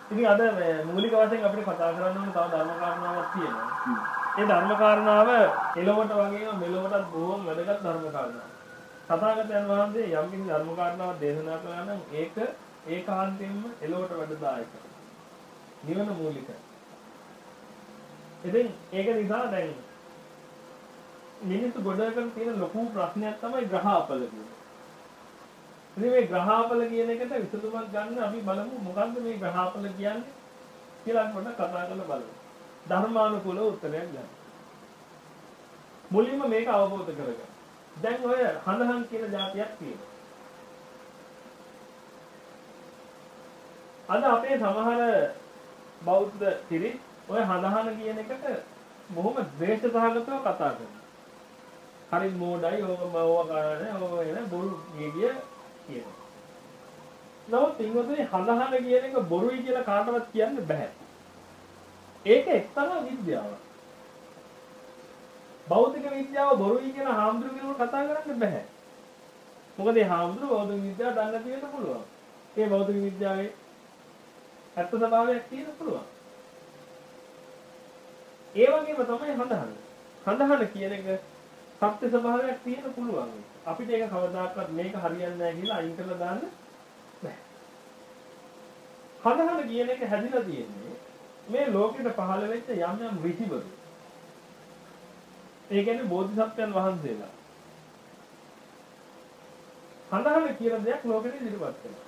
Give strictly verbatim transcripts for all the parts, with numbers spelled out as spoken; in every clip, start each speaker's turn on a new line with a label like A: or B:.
A: ඉතින් අද මූලික වශයෙන් අපිට කතා කරන්න ඕන තව ධර්ම කාරණාවක් තියෙනවා. ඒ ධර්ම කාරණාව එළවට වගේම මෙලොවටත් බොහොම වැදගත් ධර්ම කාරණාවක්. තථාගතයන් වහන්සේ යම් කිසි ධර්ම කාරණාවක් දේශනා කළා නම් ඒක ඒකාන්තයෙන්ම එළවට වැඩදායකයි. නිවන මූලිකයි. ඉතින් ඒක නිසා දැන් මිනිස්සු ගොඩකට තියෙන ලොකු ප්‍රශ්නයක් තමයි ග්‍රහාපල කියන්නේ. ඉතින් මේ ග්‍රහාපල කියන එකට විසඳුමක් ගන්න අපි බලමු මොකද්ද මේ ග්‍රහාපල කියන්නේ කියලා පොඩ්ඩක් කතා කරලා බලමු. ධර්මානුකූලව උත්තරයක් ගන්න. මුලින්ම මේක අවබෝධ කරගන්න. දැන් ඔය හඳහන් කියන જાතියක් තියෙනවා. අද අපේ සමහර බෞද්ධ පිරිස් ඔය හඳහන කියන එකට බොහොම ද්වේෂ සහගතව කතා කරනවා. හරි මෝඩයි ඕක මවව කරන්නේ ඕක එන බොරු ගිය කියනවා. නමුත් ඉංග්‍රීසි හඳහන කියන එක බොරුයි කියලා කාටවත් කියන්න බෑ. ඒක එක්තරා විද්‍යාවක්. භෞතික විද්‍යාව බොරුයි කියන හාමුදුරුවෝ කතා කරන්න බෑ. මොකද මේ හාමුදුරුවෝ භෞතික විද්‍යාව දන්න තියෙන්න පුළුවන්. ඒ භෞතික විද්‍යාවේ ඇත්ත ස්වභාවයක් තියෙන්න පුළුවන්. ඒ වගේම තමයි හඳහන. හඳහන කියන එක සත්‍ය ස්වභාවයක් තියෙන්න පුළුවන්. අපිට ඒක කවදාකවත් මේක හරියන්නේ නැහැ කියලා අයින් කරලා දාන්න බෑ. හඳහන කියන එක හැදිලා තියෙන්නේ මේ ලෝකෙට පහළ වෙච්ච යම් යම් ඍෂිවරු. ඒ කියන්නේ බෝධිසත්වයන් වහන්සේලා. හඳහන කියන දෙයක් ලෝකෙට ඉදිරිපත් කරනවා.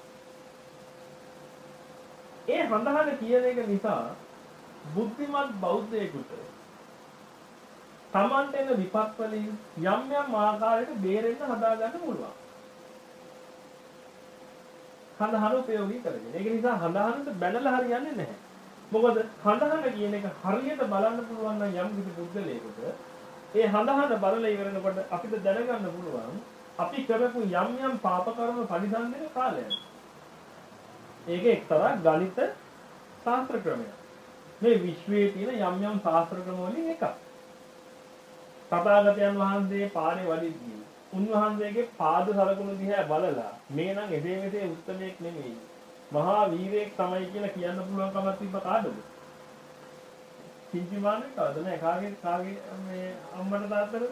A: ඒ හඳහන කියන එක නිසා බුද්ධිමත් බෞද්ධයෙකුට තමන්ට එන විපත් වලින් යම් යම් ආකාරයකට බේරෙන්න හදා ගන්න පුළුවන්. හඳහන උපයෝගී කරගෙන. ඒක නිසා හඳහනට බැනලා හරියන්නේ නැහැ. මොකද හඳහන කියන එක හරියට බලන්න පුළුවන් නම් යම් කිසි පුද්ගලයෙකුට ඒ හඳහන බලලා ඉවරනකොට අපිට දැනගන්න පුළුවන් අපි කරපු යම් යම් පාප කර්ම පරිසම්පන්න කාලයක්. ඒක එක්තරා ගණිත ශාස්ත්‍ර ක්‍රමයක්. මේ විශ්වයේ තියෙන යම් යම් ශාස්ත්‍ර ක්‍රම වලින් එකක්. තථාගතයන් වහන්සේ පාරේ වඩිද්දී උන්වහන්සේගේ පාද සලකුණු දිහා බලලා මේ නම් එසේ මෙසේ උත්තරයක් නෙමෙයි. මහා වීරයෙක් තමයි කියලා කියන්න පුළුවන් කමක් තිබ්බ කාටද? කිංචිමානේ කාද නෑ කාගේ කාගේ මේ අම්මට තාත්තටද?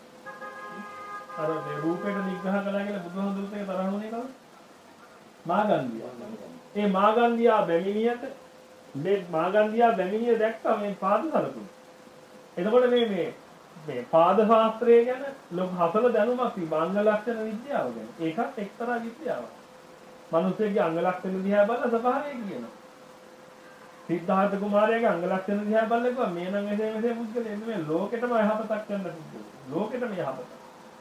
A: අර මේ රූපයට නිග්‍රහ කළා කියලා බුදුහාමුදුරුවෝ තරහ වුණේ කවුද? මාගන්දියා. ඒ මාගන්දියා බැමිණියට මේ මාගන්දියා බැමිණිය දැක්කා මේ පාද සලකුණු. එතකොට මේ මේ මේ පාද ශාස්ත්‍රය ගැන ලොකු හසල දැනුමක් තිබ්බා අංග ලක්ෂණ විද්‍යාව ගැන. ඒකත් එක්තරා විද්‍යාවක්. මිනිස්සුගේ අංග ලක්ෂණ දිහා බලලා ස්වභාවය කියනවා. සිද්ධාර්ථ කුමාරයාගේ අංග ලක්ෂණ දිහා බලලා කිව්වා මේ නම් එසේ මෙසේ පුද්ගලයෙක් නෙමෙයි ලෝකෙටම යහපතක් කරන්න පුද්ගලයෙක්. ලෝකෙටම යහපත.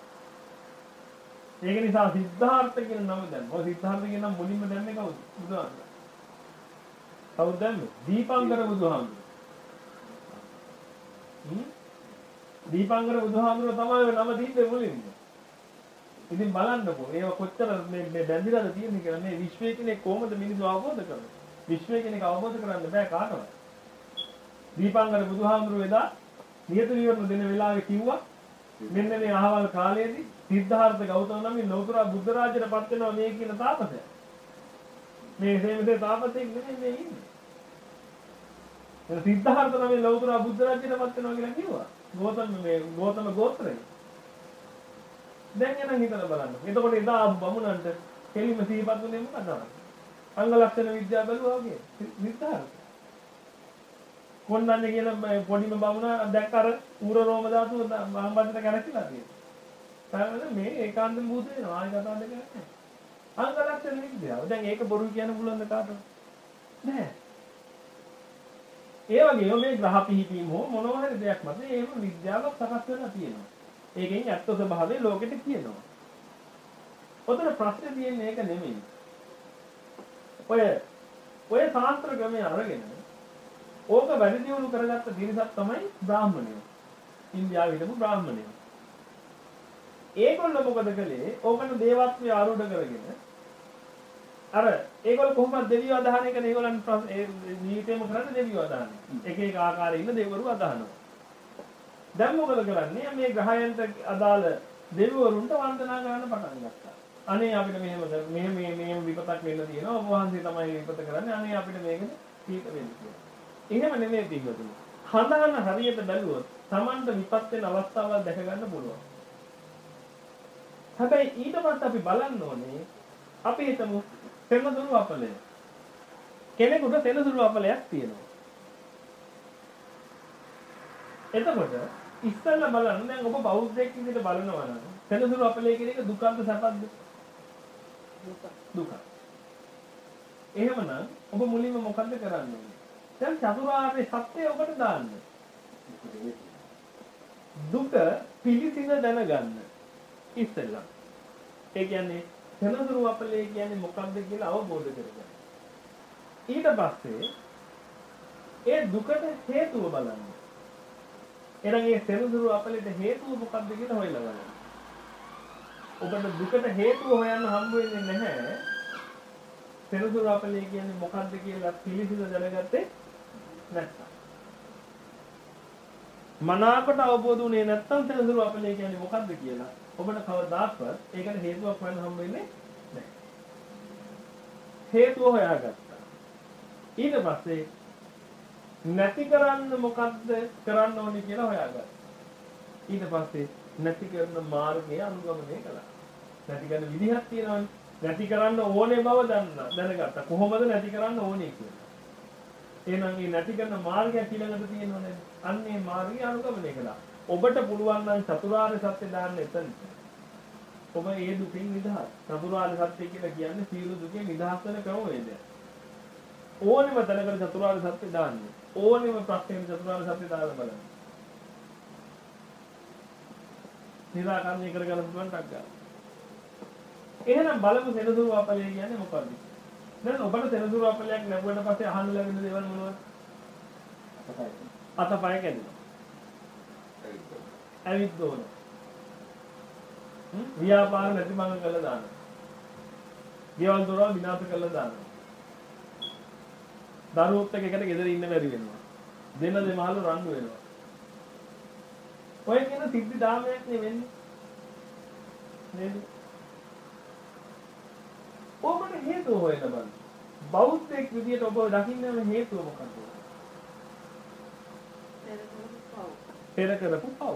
A: ඒක නිසා සිද්ධාර්ථ කියන නම දැන්. ඔය සිද්ධාර්ථ කියන නම මුලින්ම දැම්මේ කවුද? බුදුහාමුදුරුවෝ. කවුද දැම්මේ? දීපංකර බුදුහාමුදුරුවෝ. හ්ම් දීපංකර බුදුහාමුදුරුවෝ තමයි ඔය නම දීන්නේ මුලින්ම. ඉතින් බලන්නකෝ ඒව කොච්චර මේ මේ බැඳිලාද තියෙන්නේ කියලා මේ විශ්වයේ කෙනෙක් කොහොමද මිනිස්සු අවබෝධ කරන්නේ? විශ්වයේ කෙනෙක් අවබෝධ කරන්න බෑ කාටවත්. දීපංකර බුදුහාමුදුරුවෝ එදා නියත විවරණ දෙන වෙලාවේ කිව්වා මෙන්න මේ අහවල් කාලයේදී සිද්ධාර්ථ ගෞතම නම් ලෝතර බුද්ධ රාජ්‍යයට පත් වෙනවා මේ කියන තාපසයා. මේ හේමසේ තාපසෙක් නෙමෙයි මේ ඉන්නේ. ඒ සිද්ධාර්ථ නම් ලෝතර බුද්ධ රාජ්‍යයට පත් වෙනවා කියලා කිව්වා. ගෝතම මේ ගෝතම ගෝත්‍රය. දැන් එන හිතලා බලන්න. එතකොට එදා බමුණන්ට කෙලිම සිහිපත් වුණේ මොකද? අංග ලක්ෂණ විද්‍යාව බලුවා වගේ. සිද්ධාර්ථ. කොණ්ණන්නේ කියන පොඩිම බමුණා දැක්ක අර ඌර රෝම ධාතුව මහම්බන්දට කැරකිලා තියෙනවා. තමයි මේ ඒකාන්ත භූත වෙනවා. ආයි කතා දෙක නැහැ. අංග ලක්ෂණ විද්‍යාව. දැන් ඒක බොරු කියන්න පුළුවන්ද කාටද? නැහැ. ඒ වගේම මේ ග්‍රහ පිහිටීම හෝ මොනවා හරි දෙයක් මත ඒම විද්‍යාවක් සකස් වෙලා තියෙනවා. ඒකෙන් ඇත්ත ස්වභාවය ලෝකෙට කියනවා. ඔතන ප්‍රශ්නේ තියෙන්නේ ඒක නෙමෙයි. ඔය ඔය ශාස්ත්‍ර ක්‍රමය අරගෙන ඕක වැඩි දියුණු කරගත්ත දිනසක් තමයි බ්‍රාහ්මණයෝ. ඉන්දියාවේ හිටපු බ්‍රාහ්මණයෝ. ඒගොල්ලෝ මොකද කළේ? ඕකන දේවත්වයේ ආරූඪ කරගෙන අර ඒගොල්ලෝ කොහොමද දෙවියෝ අදහන එක නේ ඒගොල්ලන් ඒ ජීවිතේම කරන්නේ දෙවියෝ අදහන. එක එක ආකාරයේ ඉන්න දෙවිවරු අදහනවා. දැන් මොකද කරන්නේ? මේ ග්‍රහයන්ට අදාළ දෙවිවරුන්ට වන්දනා කරන්න පටන් ගත්තා. අනේ අපිට මෙහෙම මෙහෙම මේ මේ විපතක් වෙන්න තියෙනවා. ඔබ වහන්සේ තමයි විපත කරන්නේ. අනේ අපිට මේක පිට වෙන්නේ කියලා. එහෙම නෙමෙයි පිටුතුනි. හඳහන හරියට බැලුවොත් Tamanට විපත් වෙන අවස්ථාවල් දැක ගන්න පුළුවන්. හැබැයි ඊට පස්සේ අපි බලන්න ඕනේ අපි හිතමු සෙනසුරු අපලය. කෙනෙකුට සෙනසුරු අපලයක් තියෙනවා. එතකොට ඉස්සෙල්ලා බලන්න දැන් ඔබ බෞද්ධයෙක් විදිහට බලනවා නම් සෙනසුරු අපලය කියන එක දුකක්ද සැපක්ද? දුක. එහෙමනම් ඔබ මුලින්ම මොකද්ද කරන්නේ? දැන් චතුරාර්ය සත්‍යය ඔබට දාන්න. දුක පිළිසිඳ දැනගන්න. ඉස්සෙල්ලා. ඒ කියන්නේ සෙනසුරු අපලය කියන්නේ මොකක්ද කියලා අවබෝධ කරගන්න. ඊට පස්සේ ඒ දුකට හේතුව බලන්න. එහෙනම් මේ සෙනසුරු අපලෙට හේතුව මොකක්ද කියලා හොයලා බලන්න. ඔබට දුකට හේතුව හොයන්න හම්බ වෙන්නේ නැහැ. සෙනසුරු අපලය කියන්නේ මොකක්ද කියලා පිළිසිඳ දැනගත්තේ නැත්නම්. මනාකොට අවබෝධ වුණේ නැත්නම් සෙනසුරු අපලය කියන්නේ මොකක්ද කියලා ඔබට කවදාවත් ඒකට හේතුවක් හොයන්න හම්බ වෙන්නේ නැහැ. හේතුව හොයාගත්තා. ඊට පස්සේ නැති කරන්න මොකද්ද කරන්න ඕනේ කියලා හොයාගත්තා. ඊට පස්සේ නැති කරන මාර්ගය අනුගමනය කළා. නැති කරන විදිහක් තියෙනවානේ. නැති කරන්න ඕනේ බව දන්න දැනගත්තා. කොහොමද නැති කරන්න ඕනේ කියලා. එහෙනම් මේ නැති කරන මාර්ගය ඊළඟට තියෙනවනේ. අන්න ඒ මාර්ගය අනුගමනය කළා. ඔබට පුළුවන් නම් චතුරාර්ය සත්‍ය දාන්න එතන. ඔබ ඒ දුකින් නිදහස්. චතුරාර්ය සත්‍ය කියලා කියන්නේ සියලු දුකෙන් නිදහස් වෙන ක්‍රමවේදය. ඕනෙම තැනකට චතුරාර්ය සත්‍ය දාන්න. ඕනෙම ප්‍රශ්නෙකට චතුරාර්ය සත්‍ය දාලා බලන්න. නිරාකරණය කරගන්න පුළුවන් ටක් ගන්න. එහෙනම් බලමු සෙනසුරු අපලය කියන්නේ මොකක්ද? දැන් ඔබට සෙනසුරු අපලයක් ලැබුණාට පස්සේ අහන්න ලැබෙන දේවල් මොනවද? අතපය කැඩෙනවා. ඇවිත් දෝන. හ්ම් ව්‍යාපාර නැති මංග කළා දානවා. ගෙවල් දොරවල් විනාශ කළා දානවා. දරුවොත් එක්ක එකට ගෙදර ඉන්න බැරි වෙනවා. දෙන දෙමාළු රණ්ඩු වෙනවා. ඔය කියන සිද්ධි දාමයක් නෙවෙන්නේ. නේද? ඔබට හේතුව හොයන්න බෑ. බෞද්ධයෙක් විදියට ඔබ දකින්න හේතුව මොකක්ද? පෙර කරපු පව්.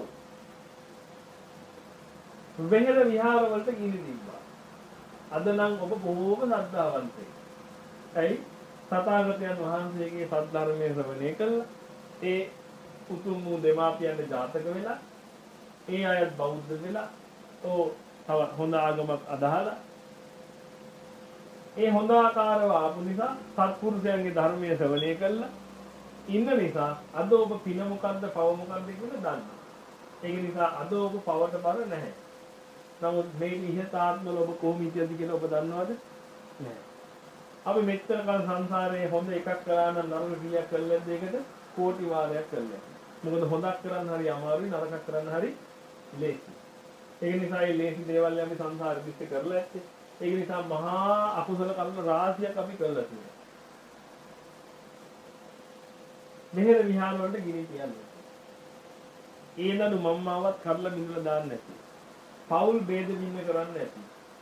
A: වෙහෙර විහාර වලට ගිහින් තිබ්බා. අද නම් ඔබ බොහෝම ශ්‍රද්ධාවන්තයෙක්. ඇයි? තථාගතයන් වහන්සේගේ සත්‍ය ධර්මයේ ශ්‍රවණය කළා. ඒ උතුම් වූ දෙමාපියන්ට ජාතක වෙලා, ඒ අයත් බෞද්ධ වෙලා, ඕ තව හොඳ ආගමක් අදහලා ඒ හොඳ ආකාරව ආපු නිසා සත්පුරුෂයන්ගේ ධර්මයේ ශ්‍රවණය කළා. ඉන්න නිසා අද ඔබ පින මොකද්ද පව මොකද්ද කියලා දන්නවා. ඒක නිසා අද ඔබ පවට බර නැහැ. නමුත් මේ ඉහත ආත්මවල ඔබ කොහොම හිටියද කියලා ඔබ දන්නවද? නැහැ. අපි මෙච්චර කල සංසාරයේ හොඳ එකක් කළා නම් නරක කීයක් කළාද ඒකට කෝටි වාරයක් කළා. මොකද හොඳක් කරන්න හරි අමාරුයි නරකක් කරන්න හරි ලේසි. ඒක නිසා මේ ලේසි දේවල් අපි සංසාරෙ දිස්සේ කරලා ඇත්තේ. ඒක නිසා මහා අකුසල කර්ම රාශියක් අපි කළා තියෙනවා. මෙහෙර විහාර වලට ගිනි තියන්නේ. ඒනලු මම්මාවත් කරලා බිඳලා දාන්න නැති. පෞල් ભેද වින්න කරන්න නැති.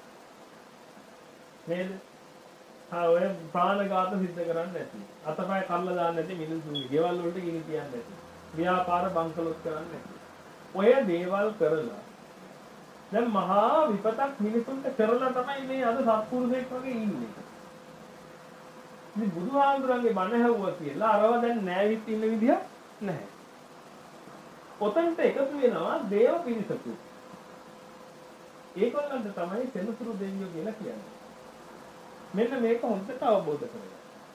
A: නේද? ආ ඔය ප්‍රාණඝාත සිද්ධ කරන්න නැති. අතපය කරලා දාන්න නැති මිනිස්සුන්ගේ ගෙවල් වලට ගිනි තියන්න නැති. ව්‍යාපාර බංකලොත් කරන්න නැති. ඔය දේවල් කරලා දැන් මහා විපතක් මිනිසුන්ට කරලා තමයි මේ අද සත්පුරුෂයෙක් වගේ ඉන්නේ. ඉතින් බුදුහාමුදුරන්ගේ බණ ඇහුවා කියලා අරව දැන් නෑවිත් ඉන්න විදිහ නැහැ. ඔතනට එකතු වෙනවා දේව පිරිසකුත්. ඒගොල්ලන්ට තමයි සෙනසුරු දෙවියෝ කියලා කියන්නේ. මෙන්න මේක හොඳට අවබෝධ කරගන්න.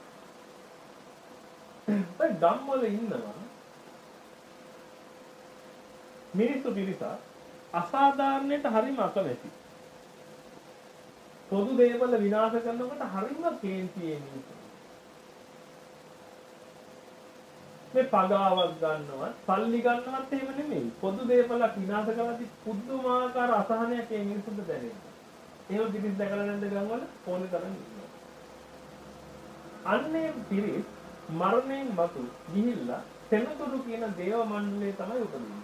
A: ඒ ධම්මවල ඉන්නවා මිනිස්සු පිරිස අසාධාරණයට හරිම අකමැති. පොදු දේවල් විනාශ කරනකොට හරිම කේන්ති එන්නේ. මේ පගාවක් ගන්නවත්, සල්ලි ගන්නවත් එහෙම නෙමෙයි. පොදු දේවල්ක් විනාශ කරද්දී පුදුමාකාර අසහනයක් ඒ මිනිස්සුන්ට දැනෙනවා. ඒව පිටිස් දැකලා නැද්ද ගම්වල ඕනේ තරම් ඉන්නවා. අන්නේ පිරිස් මරණයෙන් මතු ගිහිල්ලා සෙනසුරු කියන දේව මණ්ඩලයේ තමයි උපදින්නේ.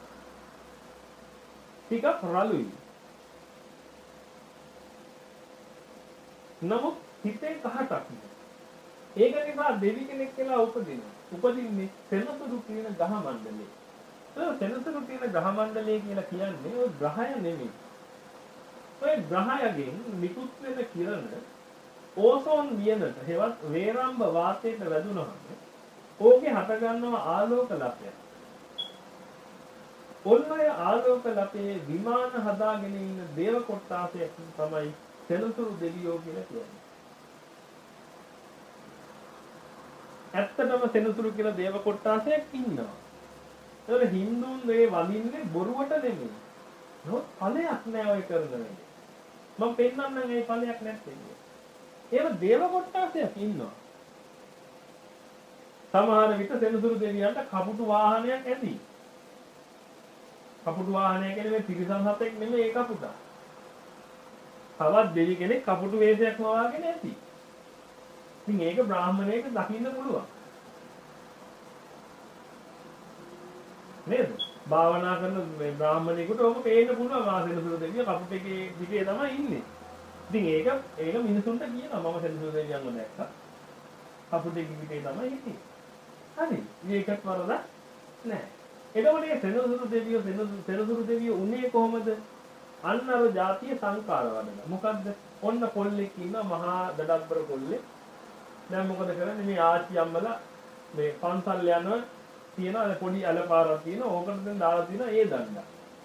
A: ටිකක් රළුයි. නමුත් හිතේ කහටක් නෑ. ඒක නිසා දෙවි කෙනෙක් කියලා උපදිනවා. උපදින්නේ සෙනසුරු කියන ග්‍රහ මණ්ඩලයේ. ඒ සෙනසුරු කියන ග්‍රහ මණ්ඩලය කියලා කියන්නේ ඔය ග්‍රහය නෙමෙයි. ඔය ග්‍රහයගෙන් නිකුත් වෙන කිරණ ඕසෝන් වියනට හේවත් වේරම්භ වාතයට වැදුනහම ඕකේ හට ගන්නවා ආලෝක ලපයක්. ඔන්නය ආලෝක ලපේ විමාන හදාගෙන ඉන්න දේව කොට්ටාසයක් තමයි සෙනසුරු දෙවියෝ කියලා කියන්නේ. ඇත්තටම සෙනසුරු කියලා දේව කොට්ටාසයක් ඉන්නවා. ඒවල හින්දුන් මේ වඳින්නේ බොරුවට නෙමෙයි. නමුත් ඵලයක් නෑ ඔය කරන වැඩේ. මම පෙන්නන්නම් මේ ඵලයක් නැත්තේ. ඒව දේව කොට්ටාසයක් ඉන්නවා. සමහර විට සෙනසුරු දෙවියන්ට කපුටු වාහනයක් ඇති. කපුටු වාහනය කියන්නේ මේ තිරිසන් හතෙක් නෙමෙයි ඒ කපුටා. තවත් දෙවි කෙනෙක් කපුටු වේශයක් මවාගෙන ඇති. ඉතින් ඒක බ්‍රාහමණයෙක් දකින්න පුළුවන්. නේද? භාවනා කරන මේ බ්‍රාහමණයෙකුට ඕක පේන්න පුළුවන් ආ සෙනසුරු දෙවිය කපුටේගේ පිටේ තමයි ඉන්නේ. ඉතින් ඒක ඒක මිනිසුන්ට කියනවා මම සෙනසුරු දෙවියන්ව දැක්කා. කපුටේගේ පිටේ තමයි හිටියේ. හරි. මේකත් වරදක් නෑ. එතකොට මේ සෙනසුරු දෙවියෝ සෙනසුරු දෙවියෝ උනේ කොහොමද? අන්න අර ජාතිය සංකාර වඩන. මොකද්ද? ඔන්න කොල්ලෙක් ඉන්නවා මහා දඩබ්බර කොල්ලෙක්. දැන් මොකද කරන්නේ? මේ ආච්චි අම්මලා මේ පන්සල් යනවා තියෙන අර පොඩි අලපාරක් තියෙනවා. ඕකට දැන් දාලා තියෙනවා ඒ දණ්ඩ.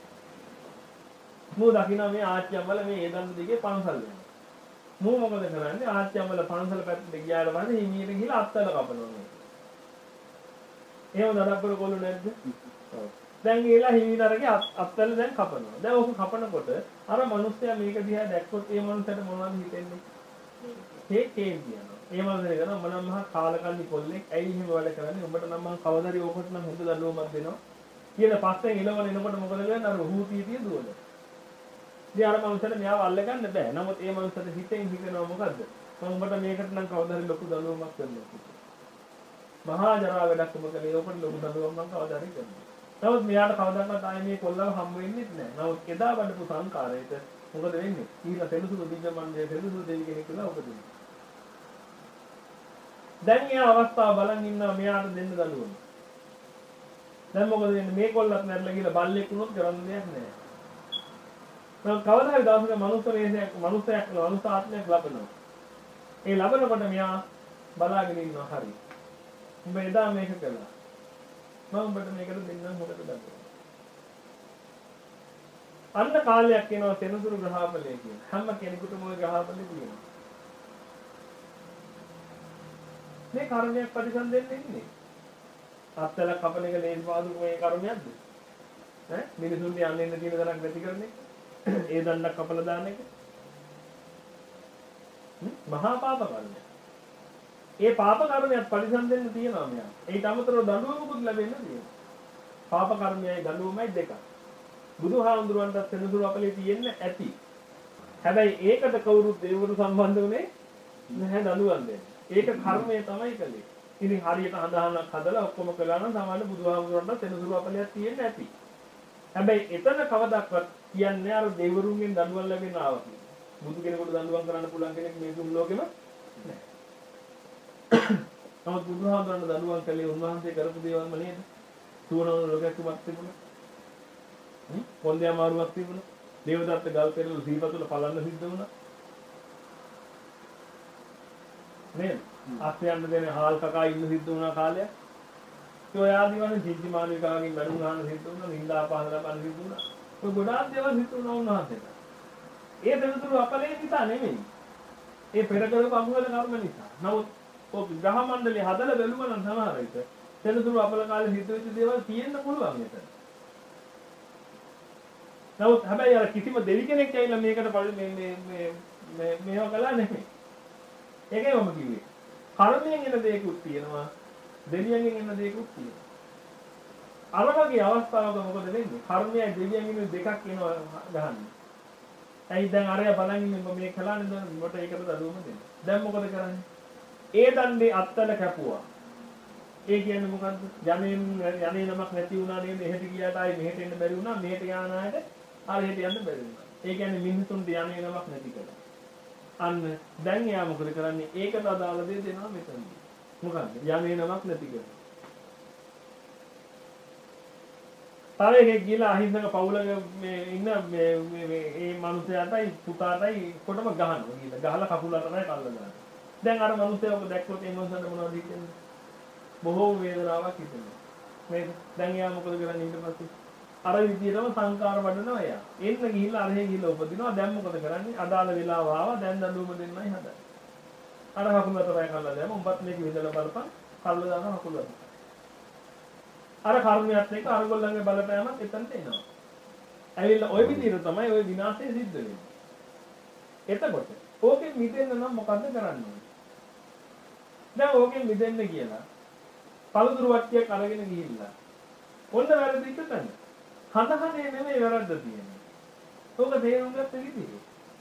A: මෝ දකින්න මේ ආච්චි අම්මලා මේ ඒ දණ්ඩ දිගේ පන්සල් යනවා. මෝ මොකද කරන්නේ? ආච්චි අම්මලා පන්සල පැත්තට ගියාට පස්සේ හිමියට ගිහලා අත්තල කපනවා මේ. එහෙම දඩබ්බර කොල්ලෝ නැද්ද? දැන් ගිහලා හිමිනරගේ අත්තල දැන් කපනවා. දැන් ඕක කපනකොට අර මිනිස්සයා මේක දිහා දැක්කොත් ඒ මනුස්සයාට මොනවද හිතෙන්නේ? හේ කේන් කියනවා. ඒ මනුස්සයා කියනවා මම නම් මහා කාලකන්ණි කොල්ලෙක්. ඇයි එහෙම වැඩ කරන්නේ? උඹට නම් මම කවදාරි ඕකට නම් හොඳ දඬුවමක් දෙනවා. කියලා පස්සෙන් එළවන එනකොට මොකද කරන්නේ? අර හූතිය දුවන. ඉතින් අර මනුස්සයාට මෙයාව අල්ලගන්න බෑ. නමුත් ඒ මනුස්සයාට හිතෙන් හිතෙනවා මොකද්ද? මම උඹට මේකට නම් කවදාරි ලොකු දඬුවමක් කරනවා. මහා ජරා වැඩක් ඔබ කළේ ඔකට ලොකු දඬුවමක් මම කවදාරි කරනවා. නමුත් මෙයාට කවදාවත් ආයේ මේ කොල්ලව හම්බ වෙන්නේ නැහැ. නමුත් එදා බඩපු සංකාරයට මොකද වෙන්නේ? ඊළඟ සෙනසුරු දිව්‍ය මණ්ඩලයේ සෙනසුරු දෙවි කෙනෙක් කියලා උපදිනවා. දැන් ඒ අවස්ථාව බලන් ඉන්නවා මෙයාට දෙන්න දඬුවම. දැන් මොකද වෙන්නේ? මේ කොල්ලත් නැරලා ගිහලා බල්ලෙක් වුණොත් කරන්න දෙයක් නැහැ. නමුත් කවදා හරි දවසක මනුස්ස වේශයක් මනුස්සයෙක් මනුස්ස ආත්මයක් ලබනවා. ඒ ලබනකොට මෙයා බලාගෙන ඉන්නවා හරි. උඹ එදා මේක කළා. මම උඹට මේකට දෙන්නම් මොකද දන්නේ. අන්න කාලයක් එනවා සෙනසුරු ග්‍රහපලයේ කියන. හැම කෙනෙකුටම ওই ග්‍රහපලෙ තියෙනවා. මේ කර්මයක් ප්‍රතිසන් දෙන්නේ ඉන්නේ. අත්තල කපන එක ලේසි පාදු මේ කර්මයක්ද? ඈ මිනිසුන්ගේ යන්න එන්න තියෙන දණක් නැති කරන්නේ. ඒ දණ්ඩක් කපලා දාන එක. මහා පාප කර්මයක්. ඒ පාප කර්මයක් පරිසම් දෙන්න තියෙනවා මෙයා. ඒට අමතරව දඬුවමකුත් ලැබෙන්න තියෙනවා. පාප කර්මයයි දඬුවමයි දෙකක්. බුදුහාමුදුරන්ට සෙනසුරු අපලේ තියෙන්න ඇති. හැබැයි ඒකට කවුරුත් දෙවිවරු සම්බන්ධ වුණේ නැහැ දඬුවම් දෙන්න. ඒක කර්මය තමයි කළේ. ඉතින් හරියට හදාහනක් හදලා ඔක්කොම කළා නම් සමහරවිට බුදුහාමුදුරන්ට සෙනසුරු අපලයක් තියෙන්න ඇති. හැබැයි එතන කවදාවත් කියන්නේ අර දෙවිවරුන්ගෙන් දඬුවම් ලැබෙන ආවා කියලා. බුදු කෙනෙකුට දඬුවම් කරන්න පුළුවන් කෙනෙක් මේ තුන් ලෝකෙම නැහැ. නමුත් බුදුහාමුදුරන්ට දඬුවම් කළේ උන්වහන්සේ කරපු දේවල්ම නේද? සුවනවන ලෝකයක් තුමක් තිබුණා. හ්ම් පොන්දේ අමාරුවක් තිබුණා. දේවදත්ත ගල් පෙරළු සීපතුල පලන්න සිද්ධ වුණා. නේද? අස්යන්න දෙන හාල් කකා ඉන්න සිද්ධ වුණා කාලයක්. ඒ ඔය ආදිවාසී සිද්ධි මානවිකාගෙන් බැනුම් ගන්න සිද්ධ වුණා. නින්දා පහදලා බලන්න සිද්ධ වුණා. ඔය ගොඩාක් දේවල් සිද්ධ වුණා උන්වහන්සේට. ඒ දෙවිතුරු අපලේ නිසා නෙමෙයි. ඒ පෙර කරපු අමුවල කර්ම නිසා. නමුත් ඔය ග්‍රහ මණ්ඩලය හදලා බැලුවා නම් සමහර විට සෙනසුරු අපල කාලේ සිද්ධ වෙච්ච දේවල් තියෙන්න පුළුවන් මෙතන. නමුත් හැබැයි අර කිසිම දෙවි කෙනෙක් ඇවිල්ලා මේකට මේ මේ මේ මේව කළා නෙමෙයි. ඒකයි මම කිව්වේ. කර්මයෙන් එන දේකුත් තියෙනවා. දෙවියන්ගෙන් එන දේකුත් තියෙනවා. අර වගේ අවස්ථාවක මොකද වෙන්නේ? කර්මයයි දෙවියන්ගෙන් දෙකක් එනවා ගහන්නේ. ඇයි දැන් අරයා බලන් ඉන්නේ මේ කලානේ දැන් මට ඒකට දඩුවම දෙන්න. දැන් මොකද කරන්නේ? ඒ දණ්ඩේ අත්තල කැපුවා. ඒ කියන්නේ මොකද්ද? යන්නේ යන්නේ නමක් නැති වුණා නේද? එහෙට ගියාට ආයේ මෙහෙට එන්න බැරි වුණා. මෙහෙට යන අයට ආයෙ එහෙට යන්න බැරි වුණා. ඒ කියන්නේ මිනිසුන්ට යන්නේ නමක් නැති කළා. අන්න දැන් එයා මොකද කරන්නේ? ඒකට අදාළ දේ දෙනවා මෙතනදී. මොකද්ද? යන්නේ නමක් නැති කියලා. තව එකෙක් ගිහලා අහිංසක පවුලක මේ ඉන්න මේ මේ මේ මිනිහයාටයි පුතාටයි කොටම ගහනවා ගිහලා. ගහලා කකුල අතරයි කල්ල දානවා. දැන් අර මිනිහයා ඔබ දැක්කොත් ඒ මිනිහට මොනවද හිතෙන්නේ? බොහෝ වේදනාවක් හිතෙනවා. මේ දැන් එයා මොකද කරන්නේ ඊට පස්සේ? අර විදිහටම සංකාර වඩනවා එයා. එන්න ගිහිල්ලා අරහෙ ගිහිල්ලා උපදිනවා. දැන් මොකද කරන්නේ? අදාළ වෙලාව ආවා. දැන් දඬුවම දෙන්නයි හදන්නේ. අර කකුල අතරයි කල්ල දාම. උඹත් මේක විදලා බලපන්. කල්ල දාන කකුල අතර. අර කර්මයක් එක අරගොල්ලන්ගේ බලපෑමත් එතනට එනවා. ඇවිල්ලා ওই විදිහට තමයි ওই විනාශය සිද්ධ වෙන්නේ. එතකොට ඕකෙන් මිදෙන්න නම් මොකද්ද කරන්න ඕනේ? දැන් ඕකෙන් මිදෙන්න කියලා පළතුරු වට්ටියක් අරගෙන ගිහිල්ලා ඔන්න වැරදිච්ච තැන. හඳහනේ නෙමෙයි වැරද්ද තියෙන්නේ. ඕක තේරුම් ගත්ත විදිහ.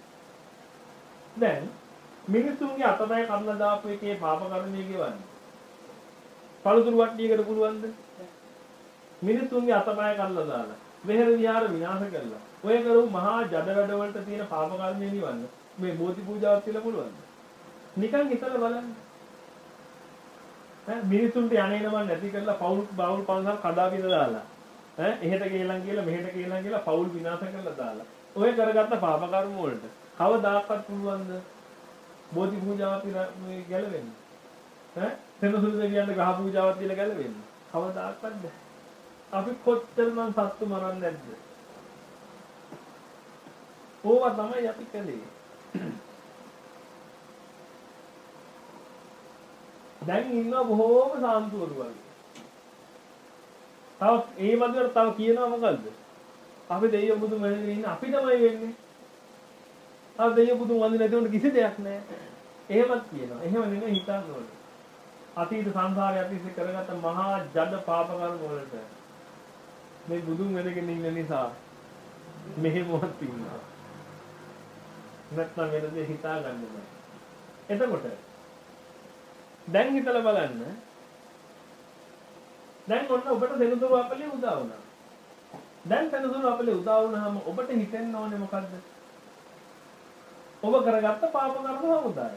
A: දැන් මිනිසුන්ගේ අතපය කඩලා දාපු එකේ පාප කර්මය ගෙවන්නේ. පළතුරු වට්ටියකට පුළුවන්ද? මිනිසුන්ගේ අතපය කඩලා දාලා වෙහෙර විහාර විනාශ කරලා ඔය කරු මහා ජඩ වැඩ වලට තියෙන පාප කර්මය නිවන්න මේ බෝධි පූජාවක් කියලා පුළුවන්ද? නිකන් හිතලා බලන්න. ඈ මිනිසුන්ට යන්නේ නම නැති කරලා පවුල් බවුල් පන්සල් කඩා බිඳ දාලා ඈ එහෙට ගේලන් කියලා මෙහෙට ගේලන් කියලා පවුල් විනාශ කරලා දාලා ඔය කරගත්ත පාප කර්ම වලට කවදාකවත් පුළුවන්ද බෝධි පූජාවක් මේ ගැලවෙන්න? ඈ සෙනසුරු දෙවියන්ට ග්‍රහ පූජාවක් කියලා ගැලවෙන්න? කවදාකවත් බෑ. අපි කොච්චර නම් සත්තු මරන්නේ නැද්ද? ඕවා තමයි අපි කළේ. දැන් ඉන්න බොහෝම සාන්තුවරු වගේ. තව ඒ වගේ තව කියනවා මොකද්ද? අපි දෙයියෝ බුදු මැනගෙන ඉන්න අපි තමයි වෙන්නේ. අර දෙයියෝ බුදු වඳින්න නැතුනට කිසි දෙයක් නැහැ. එහෙමත් කියනවා. එහෙම නෙමෙයි හිතන්න ඕනේ. අතීත සංසාරය අපි ඉස්සේ කරගත්ත මහා ජඩ පාප කර්ම වලට මේ බුදුන් වෙනගෙන ඉන්න නිසා මෙහෙමවත් ඉන්නවා. නැත්නම් වෙන දේ හිතා ගන්න බෑ. එතකොට දැන් හිතලා බලන්න. දැන් ඔන්න ඔබට සෙනසුරු අපලේ උදා වුණා. දැන් සෙනසුරු අපලේ උදා වුණාම ඔබට හිතෙන්න ඕනේ මොකද්ද? ඔබ කරගත්ත පාප කර්ම සමුදාය.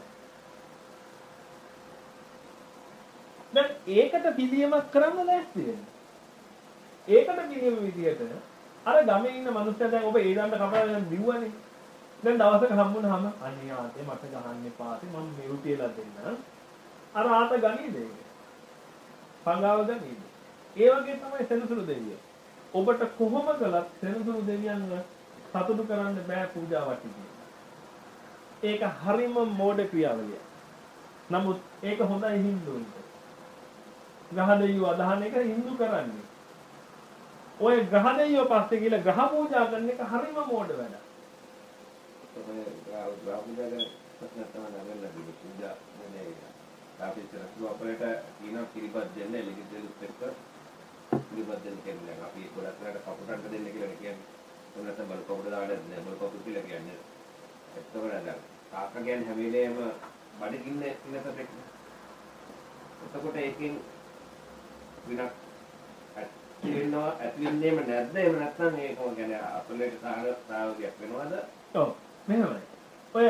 A: දැන් ඒකට පිළියමක් කරන්න ලෑස්ති වෙන්න. ඒකට පිළියම විදියට අර ගමේ ඉන්න මිනිස්සු දැන් ඔබ ඒ දණ්ඩ කපලා දිව්වනේ. දැන් දවසක හම්බුනහම අනේ ආතේ මට ගහන්න එපා. මම මෙරු කියලා දෙන්න. අර ආත ගනීද ඒක? පංගාව ගනීද? ඒ වගේ තමයි සෙනසුරු දෙවියෝ. ඔබට කොහොම කළත් සෙනසුරු දෙවියන්ව සතුටු කරන්න බෑ පූජා වටිනේ. ඒක හරිම මෝඩ ක්‍රියාවලිය. නමුත් ඒක හොඳයි හින්දුන්ට. ග්‍රහ දෙවියෝ අදහන එක හින්දු කරන්නේ. ඔය ග්‍රහ දෙවියෝ පස්සේ කියලා ග්‍රහ පූජා කරන එක හරිම මෝඩ වැඩක්.
B: ඔය ග්‍රහ පූජා කරන ප්‍රශ්න තමයි නගන්න පූජා නේ. අපි ඉතින් අපලට කියන කිරිබත් දෙන්න එළිය දෙලුත් එක්ක කිරිබත් දෙන්න කියන්නේ අපි ගොඩක් වෙලාට කපුටන්ට දෙන්න කියලා කියන්නේ. මොන නැත්නම් බල කපුට දාන්න නෑ බල කපුට කියලා කියන්නේ. එතකොට දැන් කාක කියන්නේ හැම වෙලේම බඩගින්න ඉන්නකට එතකොට ඒකෙන් විනාක් ඇතිවෙනවා ඇතිවෙන්නේම නැද්ද? එහෙම නැත්නම් ඒක කියන්නේ අපලට සාහෘදයක් වෙනවද?
A: ඔව් මෙහෙමයි. ඔය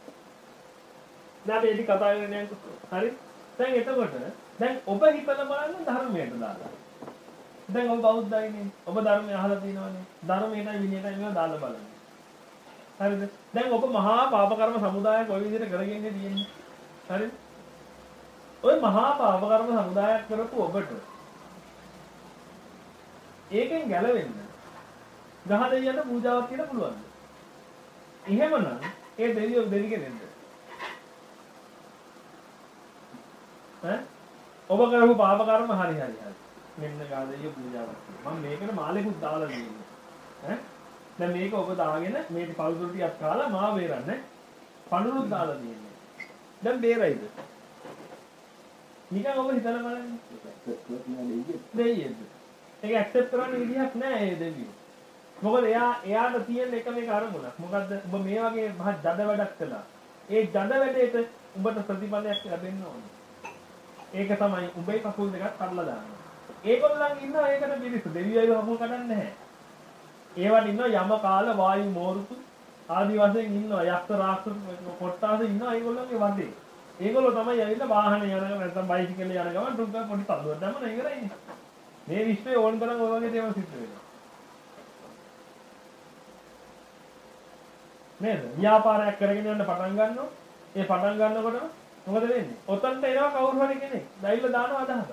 A: දැන් මේක කතා කරන්නේ හරි. දැන් එතකොට දැන් ඔබ හිතලා බලන්න ධර්මයට දාලා. දැන් ඔබ බෞද්ධයිනේ. ඔබ ධර්මය අහලා තියෙනවනේ. ධර්මයටයි විනයටයි මේවා දාලා බලන්න. හරිද? දැන් ඔබ මහා පාප කර්ම සමුදායක් ඔය විදිහට කරගෙන තියෙන්නේ. හරිද? ඔය මහා පාප කර්ම සමුදායක් කරපු ඔබට ඒකෙන් ගැලවෙන්න ගහ දෙවියන්ට පූජාවක් කියලා පුළුවන්ද? එහෙමනම් ඒ දෙවියෝ දෙවි කෙනෙක්ද? ඈ ඔබ කරපු පාප කර්ම හරි හරි හරි. මෙන්න ගහ දෙවියෝ පූජාවක්. මම මේකට මාලෙකුත් දාලා දෙන්නේ. ඈ දැන් මේක ඔබ දාගෙන මේක පළතුරු ටිකක් කාලා මාව බේරන්න. පඳුරුත් දාලා දෙන්නේ. දැන් බේරයිද? නිකන් ඔබ හිතලා බලන්න. දෙයියද? ඒක ඇක්සෙප්ට් කරන්න විදිහක් නැහැ ඒ දෙවියෝ. මොකද එයා එයාට තියෙන එක මේක අරමුණක්. මොකද්ද? ඔබ මේ වගේ මහ ජඩ වැඩක් කළා. ඒ ජඩ වැඩේට උඹට ප්‍රතිඵලයක් ලැබෙන්න ඕනේ. ඒක තමයි උඹේ කකුල් දෙකක් කඩලා දානවා. ඒගොල්ලන් ඉන්නවා ඒකට පිළිස දෙවියෝ කකුල් කඩන්නේ නැහැ. ඒවට ඉන්නවා යම කාල වායු මෝරුතු ආදි වශයෙන් ඉන්නවා යක්ෂ රාක්ෂස කොට්ටාස ඉන්නවා ඒගොල්ලන්ගේ වදේ. ඒගොල්ලෝ තමයි ඇවිල්ලා වාහනේ යන නැත්නම් බයිසිකලේ යන ගමන් ටුක් ගාලා පොඩි තල්ලුවක් දැම්මම ඉවරයිනේ. මේ විශ්වයේ ඕන තරම් ඔය වගේ දේවල් සිද්ධ වෙනවා. නේද? ව්‍යාපාරයක් කරගෙන යන්න පටන් ගන්නවා. ඒ පටන් ගන්නකොට මොකද වෙන්නේ? ඔතනට එනවා කවුරු හරි කෙනෙක්. දැයිලා දානවා අදහස.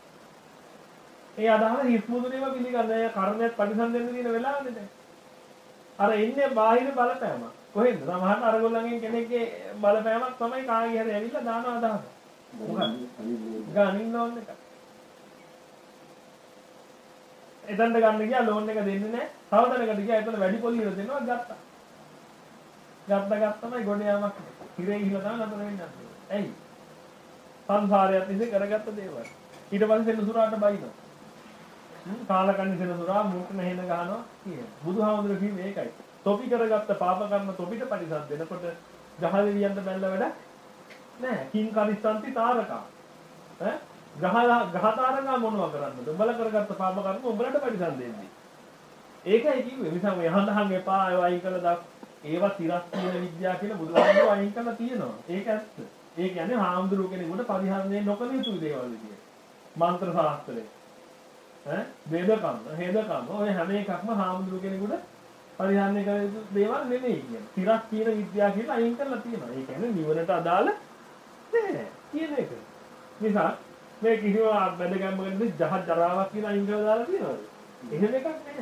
A: ඒ අදහස හිස්මුදුනේම පිළිගන්නේ. කර්මයක් පරිසම් දෙන්න තියෙන වෙලාවනේ දැන්. අර ඉන්නේ බාහිර බලපෑම. කොහෙන්ද? සමහරවිට අරගොල්ලන්ගෙන් කෙනෙක්ගේ බලපෑමක් තමයි කාගේ හරි ඇවිල්ලා දානවා අදහස. මොකක්ද? ගානින්න ඕන එක. එතනට ගන්න ගියා ලෝන් එක දෙන්නේ නැහැ. තව තැනකට ගියා එතන වැඩි පොලිය දෙනවා ගත්තා. ගත්ත ගත්තමයි ගොඩ යාමක්. හිරේ ගිහලා තමයි නතර වෙන්නේ. ඇයි? සංසාරයත් ඉතින් කරගත්ත දේවල්. ඊට පස්සේ සෙනසුරාට බයිනවා. හ්ම් කාලකන්ණි සෙනසුරා මුක්ක නැහෙන ගහනවා කියන. බුදුහාමුදුරුවෝ කිව්වේ ඒකයි. තොපි කරගත්ත පාප කර්ම තොපිට පරිසම් දෙනකොට ගහදෙවියන්ට බැලලා වැඩ නෑ. කිං කරිස්සන්ති තාරකා. ඈ ගහ ගහ තාරකා මොනවා කරන්නද? උඹලා කරගත්ත පාප කර්ම උඹලට පරිසම් දෙන්නේ. ඒකයි කිව්වේ. නිසා ඔය යහඳහන් එපා ඒවා අයින් කළා දා ඒවා තිරස්තින විද්‍යාව කියලා බුදුහාමුදුරුවෝ අයින් කරලා තියෙනවා. ඒක ඇත්ත. ඒ කියන්නේ හාමුදුරුවෝ කෙනෙකුට පරිහරණය නොකළ යුතු දේවල් විදියට. මන්ත්‍ර ශාස්ත්‍රය. ඈ වේදකම්, හේදකම් ඔය හැම එකක්ම හාමුදුරුවෝ කෙනෙකුට පරිහරණය කළ යුතු දේවල් නෙමෙයි කියන්නේ. තිරස්තින විද්‍යාව කියලා අයින් කරලා තියෙනවා. ඒ කියන්නේ නිවනට අදාළ නෑ කියන එක. නිසා මේ කිසිම බැදගම්මකදී ජහ ජරාවක් කියලා අයින් කරලා දාලා තියෙනවද? එහෙම එකක් නෑ.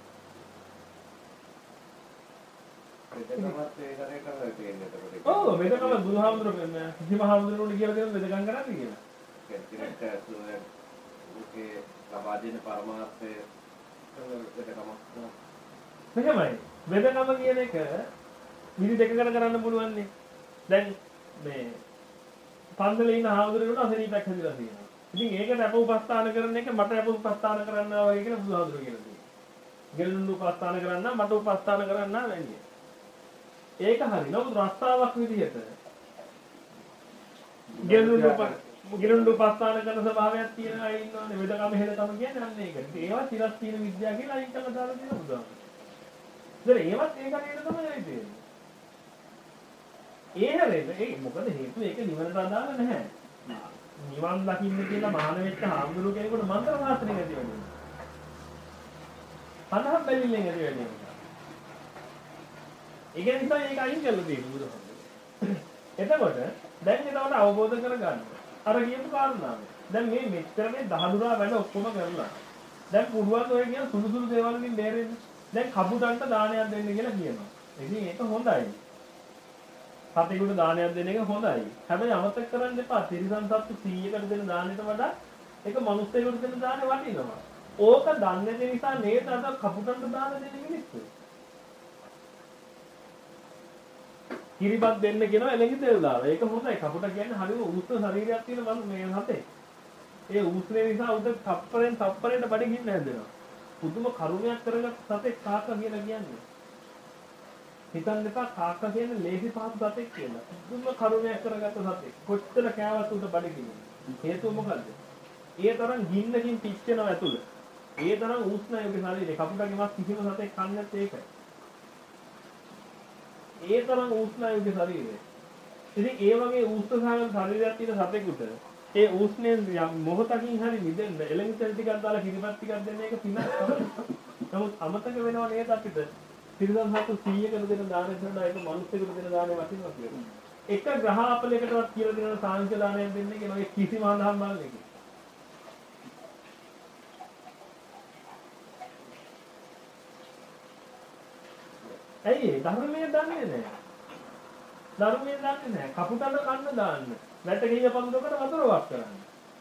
A: ඔව් වෙදකම බුදුහාමුදුරුවෝ කිසිම හාමුදුරුවෝ කියලා දෙන වෙදකම් කරන්නේ කියලා.
B: කෙනෙක්ට ඇතුළේ ඔකේ ලබා දෙන පරමාර්ථය වෙදකම.
A: මෙහෙමයි. වෙදකම කියන එක විදි දෙකකට කරන්න පුළුවන් නේ. දැන් මේ පන්සලේ ඉන්න හාමුදුරුවෝ අසනීපයක් හැදිලා තියෙනවා. ඉතින් ඒකට අප උපස්ථාන කරන එක මට අප උපස්ථාන කරන්නා වගේ කියලා බුදුහාමුදුරුවෝ කියලා තියෙනවා. ගෙලුණු උපස්ථාන කරන්නා මට උපස්ථාන කරන්නා වැන්නේ. ඒක හරි. නමුත් රස්තාවක් විදිහට ගෙලුණු ගෙලුණු උපස්ථාන කරන ස්වභාවයක් තියෙන අය ඉන්නවනේ. වෙදකම හේදකම කියන්නේ අන්න ඒක. ඒවා තිරස් තියෙන විද්‍යාව කියලා අයින් කරලා දාලා තියෙනවා බුදුහාමුදුරුවෝ. ඉතින් ඒවත් ඒක නේද තමයි වෙන්නේ. ඒ හැරෙන්න ඒ මොකද හේතුව ඒක නිවනට අදාළ නැහැ. නිවන් දකින්න කියලා මහාන වෙච්ච හාමුදුරුවෝ කෙනෙකුට මන්ත්‍ර ශාස්ත්‍රය නැති වෙන්නේ. පණහක් බැලිල්ලෙන් ඇති වෙන්නේ. ඒක නිසා ඒක අයින් කරලා තියෙනවා බුදුහාමුදුරුවෝ. එතකොට දැන් ඒකට අවබෝධ කරගන්න. අර කියපු කාරණාව. දැන් මේ මෙච්චර මේ දහදුරා වැඩ ඔක්කොම කරලා. දැන් පුරුවන් ඔය කියන සුළු සුළු දේවල් වලින් බේරෙන්න. දැන් කපුටන්ට දානයක් දෙන්න කියලා කියනවා. ඉතින් ඒක හොඳයි. සතෙකුට දානයක් දෙන එක හොඳයි. හැබැයි අමතක කරන්න එපා. තිරිසන් සත්තු සීයකට දෙන දානෙට වඩා ඒක මනුස්සයෙකුට දෙන දානෙ වටිනවා. ඕක දන්නේ නැති නිසා නේද අද කපුටන්ට දාන දෙන මිනිස්සු. කිරිබත් දෙන්න කියනවා එළඟි තෙල් දාලා. ඒක හොඳයි. කපුට කියන්නේ හරිම උෂ්ණ ශරීරයක් තියෙන මනු මේ හතේ. ඒ උෂ්ණේ නිසා උට තප්පරෙන් තප්පරයට බඩගින්න හැදෙනවා. පුදුම කරුණයක් කරගත් සතෙක් කාක කියලා කියන්නේ. හිතන්න එපා කාක කියන්නේ ලේසි පහසු සතෙක් කියලා. පුදුම කරුණයක් කරගත් සතෙක්. කොච්චර කෑවත් උට බඩගින්න. හේතුව මොකද්ද? ඒ තරම් ගින්නකින් පිච්චෙනවා ඇතුළ. ඒ තරම් උෂ්ණයි ඔබේ ශරීරේ. කපුටගේ මස් කිසිම සතෙක් කන්නේ නැත්තේ ඒකයි. ඒ තරම් උෂ්ණයි ඔබේ ශරීරේ. ඉතින් ඒ වගේ උෂ්ණ ශරීරයක් තියෙන සතෙකුට ඒ උෂ්ණයෙන් මොහොතකින් හරි මිදෙන්න එළඟ තෙල් ටිකක් දාලා කිරිපත් ටිකක් දෙන්න එක පිනක් තමයි. නමුත් අමතක වෙනව නේද අපිට? තිරිසන් සතු සීයකට දෙන දානෙට වඩා ඒක මනුස්සයෙකුට දෙන දානෙ වටිනවා කියලා. එක ග්‍රහ අපලයකටවත් කියලා දෙන සාංශ දානයක් දෙන්නේ කියන ඔය කිසිම අඳහම් බලන්නේ. ඇයි ධර්මයේ දන්නේ නැහැ. ධර්මයේ දන්නේ නැහැ. කපුටට කන්න දාන්න. වැට ගිය පඳුරකට වතුර වක් කරන්න.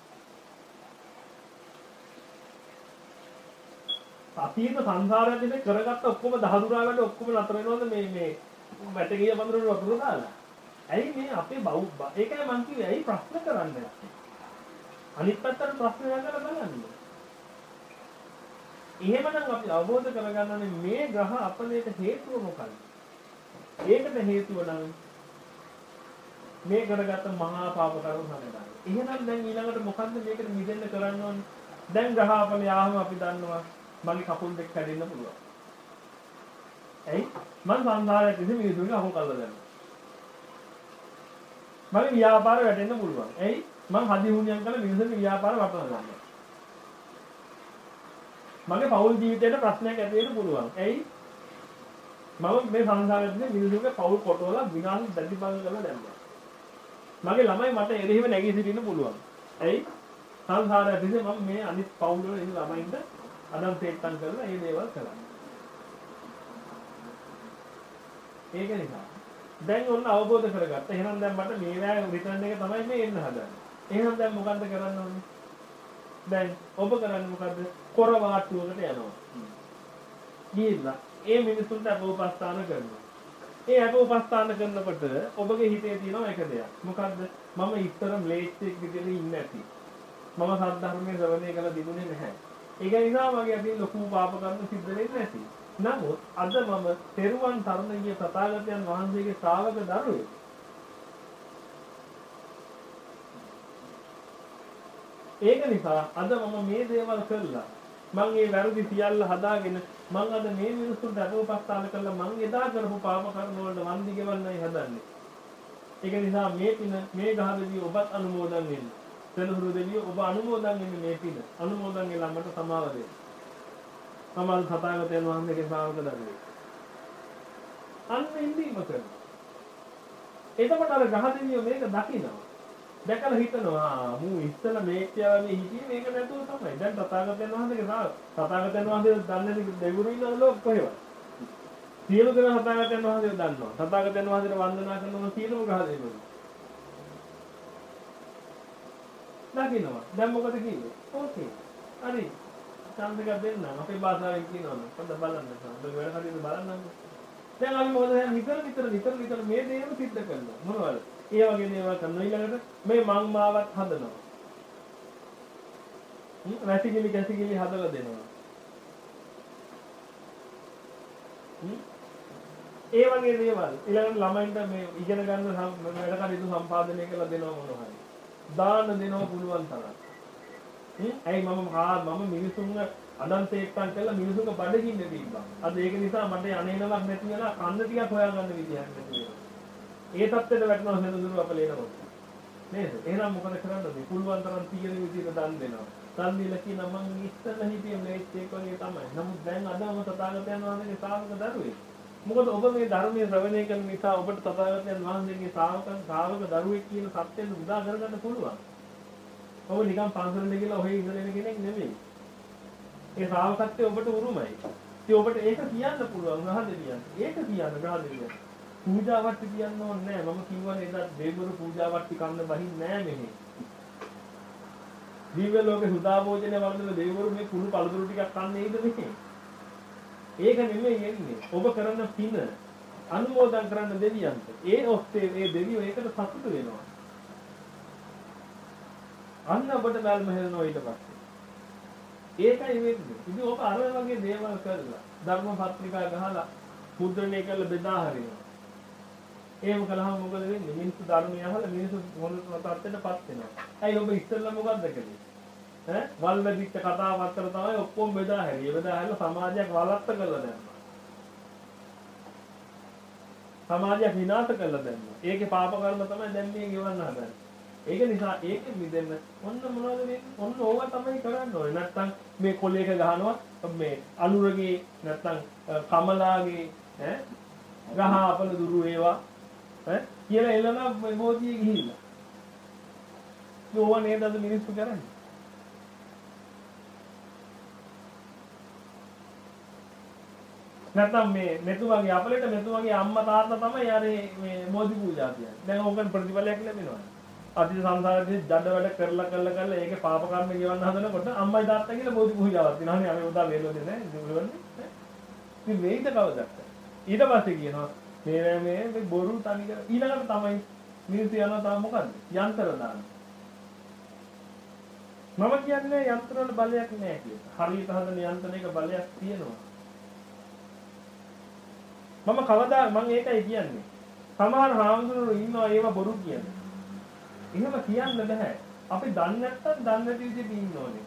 A: අතීත සංසාරයෙන් ඉඳන් කරගත්ත ඔක්කොම දහදුරා වැඩ ඔක්කොම නතර වෙනවද මේ මේ වැට ගිය පඳුරට වතුර දාලා? ඇයි මේ අපේ බෞද්ධ ඒකයි මං කිව්වේ ඇයි ප්‍රශ්න කරන්නේ? අනිත් පැත්තට ප්‍රශ්න නගලා බලන්න. එහෙමනම් අපි අවබෝධ කරගන්න ඕනේ මේ ග්‍රහ අපලයට හේතුව මොකක්ද? ඒකට හේතුව නම් මේ කරගත්ත මහා පාප කර්ම සම්පදාය. එහෙනම් දැන් ඊළඟට මොකද්ද මේකට මිදෙන්න කරන්න ඕනේ? දැන් ග්‍රහ අපලේ ආවම අපි දන්නවා මගේ කකුල් දෙක කැඩෙන්න පුළුවන්. ඇයි? මං සංසාරයේ තිබෙන මිනිසුන්ගේ අහු කල්ලා දැම්මා. මගේ ව්‍යාපාර වැටෙන්න පුළුවන්. එයි මං හදි හුණියම් කරලා මිනිස්සුන්ගේ ව්‍යාපාර වටන ගන්නවා. මගේ පෞල් ජීවිතේට ප්‍රශ්නයක් ඇති වෙන්න පුළුවන්. එයි මම මේ සංසාරයේ මිනිස්සුන්ගේ පෞල් කොටවල විනාශ දැඩි බං කරලා දැම්මා. මගේ ළමයි මට එරෙහිව නැගී සිටින්න පුළුවන්. එයි සංසාරයේ තිස්සේ මම මේ අනිත් පෞල් වල ඉන්න ළමයින්ට අදම් තේත්තම් කරලා මේ දේවල් කළා. ඒක නිසා දැන් ඔන්න අවබෝධ කරගත්තා. එහෙනම් දැන් මට මේ වෑ රිටර්න් එක තමයි මේ එන්න හදන්නේ. එහෙනම් දැන් මොකද්ද කරන්න ඕනේ? දැන් ඔබ කරන්නේ මොකද්ද? කොර වාට්ටුවකට යනවා. ගිහිල්ලා ඒ මිනිසුන්ට අපෝපස්ථාන කරනවා. ඒ අපෝපස්ථාන කරනකොට ඔබගේ හිතේ තියෙන එක දෙයක්. මොකද්ද? මම ඉතර ම්ලේච්චෙක් විදිහට ඉන්නේ නැති. මම සද්ධර්මයේ ශ්‍රවණය කළ දිනුනේ නැහැ. ඒක නිසා මගේ අතින් ලොකු පාප කර්ම සිද්ධ වෙන්නේ නැති. නමුත් අද මම තෙරුවන් සරණ ගිය තථාගතයන් වහන්සේගේ ශ්‍රාවක දරුවෙක්. ඒක නිසා අද මම මේ දේවල් කළා. මම මේ වැරදි සියල්ල හදාගෙන මම අද මේ මිනිස්සුන්ට අපෝපස්ථාන කළා. මම එදා කරපු පාප කර්ම වලට වන්දි ගෙවන්නයි හදන්නේ. ඒක නිසා මේ පින මේ ගහදෙවිය ඔබත් අනුමෝදන් වෙන්න. සෙනහුරු දෙවිය ඔබ අනුමෝදන් වෙන්න මේ පින. අනුමෝදන් වෙලා මට සමාව දෙන්න. සමාල් තථාගතයන් වහන්සේගේ ශ්‍රාවක දරුවෙක්. අන්න ඉඳීම කරනවා. එතකොට අර ගහදෙවිය මේක දකිනවා. දැකලා හිතනවා මූ ඉස්සලා මේක වගේ හිටියේ මේක නැතුව තමයි. දැන් තථාගතයන් වහන්සේගේ ශ්‍රාවක. තථාගතයන් වහන්සේ දන්නේ දෙවිවරු ඉන්න ලෝක කොහෙවත්. සියලු දෙනා තථාගතයන් වහන්සේව දන්නවා. තථාගතයන් වහන්සේට වන්දනා කරනවා සියලුම ගහදෙවිවරු. දකින්නවා. දැන් මොකද කිව්වේ? ඕකේ. හරි. සම්බෙක දෙන්න. අපේ භාෂාවෙන් කියනවනේ. පොඩ්ඩක් බලන්න. ඔබ වැඩ කටයුතු බලන්නකෝ. දැන් අපි මොකද දැන් විතර විතර විතර විතර මේ දේම සිද්ධ කරනවා. මොනවද? ඒ වගේ දේවල් කරනවා. ඊළඟට මේ මං මාවත් හදනවා. හ්ම් වැසිකිලි කැසිකිලි හදලා දෙනවා. හ්ම් ඒ වගේ දේවල් ඊළඟට ළමයින්ට මේ ඉගෙන ගන්න වැඩ කටයුතු සම්පාදනය කරලා දෙනවා මොනවා හරි. දාන දෙනවා පුළුවන් තරම්. හ්ම් ඇයි මම මම මිනිසුන්ව අදන්තේක්කන් කළා මිනිසුන්ව බඩගින්න දීපා. අද ඒක නිසා මට අනේනවක් නැති වෙලා කන්න ටිකක් හොයාගන්න විදියක් නැති වෙනවා. ඒ තත්ත්වෙට වැටෙනවා සෙනසුරු අපලේනකොට. නේද? එහෙනම් මොකද කරන්නද? පුළුවන් තරම් තියෙන විදිහට දන් දෙනවා. දන් දීලා කියන මම ඉස්සෙල්ලා හිටියේ මේත් ඒක වගේ තමයි. නමුත් දැන් අදම තථාගතයන් වහන්සේගේ ශ්‍රාවක දරුවෙක්. මොකද ඔබ මේ ධර්මයේ ශ්‍රවණය කරන නිසා ඔබට තථාගතයන් වහන්සේගේ ශ්‍රාවකන් ශ්‍රාවක දරුවෙක් කියන සත්‍යෙන් උදා කරගන්න පුළුවන්. ඔබ නිකන් පන්සලට ගිහලා ඔහේ ඉඳලා ඉන්න කෙනෙක් නෙමෙයි. ඒ ශ්‍රාවකත්වය ඔබට උරුමයි. ඉතින් ඔබට ඒක කියන්න පුළුවන් ගහදෙවියන්. ඒක කියන්න ගහදෙවියන්. පූජාවට කියන්න ඕනේ නැහැ. මම කිව්වනේ එදා දෙවිවරු පූජාවට කන්න බහින්නේ නැහැ මෙහි. දිව්‍ය ලෝකේ සුදා භෝජනේ වර්ධන දෙවිවරු මේ කුණු පළතුරු ටිකක් කන්නේ නේද මෙහි? ඒක නෙමෙයි එන්නේ. ඔබ කරන පින අනුමෝදන් කරන්න දෙවියන්ට. ඒ ඔස්සේ මේ දෙවියෝ ඒකට සතුට වෙනවා. අන්න ඔබට බැල්ම හැරෙනවා ඊට පස්සේ. ඒකයි වෙන්නේ. ඉතින් ඔබ අර වගේ දේවල් කරලා ධර්ම පත්‍රිකා ගහලා මුද්‍රණය කරලා බෙදා හරිනවා. එහෙම කළාම මොකද වෙන්නේ? මිනිස්සු ධර්මය අහලා මිනිස්සු මොන තත්ත්වයකටපත් වෙනවා. ඇයි ඔබ ඉස්සෙල්ලා මොකද්ද කළේ? ඈ වල්වැදිච්ච කතාව අතර තමයි ඔක්කොම බෙදා හැරියේ. බෙදා හැරලා සමාජයක් වලත්ත කරලා දැම්මා. සමාජයක් විනාශ කරලා දැම්මා. ඒකේ පාප කර්ම තමයි දැන් මේ ගෙවන්න හදන්නේ. ඒක නිසා ඒකෙ මිදෙන්න ඔන්න මොනවද මේ ඔන්න ඕවා තමයි කරන්න ඕනේ. නැත්තම් මේ කොලේක ගහනවා මේ අනුරගේ නැත්තම් කමලාගේ ඈ ගහ අපල දුරු වේවා ඈ කියලා එළන මොදියේ ගිහිල්ලා. ඕවා නේද අද මිනිස්සු කරන්නේ? නැත්තම් මේ මෙතුමගේ අපලෙට මෙතුමගේ අම්මා තාත්තා තමයි අර මේ මොදි පූජා කියන්නේ. දැන් ඕකෙන් ප්‍රතිඵලයක් ලැබෙනවා. අතීත සංසාරයේ ජඩ වැඩ කරලා කරලා කරලා ඒකේ පාප කර්ම ගෙවන්න හදනකොට අම්මයි තාත්තා කියලා බෝධි පූජාවක් තියෙනවානේ. අපි උදා වේලෝදේ නැහැ දුරවන්නේ. ඉතින් වෙයිද කවදාද? ඊට පස්සේ කියනවා මේ මේ මේ බොරු තනි කර ඊළඟට තමයි මිනිස්සු යනවා තව මොකද්ද? යන්ත්‍ර දාන්න. මම කියන්නේ යන්ත්‍ර වල බලයක් නැහැ කියලා. හරියට හදන යන්ත්‍රයක බලයක් තියෙනවා. මම කවදා මම ඒකයි කියන්නේ. සමහර හාමුදුරුවෝ ඉන්නවා ඒවා බොරු කියන්නේ. එහෙම කියන්න බෑ. අපි දන්නේ නැත්තම් දන්නේ නැති විදිහට ඉන්න ඕනේ.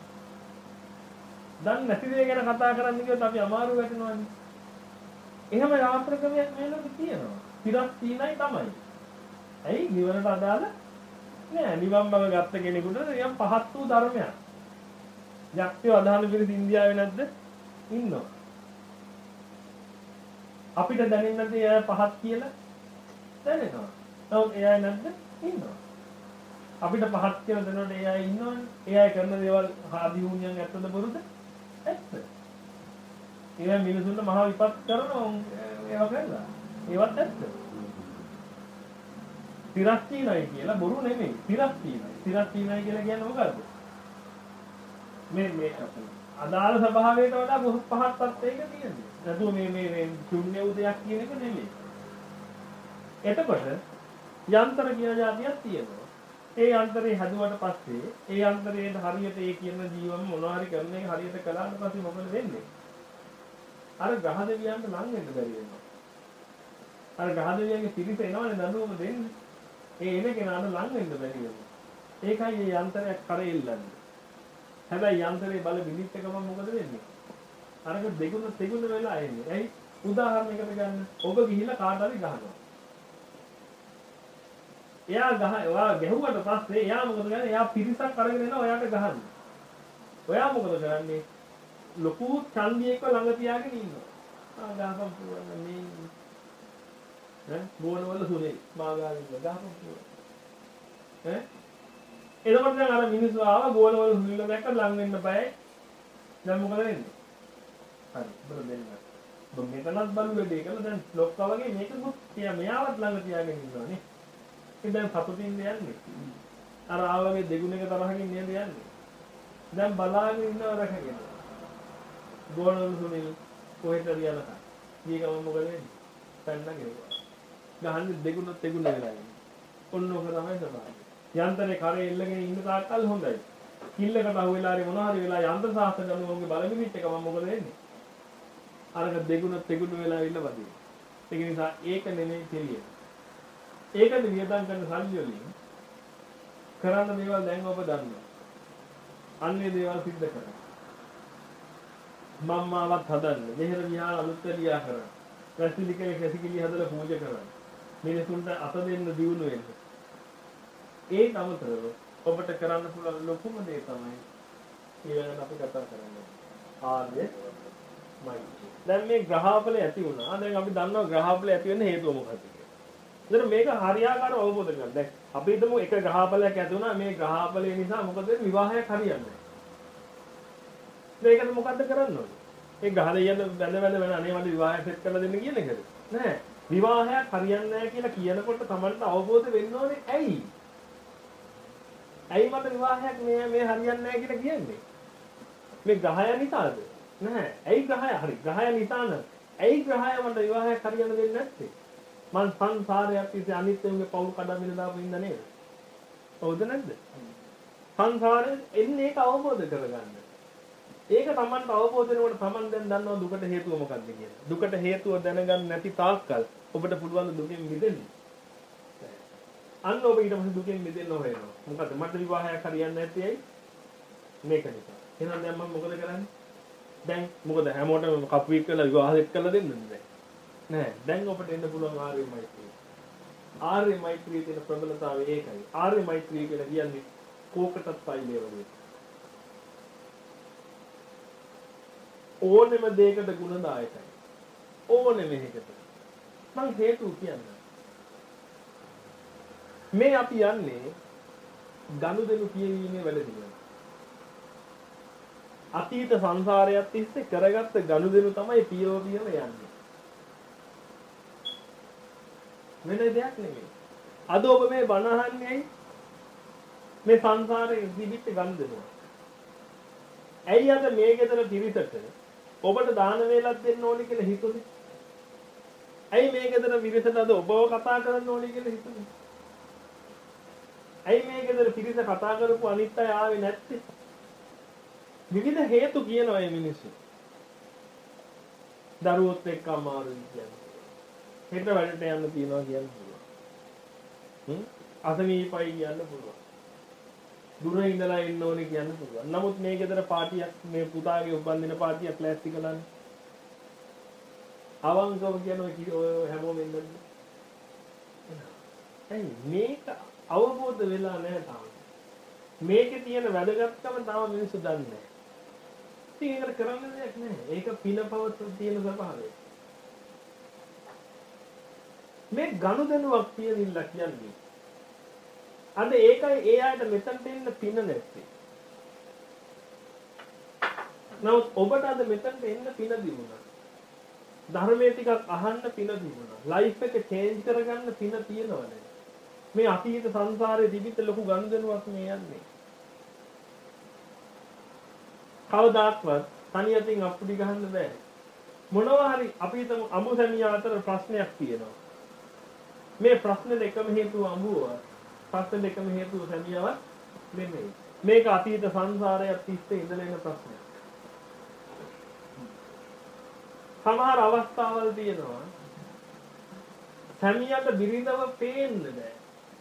A: දන්නේ නැති දේ ගැන කතා කරන්න ගියොත් අපි අමාරු වෙටනවානේ. එහෙම යාත්‍රා ක්‍රමයක් මේ ලෝකේ තියෙනවා. තිරක් තීනයි තමයි. ඇයි නිවනට අදාළ නෑ. නිවන් මඟ ගත්ත කෙනෙකුට යම් පහත් වූ ධර්මයක්. යක්තිය අදහන පිරිස ඉන්දියාවේ නැද්ද? ඉන්නවා. අපිට දැනෙන්නේ නැද්ද එයා පහත් කියලා? දැනෙනවා. නමුත් එයා නැද්ද? ඉන්නවා. අපිට පහත් කියලා දැනනකොට එයා ඉන්නවනේ. එයා කරන දේවල් ආදි වුණියන් ඇත්තද බොරුද? ඇත්ත. ඒවා මිනිසුන්ට මහා විපත් කරනවා ඒවා කරලා. ඒවත් ඇත්ත. තිරස්චීනයි කියලා බොරු නෙමෙයි. තිරස්චීනයි. තිරස්චීනයි කියලා කියන්නේ මොකද්ද? මේ මේ අදාළ ස්වභාවයට වඩා බොහෝ පහත් තත්ත්වයක තියෙනවා. නැතුව මේ මේ මේ ශුන්‍ය උදයක් කියන එක නෙමෙයි. එතකොට යන්ත්‍ර කියන જાතියක් තියෙනවා. ඒ යන්ත්‍රේ හදුවට පස්සේ ඒ යන්ත්‍රයේ හරියට ඒ කියන ජීවම මොනවා හරි කරන එක හරියට කළාට පස්සේ මොකද වෙන්නේ? අර ගහ දෙවියන්ට ලං වෙන්න බැරි වෙනවා. අර ගහ දෙවියන්ගේ පිරිස එනවනේ දඬුවම දෙන්නේ. ඒ එන කෙනාට ලං වෙන්න බැරි වෙනවා. ඒකයි මේ යන්ත්‍රයක් කරෙල්ලන්නේ. හැබැයි යන්ත්‍රයේ බල විනිත් එකම මොකද වෙන්නේ? අරක දෙගුණ තෙගුණ වෙලා එන්නේ. ඇයි? උදාහරණයකට ගන්න. ඔබ ගිහිල්ලා කාට හරි ගහනවා. එයා ගහ ඔයා ගැහුවට පස්සේ එයා මොකද කරන්නේ? එයා පිරිසක් අරගෙන එනවා ඔයාට ගහන්න. ඔයා මොකද කරන්නේ? ලොකු ඡන්දියෙක්ව ළඟ තියාගෙන ඉන්නවා. ආ ගහපම් පුරන්න මේ ඈ බෝනවල සුනේ මාගාගෙන ගහපම් පුරන්න. ඈ එතකොට දැන් අර මිනිස්සු ආවා ගෝලවල හුල්ල දැක්ක ලං වෙන්න බයයි. දැන් මොකද වෙන්නේ? හරි බර දෙන්න. ඔබ මෙතනත් බලු වෙඩේ කියලා දැන් ලොක්කා වගේ මේක තියා මෙයාවත් ළඟ තියාගෙන ඉන්නවා නේ. ඒ දැන් සතුටින් යන්නේ. අර ආවගේ දෙගුණයක තරහකින් නේද යන්නේ. දැන් බලාගෙන ඉන්නව රැකගෙන. ගෝලවල සුනිල් කොහෙට යනකම්. ඊගම මොකද වෙන්නේ? පැන්න ගෙවුවා. ගහන්නේ දෙගුණ තෙගුණ වෙලා ඉන්නේ. ඔන්න ඔක තමයි ස්වභාවය. යන්ත්‍රේ කරේ එල්ලගෙන ඉන්න තාක්කල් හොඳයි. කිල්ලකට අහුවෙලා හරි මොනවා හරි වෙලා යන්ත්‍ර සාස්ත්‍ර ගනුවෝගේ බලමිනිත් එකම මොකද වෙන්නේ? අරක දෙගුණ තෙගුණ වෙලා ඉන්න බදී. ඒක නිසා ඒක නෙමෙයි පිළියෙල. ඒකද වියදම් කරන සල්ලි වලින් කරන්න දේවල් දැන් ඔබ දන්නවා. අන්නේ දේවල් සිද්ධ කරනවා. මම්මාවත් හදන්න, මෙහෙර විහාර අලුත් වැඩියා කරන්න. රැසිලිකේ කැසිකිලි හදලා පූජා කරන්න. මිනිසුන්ට අත දෙන්න දියුණු වෙන්න. ඒ අමතරව ඔබට කරන්න පුළුවන් ලොකුම දේ තමයි ඊළඟට අපි කතා කරන්නේ ආර්ය මෛත්‍රිය. දැන් මේ ග්‍රහාපල ඇති වුණා. දැන් අපි දන්නවා ග්‍රහාපල ඇති වෙන්න හේතුව මොකක්ද කියලා. ඒතර මේක හරියාකාරව අවබෝධ කරගන්න. දැන් අපි හිතමු එක ග්‍රහාපලයක් ඇති වුණා. මේ ග්‍රහාපලය නිසා මොකද වෙන්නේ? විවාහයක් හරියන්නේ නැහැ. මේකට මොකද්ද කරන්න ඕනේ? ඒ ගහ දෙයයන් බැඳ බැඳ වෙන අනේ මට විවාහයක් සෙට් කරලා දෙන්න කියන එකද? නෑ. විවාහයක් හරියන්නේ නැහැ කියලා කියනකොට තමන්ට අවබෝධ වෙන්න ඕනේ ඇයි? ඇයි මට විවාහයක් මේ මේ හරියන්නේ නැහැ කියලා කියන්නේ? මේ ග්‍රහය නිසාද? නැහැ. ඇයි ග්‍රහය හරි? ග්‍රහය නිසා නම් ඇයි ග්‍රහය මට විවාහයක් හරියන්න දෙන්නේ නැත්තේ? මං සංසාරයක් තිස්සේ අනිත්‍යයේ පවුල් කඩමින දාපු ඉන්න නේද? හවුද නැද්ද? සංසාරේ එන්නේ ඒක අවබෝධ කරගන්න. ඒක Tamanට අවබෝධ වෙනකොට Taman දැන් දන්නවා දුකට හේතුව මොකක්ද කියලා. දුකට හේතුව දැනගන්න නැති තාක්කල් ඔබට පුළුවන් දුකෙන් මිදෙන්න. අන්න ඔබ ඊට පස්සේ දුකෙන් මිදෙන්න හොයනවා. මොකද මට විවාහයක් හරියන්නේ නැති ඇයි? මේක නිසා. එහෙනම් දැන් මම මොකද කරන්නේ? දැන් මොකද හැමෝටම කපුවෙක් කරලා විවාහයක් කරලා දෙන්නද දැන්? නෑ. දැන් ඔබට එන්න පුළුවන් ආර්ය මෛත්‍රිය. ආර්ය මෛත්‍රියේ තියෙන ප්‍රබලතාවය ඒකයි. ආර්ය මෛත්‍රිය කියලා කියන්නේ කෝකටත් පයිලේ වගේ. ඕනෙම දෙයකට ගුණදායකයි. ඕනෙම එකකට. මං හේතු කියන්නේ. මේ අපි යන්නේ ගනුදෙනු කියවීමේ වැඩපිළිවෙල. අතීත සංසාරයක් තිස්සේ කරගත්ත ගනුදෙනු තමයි පියව පියව යන්නේ. වෙන දෙයක් නෙමෙයි. අද ඔබ මේ බණ අහන්නේ ඇයි? මේ සංසාරේ දිවිච්ච ගනුදෙනුව. ඇයි අද මේ ගෙදර පිරිසට ඔබට දාන වේලක් දෙන්න ඕනේ කියලා හිතුනේ? ඇයි මේ ගෙදර පිරිසට අද ඔබව කතා කරන්න ඕනේ කියලා හිතුනේ? ඇයි මේ ගෙදර පිරිස කතා කරපු අනිත් අය ආවේ නැත්තේ? විවිධ හේතු කියනවා මේ මිනිස්සු. දරුවොත් එක්ක අමාරුයි කියන්නේ. හෙට වැඩට යන්න තියනවා කියන්න පුළුවන්. හ්ම්? අසනීපයි කියන්න පුළුවන්. දුර ඉඳලා එන්න ඕනේ කියන්න පුළුවන්. නමුත් මේ ගෙදර පාටියක් මේ පුතාගේ උපන්දින පාටියක් ප්ලාස්ටි කළානේ. අවංකව කියන ඔය හැමෝම ඉන්නද? ඇයි මේක අවබෝධ වෙලා නැහැ තාම. මේකේ තියෙන වැදගත්කම තාම මිනිස්සු දන්නේ නැහැ. ඉතින් ඒකට කරන්න දෙයක් නැහැ. ඒක පිනපවත තියෙන ස්වභාවය. මේ ගනුදෙනුවක් කියලා කියන්නේ. අද ඒකයි ඒ ආයත මෙතනට එන්න පින නැත්තේ. නමුත් ඔබට අද මෙතනට එන්න පින දිනුණා. ධර්මයේ ටිකක් අහන්න පින දිනුණා. ලයිෆ් එක චේන්ජ් කරගන්න පින තියෙනවනේ. මේ අතීත සංසාරේ දිවිත ලොකු ගනුදෙනුවක් මේ යන්නේ. කවදාත්වත් තනියකින් අප්පුඩි ගහන්න බෑ. මොනවා හරි අපි හිතමු අඹු සැමියා අතර ප්‍රශ්නයක් තියෙනවා. මේ ප්‍රශ්නේ එකම හේතුව අඹුව. ප්‍රශ්නේ එකම හේතුව සැමියාව නෙමෙයි. මේක අතීත සංසාරයක් තිස්සේ ඉඳලා එන ප්‍රශ්නයක්. සමහර අවස්ථාවල් තියෙනවා සැමියාට බිරිඳව පේන්නේ නැහැ.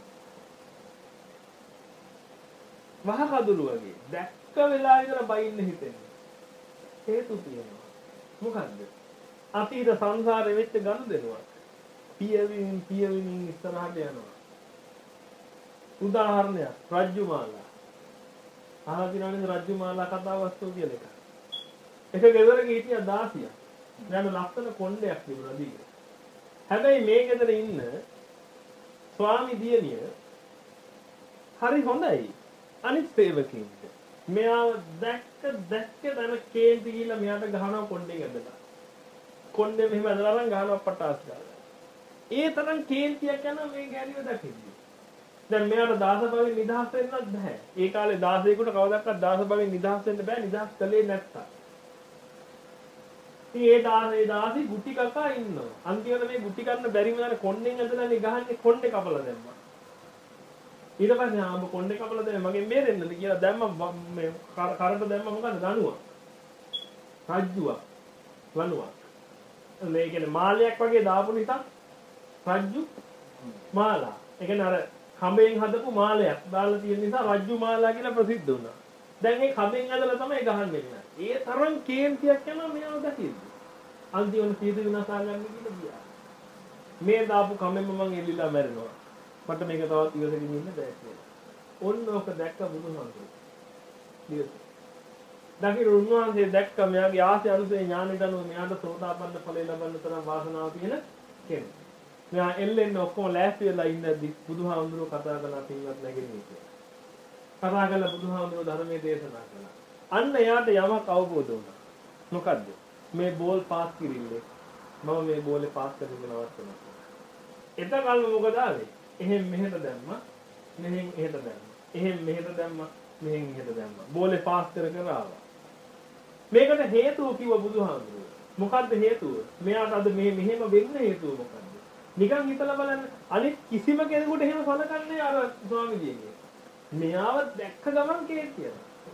A: වහකදුළු වගේ දැක්ක වෙලාව ඉඳලා බයින්න හිතෙන්නේ. හේතු තියෙනවා. මොකද්ද? අතීත සංසාරේ වෙච්ච ගනුදෙනුවක්. පියවින් පියවින් ඉස්සරහට යනවා. උදාහරණයක් රජ්ජුමාලා. අහලා තියෙනවනේ රජ්ජුමාලා කතාවස්තුව කියලා එකක්. එක ගෙදරක හිටියා දාසියක්. දැන් ලස්සන කොණ්ඩයක් තිබුණා දීලා. හැබැයි මේ ගෙදර ඉන්න ස්වාමි දියණිය හරි හොඳයි. අනිත් සේවකයින්ට. මෙයාව දැක්ක දැක්ක දන කේන්ති ගිහිල්ලා මෙයාට ගහනවා කොණ්ඩෙන් ඇදලා. කොණ්ඩේ මෙහෙම ඇදලා නම් ගහනවා පටාස් ගාලා. ඒ තරම් කේන්තියක් යනවා මේ ගෑණිව දැකෙද්දි. දැන් මෙයාට දාස භවෙන් නිදහස් වෙන්නත් බෑ. ඒ කාලේ දාසයෙකුට කවදාවත් දාස භවෙන් නිදහස් වෙන්න බෑ නිදහස් කළේ නැත්තම්. ඉතින් ඒ දාසේ දාසි ගුටි කකා ඉන්නවා. අන්තිමට මේ ගුටි කන්න බැරි වුණානේ කොණ්ඩෙන් ඇදලානේ ගහන්නේ කොණ්ඩේ කපලා දැම්මා. ඊට පස්සේ ආඹ කොණ්ඩේ කපලා දැම්ම මගෙන් බේරෙන්නද කියලා දැම්ම මේ කරට දැම්ම මොකද දනුවා. රජ්ජුවක්. වනුවක්. මේ කියන්නේ මාලයක් වගේ දාපු නිසා රජ්ජු මාලා. ඒ කියන්නේ අර කඹෙන් හදපු මාලයක් දාලා තියෙන නිසා රජ්ජු මාලා කියලා ප්‍රසිද්ධ වුණා. දැන් මේ කඹෙන් ඇදලා තමයි ගහන්නේ. ඒ තරම් කේන්තියක් යනවා මෙයාව දැකීද. අන්තිමට සීතු විනාශා ගන්න කියලා ගියා. මේ දාපු කඹෙන්ම මං එල්ලිලා මැරෙනවා. මට මේක තවත් ඉවසකින් ඉන්න බෑ කියලා. ඔන්න ඔක දැක්ක බුදුහාමුදුරුවෝ. ඊට දකිර උන්වහන්සේ දැක්ක මෙයාගේ ආසේ අනුසේ ඥානෙට අනුව මෙයාට සෝතාපන්න ඵලය ලබන්න තරම් වාසනාවක් තියෙන කෙනෙක්. මෙයා එල්ලෙන්න ඔක්කොම ලෑස්ති වෙලා ඉන්නදී බුදුහාමුදුරුවෝ කතා කරලා පින්වත් නැගෙන්නේ කියලා. කතා කරලා බුදුහාමුදුරුවෝ ධර්මයේ දේශනා කළා. අන්න එයාට යමක් අවබෝධ වුණා. මොකද්ද? මේ බෝල් පාස් කිරිල්ලේ මම මේ බෝලේ පාස් කරගෙන නවත්තනවා. එතකල්ම මොකද ආවේ? එහෙන් මෙහෙට දැම්මා. මෙහෙන් එහෙට දැම්මා. එහෙන් මෙහෙට දැම්මා. මෙහෙන් එහෙට දැම්මා. බෝලේ පාස් කර කර ආවා. මේකට හේතුව කිව්ව බුදුහාමුදුරුවෝ. මොකද්ද හේතුව? මෙයාට අද මේ මෙහෙම වෙන්න හේතුව මොකද්ද? නිකන් හිතලා බලන්න අනිත් කිසිම කෙනෙකුට එහෙම සලකන්නේ අර ස්වාමීජිගේ. මෙයාව දැක්ක ගමන් කේන්තිය.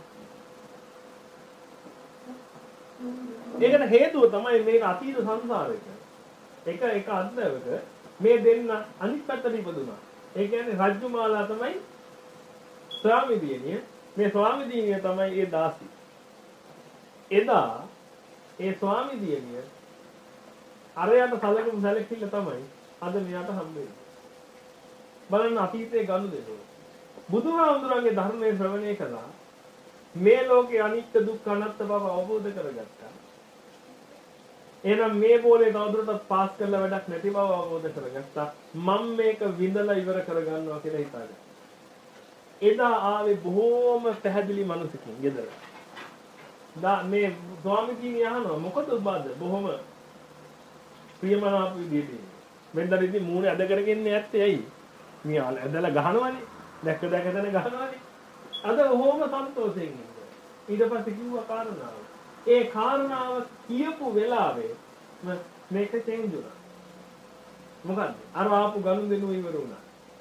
A: ඒකට හේතුව තමයි මේක අතීත සංසාරයක. එක එක අද්දවක මේ දෙන්න අනිත් පැත්තට ඉපදුනා. ඒ කියන්නේ රජ්ජුමාලා තමයි ස්වාමි දියණිය. මේ ස්වාමි දියණිය තමයි ඒ දාසි. එදා ඒ ස්වාමි දියණිය අරයට සැලකුම් සැලකිල්ල තමයි අද මෙයාට හම්බෙන්නේ. බලන්න අතීතයේ ගනුදෙනුව. බුදුහාමුදුරන්ගේ ධර්මයේ ශ්‍රවණය කළා. මේ ලෝකේ අනිත්‍ය දුක්ඛ අනාත්ම බව අවබෝධ කරගත්තා. එහෙනම් මේ බෝලේ තවදුරටත් පාස් කරලා වැඩක් නැති බව අවබෝධ කරගත්තා. මම මේක විඳලා ඉවර කරගන්නවා කියලා හිතාගත්තා. එදා ආවේ බොහෝම පැහැදිලි මනසකින් ගෙදර. දා මේ ස්වාමීජී අහනවා මොකද ඔබද බොහොම ප්‍රියමනාප විදිහට. මෙන්දර ඉතින් මූණ ඇද කරගෙන යන්නේ ඇයි? මේ ඇදලා ගහනවනේ. දැක්ක දැක්ක තැන ගහනවනේ. අද බොහොම සන්තෝෂයෙන් ඉන්නවා. ඊට පස්සේ කිව්වා කාරණාව. ඒ කාරණාව කියපු වෙලාවේ මේක චේන්ජ් වුණා. මොකද්ද? අර ආපු ගනුදෙනුව ඉවර වුණා.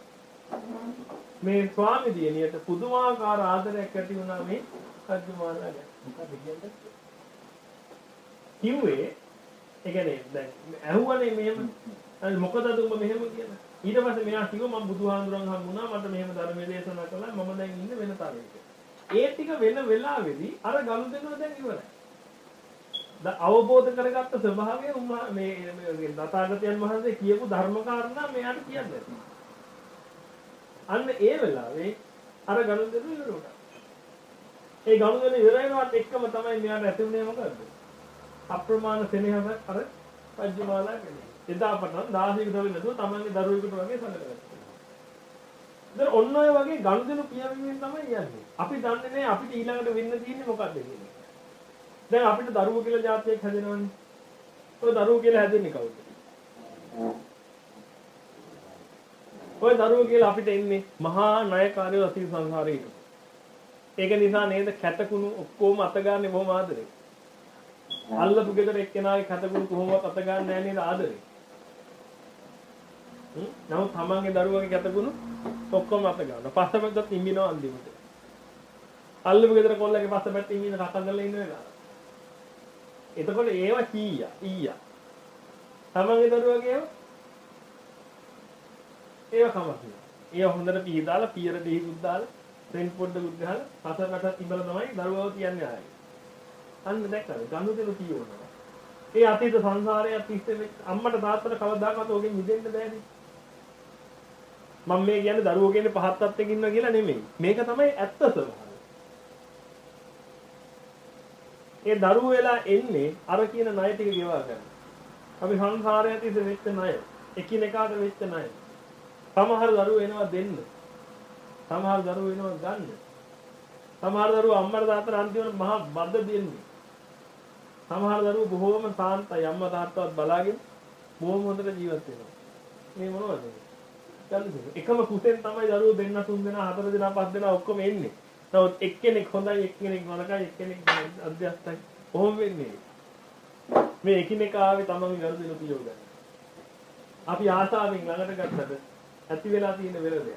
A: මේ ස්වාමි දියණියට පුදුමාකාර ආදරයක් ඇති වුණා මේ රජ්ජුමාලාට. මොකද කියන්නේ? කිව්වේ ඒ කියන්නේ දැන් ඇහුවනේ මෙහෙම මොකද උඹ මෙහෙම කියලා. ඊට පස්සේ මෙයා කිව්වා මම බුදුහාඳුරන් හම්බුණා මට මෙහෙම ධර්මයේ දේශනා කළා මම දැන් ඉන්නේ වෙන තරයක. ඒ ටික වෙන වෙලාවේදී අර ගනුදෙනුව දැන් ඉවරයි. අවබෝධ කරගත්ත ස්වභාවය මේ මේ තථාගතයන් වහන්සේ කියපු ධර්ම කාරණා මෙයාට කියන්නේ. අන්න ඒ වෙලාවේ අර ගනුදෙනු ඉවර වුණා. ඒ ගනුදෙනු ඉවර වෙනවත් එක්කම තමයි මෙයාට ඇති වුණේ මොකද්ද? අප්‍රමාණ සෙනෙහස අර පජ්ජමාලා කෙනේ. එදා පටන් දාසික දරුවෙක් නැතුව තමන්ගේ දරුවෙකුට වගේ සැලකලා. දැන් ඔන්න ඔය වගේ ගනුදෙනු පියවීමෙන් තමයි යන්නේ. අපි දන්නේ නැහැ අපිට ඊළඟට වෙන්න තියෙන්නේ මොකක්ද කියන්නේ. දැන් අපිට දරුවෝ කියලා જાතියක් හැදෙනවනේ. ඔය දරුවෝ කියලා හැදෙන්නේ කවුද? ඔය දරුවෝ කියලා අපිට එන්නේ මහා ණයකාරයෝ අතීත සංසාරේ ඉන්න. ඒක නිසා නේද කැතකුණු ඔක්කොම අත ගන්න බොහොම ආදරේ. අල්ලපු ගෙදර එක්කෙනාගේ කැතකුණු කොහොමවත් අත ගන්න නැහැ නේද ආදරේ. හ්ම් නමුත් තමන්ගේ දරුවගේ කැතකුණු ඔක්කොම අත ගන්නවා. පස්සපැත්තත් ඉඹිනවා අන්තිමට. අල්ලපු ගෙදර කොල්ලගේ පස්සපැත්ත ඉඹින කතා කරලා ඉන්න වෙලාව. එතකොට ඒව කීයා ඊයා. තමන්ගේ දරුවගේ ඒව කමක් නෑ. ඒව හොඳට පීදාලා පියර දෙහිකුත් දාලා සෙන් පොඩ්ඩකුත් ගහලා පස්සපැත්තත් ඉඹලා තමයි දරුවව කියන්නේ ආයේ. අන්න දැක්කද ගනුදෙනු කියනවා. ඒ අතීත සංසාරයේ තිස්සේ අම්මට තාත්තට කවදාකවත් ඕකෙන් මිදෙන්න බෑනේ. මම මේ කියන්නේ දරුවෝ කියන්නේ පහත් තත්ත්වෙක ඉන්නවා කියලා නෙමෙයි. මේක තමයි ඇත්ත ස්වභාවය. ඒ දරුවෝ වෙලා එන්නේ අර කියන ණය ටික ගෙවා ගන්න. අපි සංසාරයේ තිස්සේ වෙච්ච ණය, එකිනෙකාට වෙච්ච ණය. සමහර දරුවෝ එනවා දෙන්න. සමහර දරුවෝ එනවා ගන්න. සමහර දරුවෝ අම්මට තාත්තට අන්තිමට මහා බද්ද දෙන්නේ. සමහර දරුවෝ බොහෝම සාන්තයි අම්මා තාත්තවත් බලාගෙන බොහොම හොඳට ජීවත් වෙනවා. මේ මොනවද? එකම කුසෙන් තමයි දරුවෝ දෙන්න තුන් දෙනා හතර දෙනා පහ දෙනා ඔක්කොම එන්නේ. නමුත් එක්කෙනෙක් හොඳයි එක්කෙනෙක් නරකයි එක්කෙනෙක් අධ්‍යස්තයි. කොහොම වෙන්නේ? මේ එකිනෙකාවේ තමන්ගේ ගනුදෙනු පියව ගන්න. අපි ආසාවෙන් ළඟට ගත්තට ඇති වෙලා තියෙන වෙලදයක්.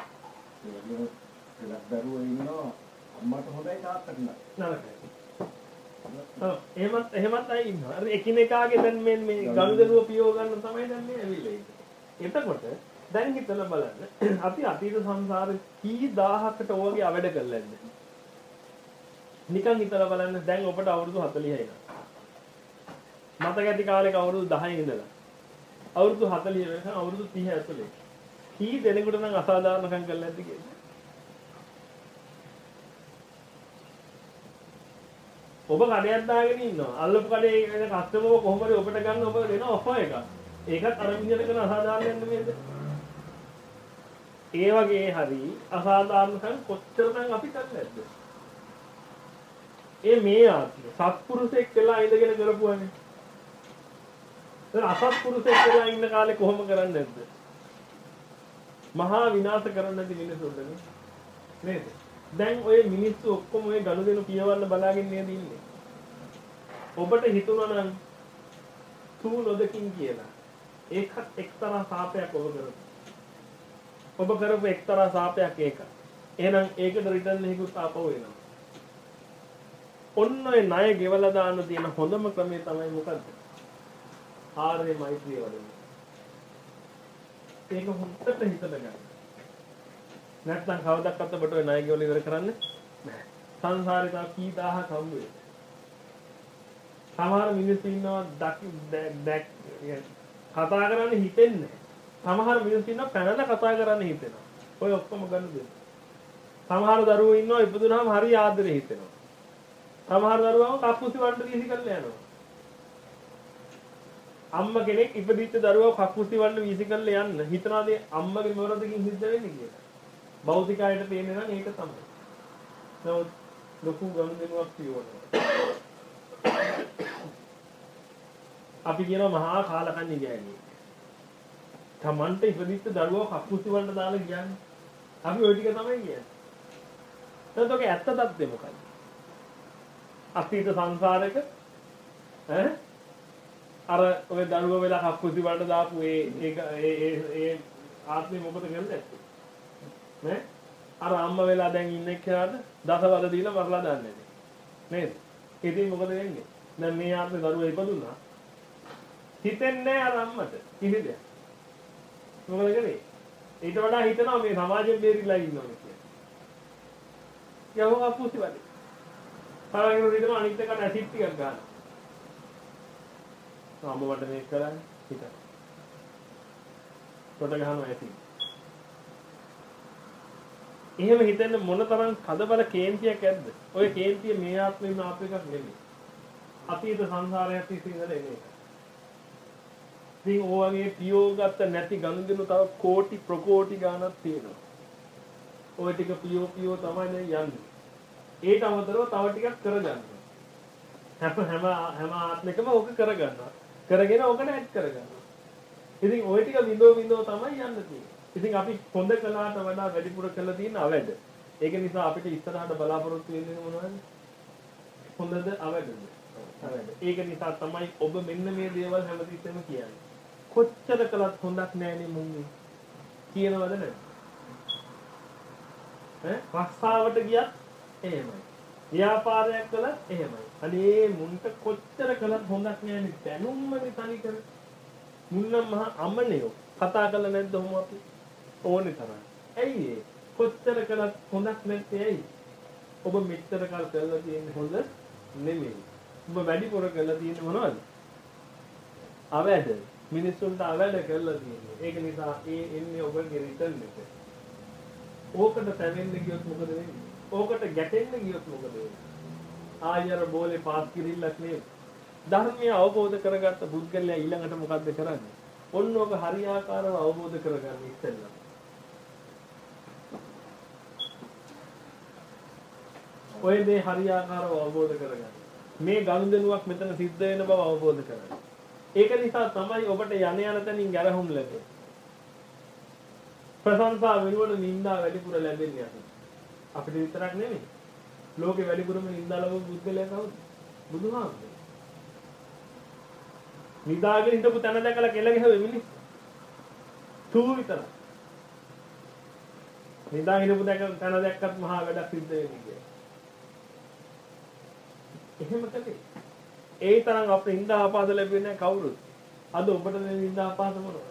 C: ඒ දරුවෝ ඉන්නවා අම්මට හොඳයි තාත්තට
A: නරකයි. ඔව් එහෙමත් එහෙමත් අය ඉන්නවා. අර එකිනෙකාගේ දැන් මේ මේ ගනුදෙනුව පියව ගන්න තමයි දැන් මේ ඇවිල්ලා ඉන්නේ. එතකොට දැන් හිතලා බලන්න අපි අතීත සංසාරේ කී දහහකට ඔයගේ අවඩ කරලා නැද්ද? නිකන් හිතලා බලන්න දැන් ඔබට අවුරුදු හතලිහයි නා. මතක ඇති කාලේක අවුරුදු දහය ඉඳලා අවුරුදු හතලිහ වෙනකන් අවුරුදු තිහ ඇතුලේ කී දෙනෙකුට නම් අසාධාරණකම් කරලා නැද්ද කියන්නේ? ඔබ කඩයක් දාගෙන ඉන්නවා. අල්ලපු කඩේ වෙන කස්ටමරව කොහොම හරි ඔබට ගන්න ඔබ දෙන ඔෆර් එකක්. ඒකත් අර විදිහට කරන අසාධාරණයක් නෙමෙයිද? ඒ වගේ හරි අසාධාරණකම් කොච්චරනම් අපි කරන්නේ නැද්ද? ඒ මේ ආත්ම සත්පුරුෂෙක් වෙලා ඉඳගෙන කරපුවානේ. දැන් අසත්පුරුෂෙක් වෙලා ඉන්න කාලේ කොහොම කරන්නේ නැද්ද? මහා විනාශ කරන්න නැති මිනිස්සුන්ට නේද? දැන් ඔය මිනිස්සු ඔක්කොම ඔය ගනුදෙනු පියවන්න බලාගෙන නේද ඉන්නේ. ඔබට හිතුණා නම් සූ නොදකින් කියලා. ඒකත් එක්තරා සාපයක් ඔබ කරපු. ඔබ කරපු එක්තරා සාපයක් ඒක. එහෙනම් ඒකට රිටර්න් එකකුත් ආපහු එනවා. ඔන්න ඔය ණය ගෙවලා දාන්න තියෙන හොඳම ක්‍රමය තමයි මොකද්ද? ආර්ය මෛත්‍රිය වඩන. ඒක හොඳට හිතලා ගන්න. නැත්නම් කවදාවත් ඔබට ඔය ණය ගෙවලා ඉවර කරන්න බෑ. සංසාරේ තව කී දහහක් හම්බ වෙයි. සමහර මිනිස්සු ඉන්නවා දැක් කතා කරන්න හිතෙන්නේ. සමහර මිනිස්සු ඉන්නවා පැනලා කතා කරන්න හිතෙනවා. ඔය ඔක්කොම ගන්න දෙන්න. සමහර දරුවෝ ඉන්නවා ඉපදුනහම හරි ආදරේ හිතෙනවා. සමහර දරුවෝ කප්පුසි වණ්ඩ වීසි කරලා යනවා. අම්මා කෙනෙක් ඉපදිච්ච දරුවව කප්පුසි වණ්ඩ වීසි කරලා යන්න හිතනවාද අම්මගේ මොරදකින් සිද්ධ වෙන්නේ කියලා. භෞතිකයට පේන්නේ නම් ඒක තමයි. නමුත් ලොකු ගනුදෙනුවක් කියවනවා. අපි කියනවා මහා කාලකන්ණි ගෑණි. තමන්ට ඉපදිච්ච දරුවව කප්පුසි වණ්ඩ දාලා කියන්නේ. අපි ওই ටික තමයි කියන්නේ. එතකොට ඔක ඇත්ත තත්ත්වය මොකක්ද? අතීත සංසාරයක ඈ අර ඔය දරුවෝ වෙලා කප්පුසි වලට දාපු ඒ ඒ ඒ ආත්මේ මොකද කරන්නේ නේ අර අම්මා වෙලා දැන් ඉන්න එක්කනට දසවල දීලා මරලා දාන්නේ නේද ඉතින් මොකද වෙන්නේ දැන් මේ ආත්මේ දරුවා ඉපදුනා හිතෙන්නේ අර අම්මට කිසිද මොකද කරේ ඊට වඩා හිතනවා මේ සමාජයෙන් බේරිලා ඉන්නවා කියලා යවෝ කප්පුසි වලට පාරගෙන ඉඳලා අනිත් එකට ඇසිඩ් ටිකක් ගන්න. අම්ම මට මේක කරන්නේ හිත. කොට ගහනවා ඇසිඩ්. එහෙම හිතෙන්න මොන තරම් කදබල කේන්තියක් ඇද්ද? ඔය කේන්තිය මේ ආත්මෙම ආපු එකක් නෙමෙයි. අතීත සංසාරයක් තිස්සේ ඉඳලා එන එක. ඉතින් ඔයගේ පියෝගත්ත නැති ගනුදෙනු තව කෝටි ප්‍රකෝටි ගණනක් තියෙනවා. ඔය ටික පියෝ පියෝ තමයි දැන් යන්නේ. ඒට අමතරව තව ටිකක් කරගන්න. හැම හැම හැම ආත්මිකම ඕක කරගන්නවා. කරගෙන ඕකට ඇඩ් කරගන්නවා. ඉතින් ওই ටික විඳෝ විඳෝ තමයි යන්න තියෙන්නේ. ඉතින් අපි හොඳ කළාට වඩා වැඩිපුර කළා තියෙන අවැඩ. ඒක නිසා අපිට ඉස්සරහට බලාපොරොත්තු වෙන්නේ මොනවද? හොඳද අවැඩද? අවැඩ. ඒක නිසා තමයි ඔබ මෙන්න මේ දේවල් හැමතිස්සෙම කියන්නේ. කොච්චර කළත් හොඳක් නෑනේ මුන්නේ. කියනවද නැද්ද? ඈ රස්සාවට ගියත් එහෙමයි. ව්‍යාපාරයක් කළත් එහෙමයි. අනේ මුන්ට කොච්චර කළත් හොඳක් නෑනේ. දැනුම්මනේ තනි කර. මුන්නම් මහා අමනියෝ. කතා කළා නැද්ද ඔහොම අපි? ඕනේ තරම්. ඇයි ඒ? කොච්චර කළත් හොඳක් නැත්තේ ඇයි? ඔබ මෙච්චර කල් කරලා තියෙන්නේ හොඳ නෙමෙයි. ඔබ වැඩිපුර කරලා තියෙන්නේ මොනවද? අවැඩ. මිනිස්සුන්ට අවැඩ කරලා තියෙන්නේ. ඒක නිසා ඒ එන්නේ ඔබගේ රිටර්න් එක. ඕකට පැවෙන්න ගියොත් මොකද වෙන්නේ? ඕකට ගැටෙන්න ගියොත් මොකද වෙන්නේ? ආයර බෝලේ පාස් කිරිල්ලක් නෙවෙයි. ධර්මය අවබෝධ කරගත්ත පුද්ගලයා ඊළඟට මොකද්ද කරන්නේ? ඔන්න ඔබ හරියාකාරව අවබෝධ කරගන්න ඉස්සෙල්ලා. ඔය දේ හරියාකාරව අවබෝධ කරගන්න. මේ ගනුදෙනුවක් මෙතන සිද්ධ වෙන බව අවබෝධ කරගන්න. ඒක නිසා තමයි ඔබට යණ යන තැනින් ගැරහුම් ලැබෙන්නේ. ප්‍රශංසා වෙනුවට නින්දා වැඩිපුර ලැබෙන්නේ අපිට. අපිට විතරක් නෙමෙයි. ලෝකේ වැඩිපුරම නින්දා ලබන පුද්ගලයා කවුද? බුදුහාමුදුරුවෝ. නිදාගෙන හිටපු තැන දැකලා කෙල ගැහුවේ මිනිස්සු. තූ විතර. නිදාගෙන හිටපු තැන දැක්කත් මහා වැඩක් සිද්ධ වෙන්නේ කියලා. එහෙම කලේ. ඒ තරම් අපේ නිදා ආපාස ලැබෙන්නේ නැහැ කවුරුත්. අද ඔබට මේ නිදා ආපාස මොනවද?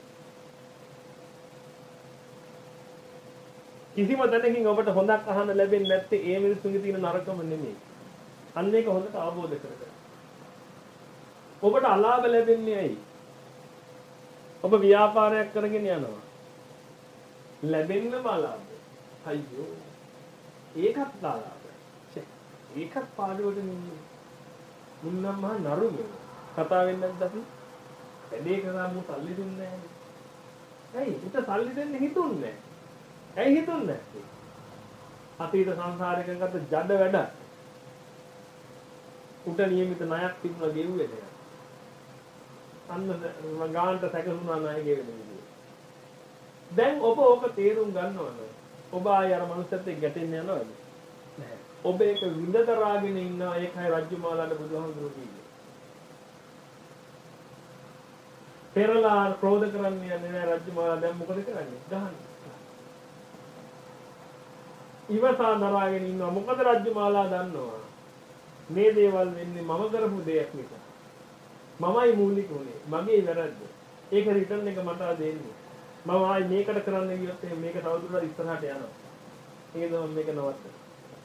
A: කිසිම තැනකින් ඔබට හොඳක් අහන්න ලැබෙන්නේ නැත්තේ ඒ මිනිස්සුන්ගේ තියෙන නරකම නෙමෙයි. අන්න ඒක හොඳට අවබෝධ කරගන්න. ඔබට අලාභ ලැබෙන්නේ ඇයි? ඔබ ව්‍යාපාරයක් කරගෙන යනවා. ලැබෙන්නම අලාභ. අයියෝ. ඒකත් අලාභ. ඒකත් පාඩුවට නෙමෙයි. මුන්නම් මහා නරුමේ. කතා වෙන්නේ නැද්ද අපි? වැඩේ කරාම සල්ලි දුන්නේ නැහැ. ඇයි? උට සල්ලි දෙන්න හිතුන්නේ නැහැ. ඇයි හිතුන්නේ නැත්තේ? අතීත සංසාරයක ගත ජඩ වැඩ. උට නියමිත ණයක් තිබුණා ගෙව්වේ නැහැ. අන්න ගාන්ට සැකසුණා ණය ගෙවෙන්නේ. දැන් ඔබ ඕක තේරුම් ගන්නවද? ඔබ ආය අර මනුස්සයත් එක්ක ගැටෙන්න යනවද? නැහැ. ඔබ ඒක විඳ දරාගෙන ඉන්නවා. ඒකයි රජ්ජුමාලාට බුදුහාමුදුරුවෝ කිව්වේ. පෙරලා ක්‍රෝධ කරන්නේ නැහැ රජ්ජුමාලා. දැන් මොකද කරන්නේ? ගහන්නේ. ඉවසා දරාගෙන ඉන්නවා. මොකද රජ්ජුමාලා දන්නවා මේ දේවල් වෙන්නේ මම කරපු දෙයක් නිසා. මමයි මූලික උනේ. මගේ වැරද්ද. ඒක රිටර්න් එක මට දෙන්නේ. මම ආයි මේකට කරන්න ගියොත් මේක තවදුරටත් ඉස්සරහට යනවා. ඒක තමයි මේක නවත්තන්න.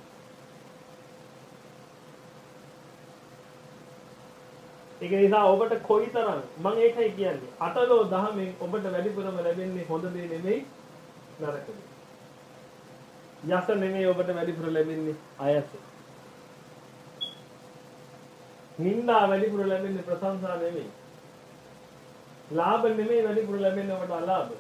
A: ඒක නිසා ඔබට කොයිතරම් මම ඒකයි කියන්නේ අටලෝ දහමෙන් ඔබට වැඩිපුරම ලැබෙන්නේ හොඳ දේ නෙමෙයි නරක දේ. යස නෙමෙයි ඔබට වැඩිපුර ලැබෙන්නේ අයස. නින්දා වැඩිපුර ලැබෙන්නේ ප්‍රශංසා නෙමෙයි. ලාභ නෙමෙයි වැඩිපුර ලැබෙන්නේ ඔබට අලාභ.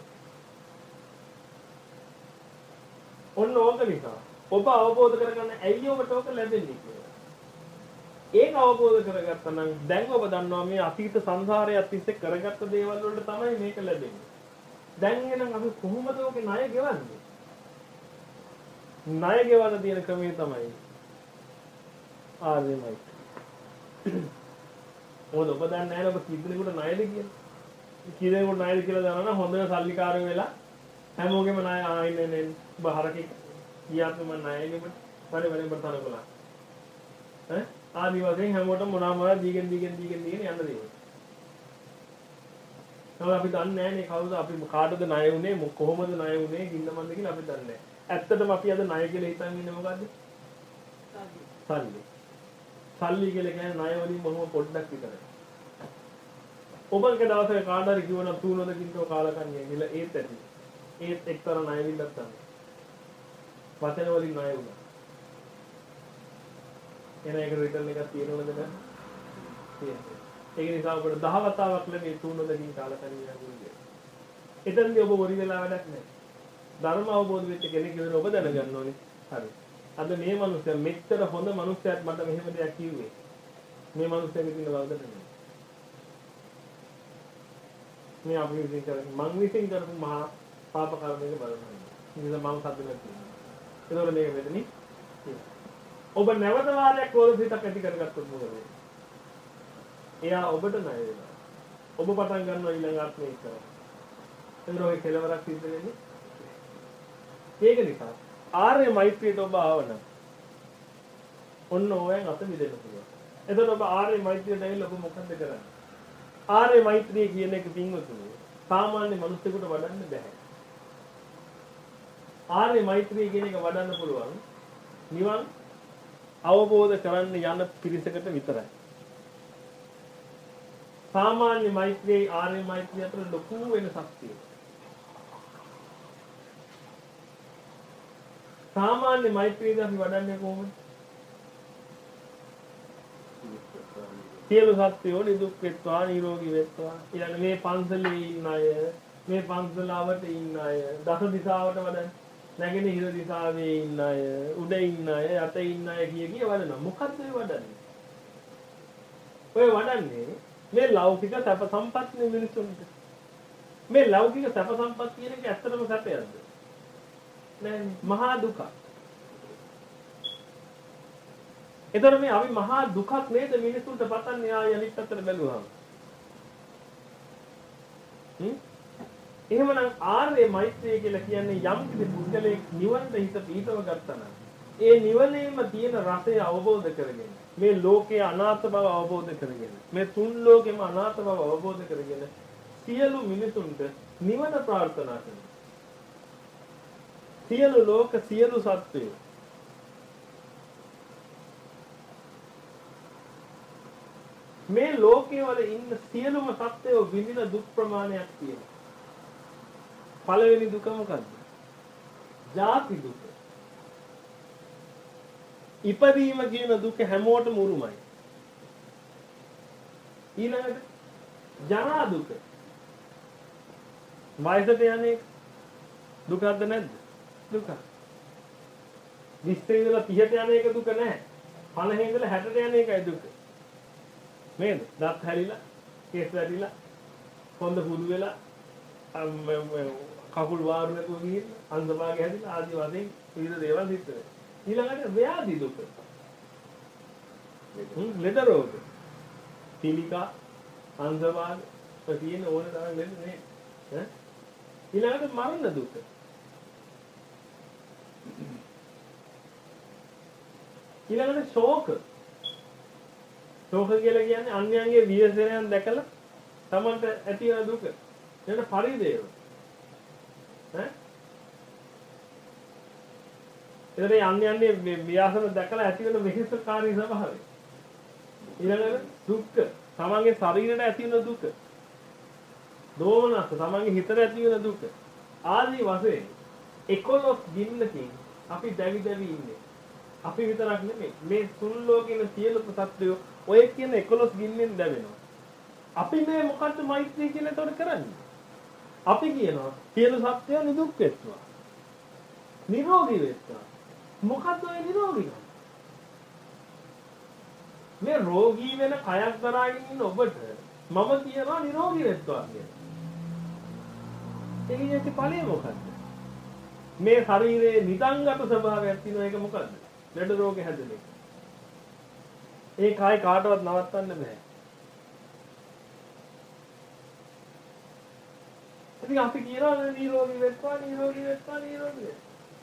A: ඔන්න ඕක නිසා ඔබ අවබෝධ කරගන්න ඇයි ඔබට ඕක ලැබෙන්නේ කියලා. ඒක අවබෝධ කරගත්තා නම් දැන් ඔබ දන්නවා මේ අතීත සංසාරයේ අතිස්සේ කරගත්ත දේවල් වලට තමයි මේක ලැබෙන්නේ. දැන් එහෙනම් අපි කොහොමද ඔකේ ණය ගෙවන්නේ? ණය ගෙවන්න තියෙන ක්‍රමය තමයි ආර්යමයි. මොකද ඔබ දන්නේ නැහැ ඔබ කී දෙනෙකුට ණයද කියලා. කී දෙනෙකුට ණයද කියලා දන්නවනම් හොඳ සල්ලිකාරයෝ වෙලා හැමෝගෙම ණය ආන්නේ නේ බහරකේ ගියාත් මම ණය ගෙවන්න බඩේ බඩේ බතන කළා. ඈ ආදි වශයෙන් හැමෝටම මොනවා මොනවා දීගෙන දීගෙන දීගෙන දීගෙන යන්න දෙනවා. තමයි අපි දන්නේ නැහැනේ කවුද අපි කාටද ණය උනේ කොහොමද ණය උනේ කින්නමන්ද කියලා අපි දන්නේ නැහැ. ඇත්තටම අපි අද ණය කියලා හිතන් ඉන්නේ මොකද්ද? සල්ලි. සල්ලි කියලා කියන්නේ ණය වලින් මොනම පොඩ්ඩක් විතරයි. ඔබගේ දවසේ කාට හරි කිව්වනම් තුනොද කින්තෝ කාලකන්ණිය කියලා ඒත් ඇති. ඒත් එක්තරා ණය විල්ලක් තමයි. වචන වලින් ණය වුණා. එන එක රිටර්න් එකක් තියෙනවද නැද්ද? තියෙනවා. ඒක නිසා ඔබට දහ වතාවක් ලැබේ තුනොදකින් කාලකන්ණිය ගුරුගේ. එතනදී ඔබ වරි වෙලා වැඩක් නැහැ. ධර්ම අවබෝධ වෙච්ච කෙනෙක් විතර ඔබ දැනගන්න ඕනේ. හරි. අද මේ මිනිස්සු මෙච්චර හොඳ මිනිස්සයාත් මට මෙහෙම දෙයක් කිව්වේ. මේ මිනිස්සයාගේ තියෙන වරද නෙමෙයි. මේ අපි විසින් කරන්නේ මං විසින් කරපු මහා පාප කර්මයක බලනවා. ඉතින් මම සතුටු නැති. ඒතකොට මේක මෙතනින් ඔබ නැවත වාරයක් රෝධ හිතක් ඇති කරගත්තොත් මොකද වෙන්නේ? එයා ඔබට ණය වෙනවා. ඔබ පටන් ගන්නවා ඊළඟ ආත්මේ ඉස්සරහ. එතන ඔය කෙලවරක් සිද්ධ වෙන්නේ. ඒක නිසා ආර්ය මෛත්‍රියට ඔබ ආවනම් ඔන්න ඕයන් අත මිදෙන්න පුළුවන්. එතකොට ඔබ ආර්ය මෛත්‍රියට ඇවිල්ලා ඔබ මොකද කරන්නේ? ආර්ය මෛත්‍රිය කියන එක පින්වතුනි සාමාන්‍ය මිනිස්සුන්ට වඩන්න බෑ. ආර්ය මෛත්‍රිය කියන එක වඩන්න පුළුවන් නිවන් අවබෝධ කරන්න යන පිරිසකට විතරයි. සාමාන්‍ය මෛත්‍රියයි ආර්ය මෛත්‍රිය අතර ලොකු වෙනසක් තියෙනවා. සාමාන්‍ය මෛත්‍රියද අපි වඩන්නේ කොහොමද? සියලු සත්ත්වයෝ නිදුක් වෙත්වා නිරෝගී වෙත්වා. ඊළඟ මේ පන්සලේ ඉන්න අය, මේ පන්සලාවට ඉන්න අය, දස දිශාවට වඩන්නේ. නැගෙනහිර දිශාවේ ඉන්න අය, උඩ ඉන්න අය, යට ඉන්න අය කිය කිය වඩනවා. මොකද්ද ඒ වඩන්නේ? ඔය වඩන්නේ මේ ලෞකික සැප සම්පත් නේ මිනිසුන්ට. මේ ලෞකික සැප සම්පත් කියන එක ඇත්තටම සැපයක්ද? නෑ, මහා දුකක්. ඒතර මේ අපි මහා දුකක් නේද මිනිසුන්ට පතන්නේ ආය අනිත් පැත්තට බැලුවාම. හ්ම්? එහෙමනම් ආර්ය මෛත්‍රිය කියලා කියන්නේ යම් කිසි පුද්ගලයෙක් නිවනට හිත පිහිටව ගත්තා නම් ඒ නිවනේම තියෙන රසය අවබෝධ කරගෙන මේ ලෝකයේ අනාත්ම බව අවබෝධ කරගෙන මේ තුන් ලෝකෙම අනාත්ම බව අවබෝධ කරගෙන සියලු මිනිසුන්ට නිවන ප්‍රාර්ථනා කරනවා. සියලු ලෝක සියලු සත්වයෝ මේ ලෝකයේ වල ඉන්න සියලුම සත්වයෝ විඳින දුක් ප්‍රමාණයක් තියෙනවා. පළවෙනි දුක මොකද්ද? ජාති දුක. ඉපදීම කියන දුක හැමෝටම උරුමයි. ඊළඟට ජරා දුක. වයසට යන්නේ දුකක්ද නැද්ද? දුක. විස්තර ඉඳලා තිහට යන එක දුක නැහැ. පනහේ ඉඳලා හැටට යන එකයි දුක. නේද? දත් හැලිලා, කේස් වැටිලා, කොන්ද පුදු වෙලා, කකුල් වාරු නැතුව ගිහින් අන්ධභාගය හැදිලා ආදි වශයෙන් විවිධ දේවල් සිද්ධ වෙනවා. ඊළඟට ව්‍යාධි දුක. හ්ම් ලෙඩ රෝග. පිළිකා, අන්ධභාග, ප්‍රතින ඕන තරම් ලෙඩ නේ. ඈ ඊළඟට මරණ දුක. ඊළඟට ශෝක. ශෝක කියලා කියන්නේ අන්‍යයන්ගේ වියසනයන් දැකලා තමන්ට ඇති වෙන දුක. ඊළඟට පරිදේව. ඈ එතන අන්‍යයන්ගේ ව්‍යාසන දැකලා ඇති වෙන විශේෂකාරී ස්වභාවය. ඊළඟට දුක්ඛ. තමන්ගේ ශරීරයට ඇති වෙන දුක. දෝමනස තමන්ගේ හිතට ඇති වෙන දුක. ආදී වශයෙන් එකොළොස් ගින්නකින් අපි දැවි දැවි ඉන්නේ. අපි විතරක් නෙමෙයි මේ තුන් ලෝකෙන සියලු සත්ත්වයෝ ඔය කියන එකොළොස් ගින්නෙන් දැවෙනවා. අපි මේ මොකද්ද මෛත්‍රී කියලා එතකොට කරන්නේ? අපි කියනවා සියලු සත්ත්වයෝ නිදුක් වෙත්වා. නිරෝගී වෙත්වා. මොකද්ද ඔය නිරෝගීකම? මේ රෝගී වෙන කයක් දරාගෙන ඉන්න ඔබට මම කියනවා නිරෝගී වෙත්වා කියලා. එළියට ඵලය මොකද්ද? මේ ශරීරයේ නිදන්ගත ස්වභාවයක් තියෙන එක මොකද්ද? ලෙඩ රෝගේ හැදෙන එක. ඒ කය කාටවත් නවත්තන්න බෑ. ඉතින් අපි කියනවා නිරෝගී වෙත්වා නිරෝගී වෙත්වා නිරෝගී වෙත්වා.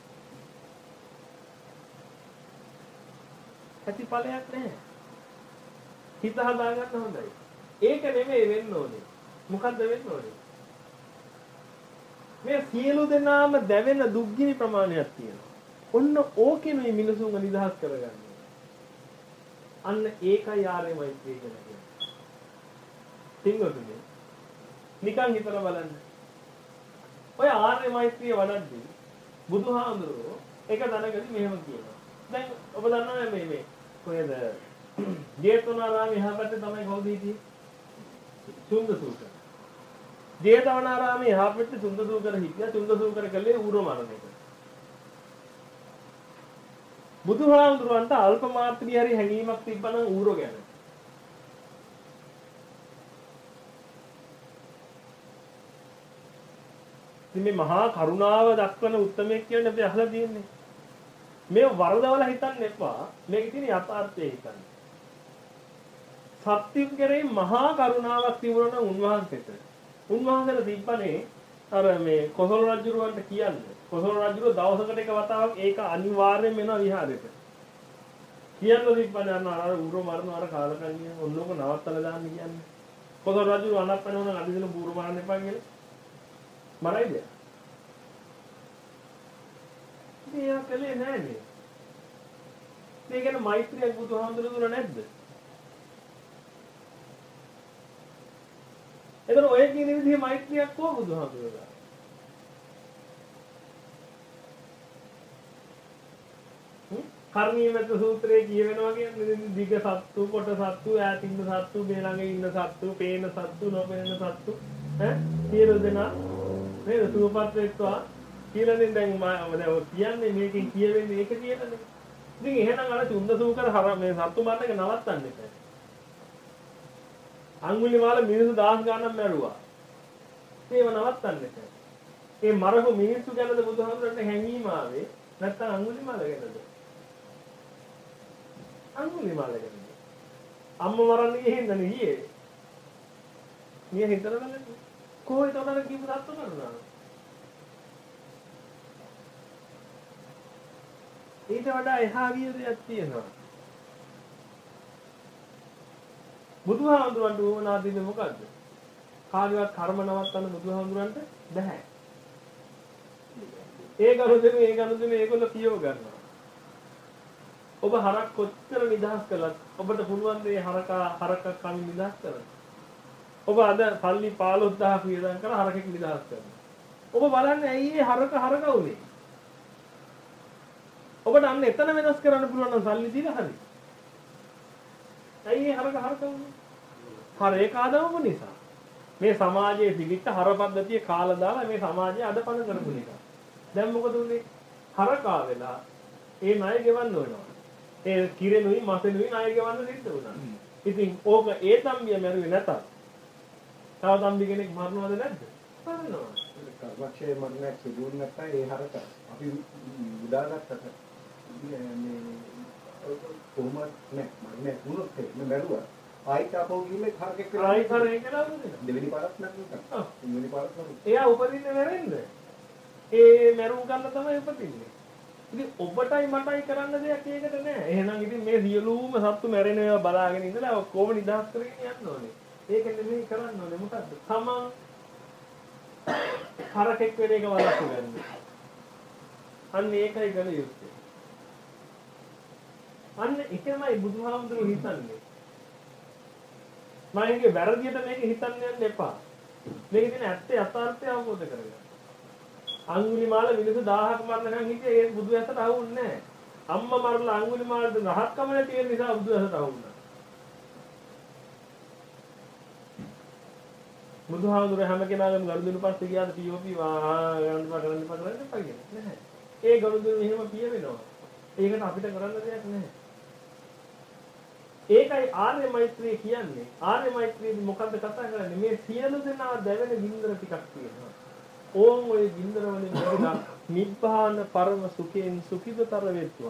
A: ප්‍රතිඵලයක් නැහැ. හිත හදාගන්න හොඳයි. ඒක නෙමෙයි වෙන්න ඕනේ. මොකද්ද වෙන්න ඕනේ? මේ සියලු දෙනාම දැවෙන දුක්ගිනි ප්‍රමාණයක් තියෙනවා. ඔන්න ඕකෙනුයි මිනිසුන්ව නිදහස් කරගන්නේ. අන්න ඒකයි ආර්ය මෛත්‍රිය කියලා කියන්නේ. තින්ගොතුනේ නිකන් හිතලා බලන්න. ඔය ආර්ය මෛත්‍රිය වඩද්දී බුදුහාමුදුරුවෝ එක තැනකදී මෙහෙම කියනවා. දැන් ඔබ දන්නවනේ මේ මේ කොහෙද ජේතවනාරාමයේ එහා පැත්තේ තමයි කවුද හිටියේ? චුන්දසූකර. ජේතවනාරාමයේ එහා පැත්තේ චුන්දසූකර හිටියා. චුන්දසූකර කළේ ඌර මරණයක. බුදුහාමුදුරන්ට අල්ප මාත්‍රි හරි හැඟීමක් තිබ්බනම් ඌර ගැන. ඉතින් මේ මහා කරුණාව දක්වන උත්මයෙක් කියන්නේ අපි අහලා තියෙන්නේ. මේ වරදවල හිතන්න එපා. මේකේ තියෙන යථාර්ථය හිතන්න. සත්‍ය කෙරෙහි මහා කරුණාවක් තිබුණා නම් උන්වහන්සේට. උන්වහන්සේලා තිබ්බනේ අර මේ කොසල් රජුරවන්ට කියන්නේ. කොසල් රජුර දවසකට එක වතාවක් ඒක අනිවාර්යයෙන් වෙනවා විහාරෙට. කියන්න තිබ්බනේ අර ඌර මරන අර කාලකන්ණිය ඔන්නෝක නවත්තලා දාන්න කියන්නේ. කොසල් රජුර අනප්පන උන අදින ඌර මරන්න එපා කියලා. මරයිද? මේ කලේ නෑනේ. මේ ගැන මෛත්‍රියක් බුදුහාමුදුරුවෝ දුන්න නැද්ද? එතන ඔය කියන විදිහේ මෛත්‍රියක් කොහොම බුදුහාමුදුරුවෝ? හ්ම්? කර්ණීයමෙත් සූත්‍රයේ කියවෙනවා කියන්නේ දිග සත්තු, කොට සත්තු, ඈත ඉන්න සත්තු, මේ ළඟ ඉන්න සත්තු, පේන සත්තු, නොපෙනෙන සත්තු ඈ සියලු දෙනා නේද සුවපත් වෙත්වා කියලානේ දැන් මම දැන් කියන්නේ මේකෙන් කියවෙන්නේ ඒක කියලානේ. ඉතින් එහෙනම් අර චුන්දසූකර හර මේ සත්තු මරණ එක නවත්තන්න එපා. අඟුලිමාල මිනිස්සු දහස් ගණන් මැරුවා. ඒව නවත්තන්න එපා. ඒ මරපු මිනිස්සු ගැනද බුදුහාමුදුරන්ට හැංගීම ආවේ නැත්නම් අඟුලිමාල ගැනද? අඟුලිමාල ගැනද? අම්මා මරන්න ගිහින් නේ ගියේ. මිය හිතලා බලන්න. කොහොමද උනර කිව්ව සත්තු මරනවා? ඊට වඩා එහා ගිය දෙයක් තියෙනවා. බුදුහාමුදුරන්ට වුණා දෙන්නේ මොකද්ද? කාගේවත් කර්ම නවත්තන්න බුදුහාමුදුරන්ට බෑ. ඒ ගනුදෙනු ඒ ගනුදෙනු ඒගොල්ලෝ කියව ගන්නවා. ඔබ හරක් කොච්චර නිදහස් කළත් ඔබට පුළුවන් මේ හරකා හරක කමින් නිදහස් කරන්න. ඔබ අද පල්ලි පහළොස් දහසක් වියදම් කරලා හරකෙක් නිදහස් කරනවා. ඔබ බලන්නේ ඇයි මේ හරක හරක උනේ? ඔබට අන්න එතන වෙනස් කරන්න පුළුවන් නම් සල්ලි දීලා හරි. ඇයි මේ හරක හරක උනේ? හරේ කාදවපු නිසා. මේ සමාජයේ පිළිච්ච හර පද්ධතිය කාලා දාලා මේ සමාජය අදපන කරපු නිසා. දැන් මොකද උනේ? හරකා වෙලා ඒ ණය ගෙවන්න වෙනවා. ඒ කිරෙනුයි මසෙනුයි ණය ගෙවන්න සිද්ධ වුණා. ඉතින් ඕක ඒ තම්බිය මැරුවේ නැතත් තව තම්බි කෙනෙක් මරනවද නැද්ද? මරනවා.
C: කර්මක්ෂය මරණයක් සිදු වුණ නැත්නම් ඒ හරක අපි උදාගත්තට මේ කොහොමද නෑ මරණයක් වුණොත් මේ බැලුවා ආයිත් ආපහු ගිහින් හරකෙක් වෙලා
A: ආයි කරේ කියලා නේද?
C: දෙවෙනි පාරක් නැත්නම් තුන්වෙනි පාරක් නෙවෙයි.
A: එයා උපදින්නේ මැරෙන්න. ඒ මැරුම් ගන්න තමයි උපදින්නේ. ඉතින් ඔබටයි මටයි කරන්න දෙයක් ඒකට නෑ. එහෙනම් ඉතින් මේ සියලුම සත්තු මැරෙන ඒවා බලාගෙන ඉඳලා කොහොම නිදහස් කරගෙන යන්න ඕනේ. ඒක නෙමෙයි කරන්න ඕනේ මොකද්ද? තමන් හරකෙක් වෙන එක වළක්ව ගන්න. අන්න ඒකයි ගල යුත්තේ. අන්න එකමයි බුදුහාමුදුරුවෝ හිතන්නේ. මයින්ගේ වැරදියට මේක හිතන්න යන්න එපා. මේකේ තියෙන ඇත්ත යථාර්ථය අවබෝධ කරගන්න. අඟුලිමාල මිනිස්සු දහසක් මරනකන් හිටියේ ඒ බුදු ඇසට අහුන්නේ නැහැ. අම්මා මරලා අඟුලිමාලට රහත්කම නැති වෙන නිසා බුදු ඇසට අහුණා. බුදුහාමුදුරුවෝ හැම කෙනාගේම ගනුදෙනු පස්සේ ගියාද පීఓපී වා ගන්න බා කරන්න බා කරන්න එපා කියන්නේ නැහැ. ඒ ගනුදෙනු එහෙම පිය වෙනවා. ඒකට අපිට කරන්න දෙයක් නැහැ. ඒකයි ආර්ය මෛත්‍රිය කියන්නේ. ආර්ය මෛත්‍රියදී මොකද්ද කතා කරන්නේ? මේ සියලු දෙනා දැවෙන ගින්දර ටිකක් තියෙනවා. ඕම් ඔය ගින්දර වලින් ලැබෙන නිබ්බාන පරම සුඛයෙන් සුඛිතතර වෙත්වා.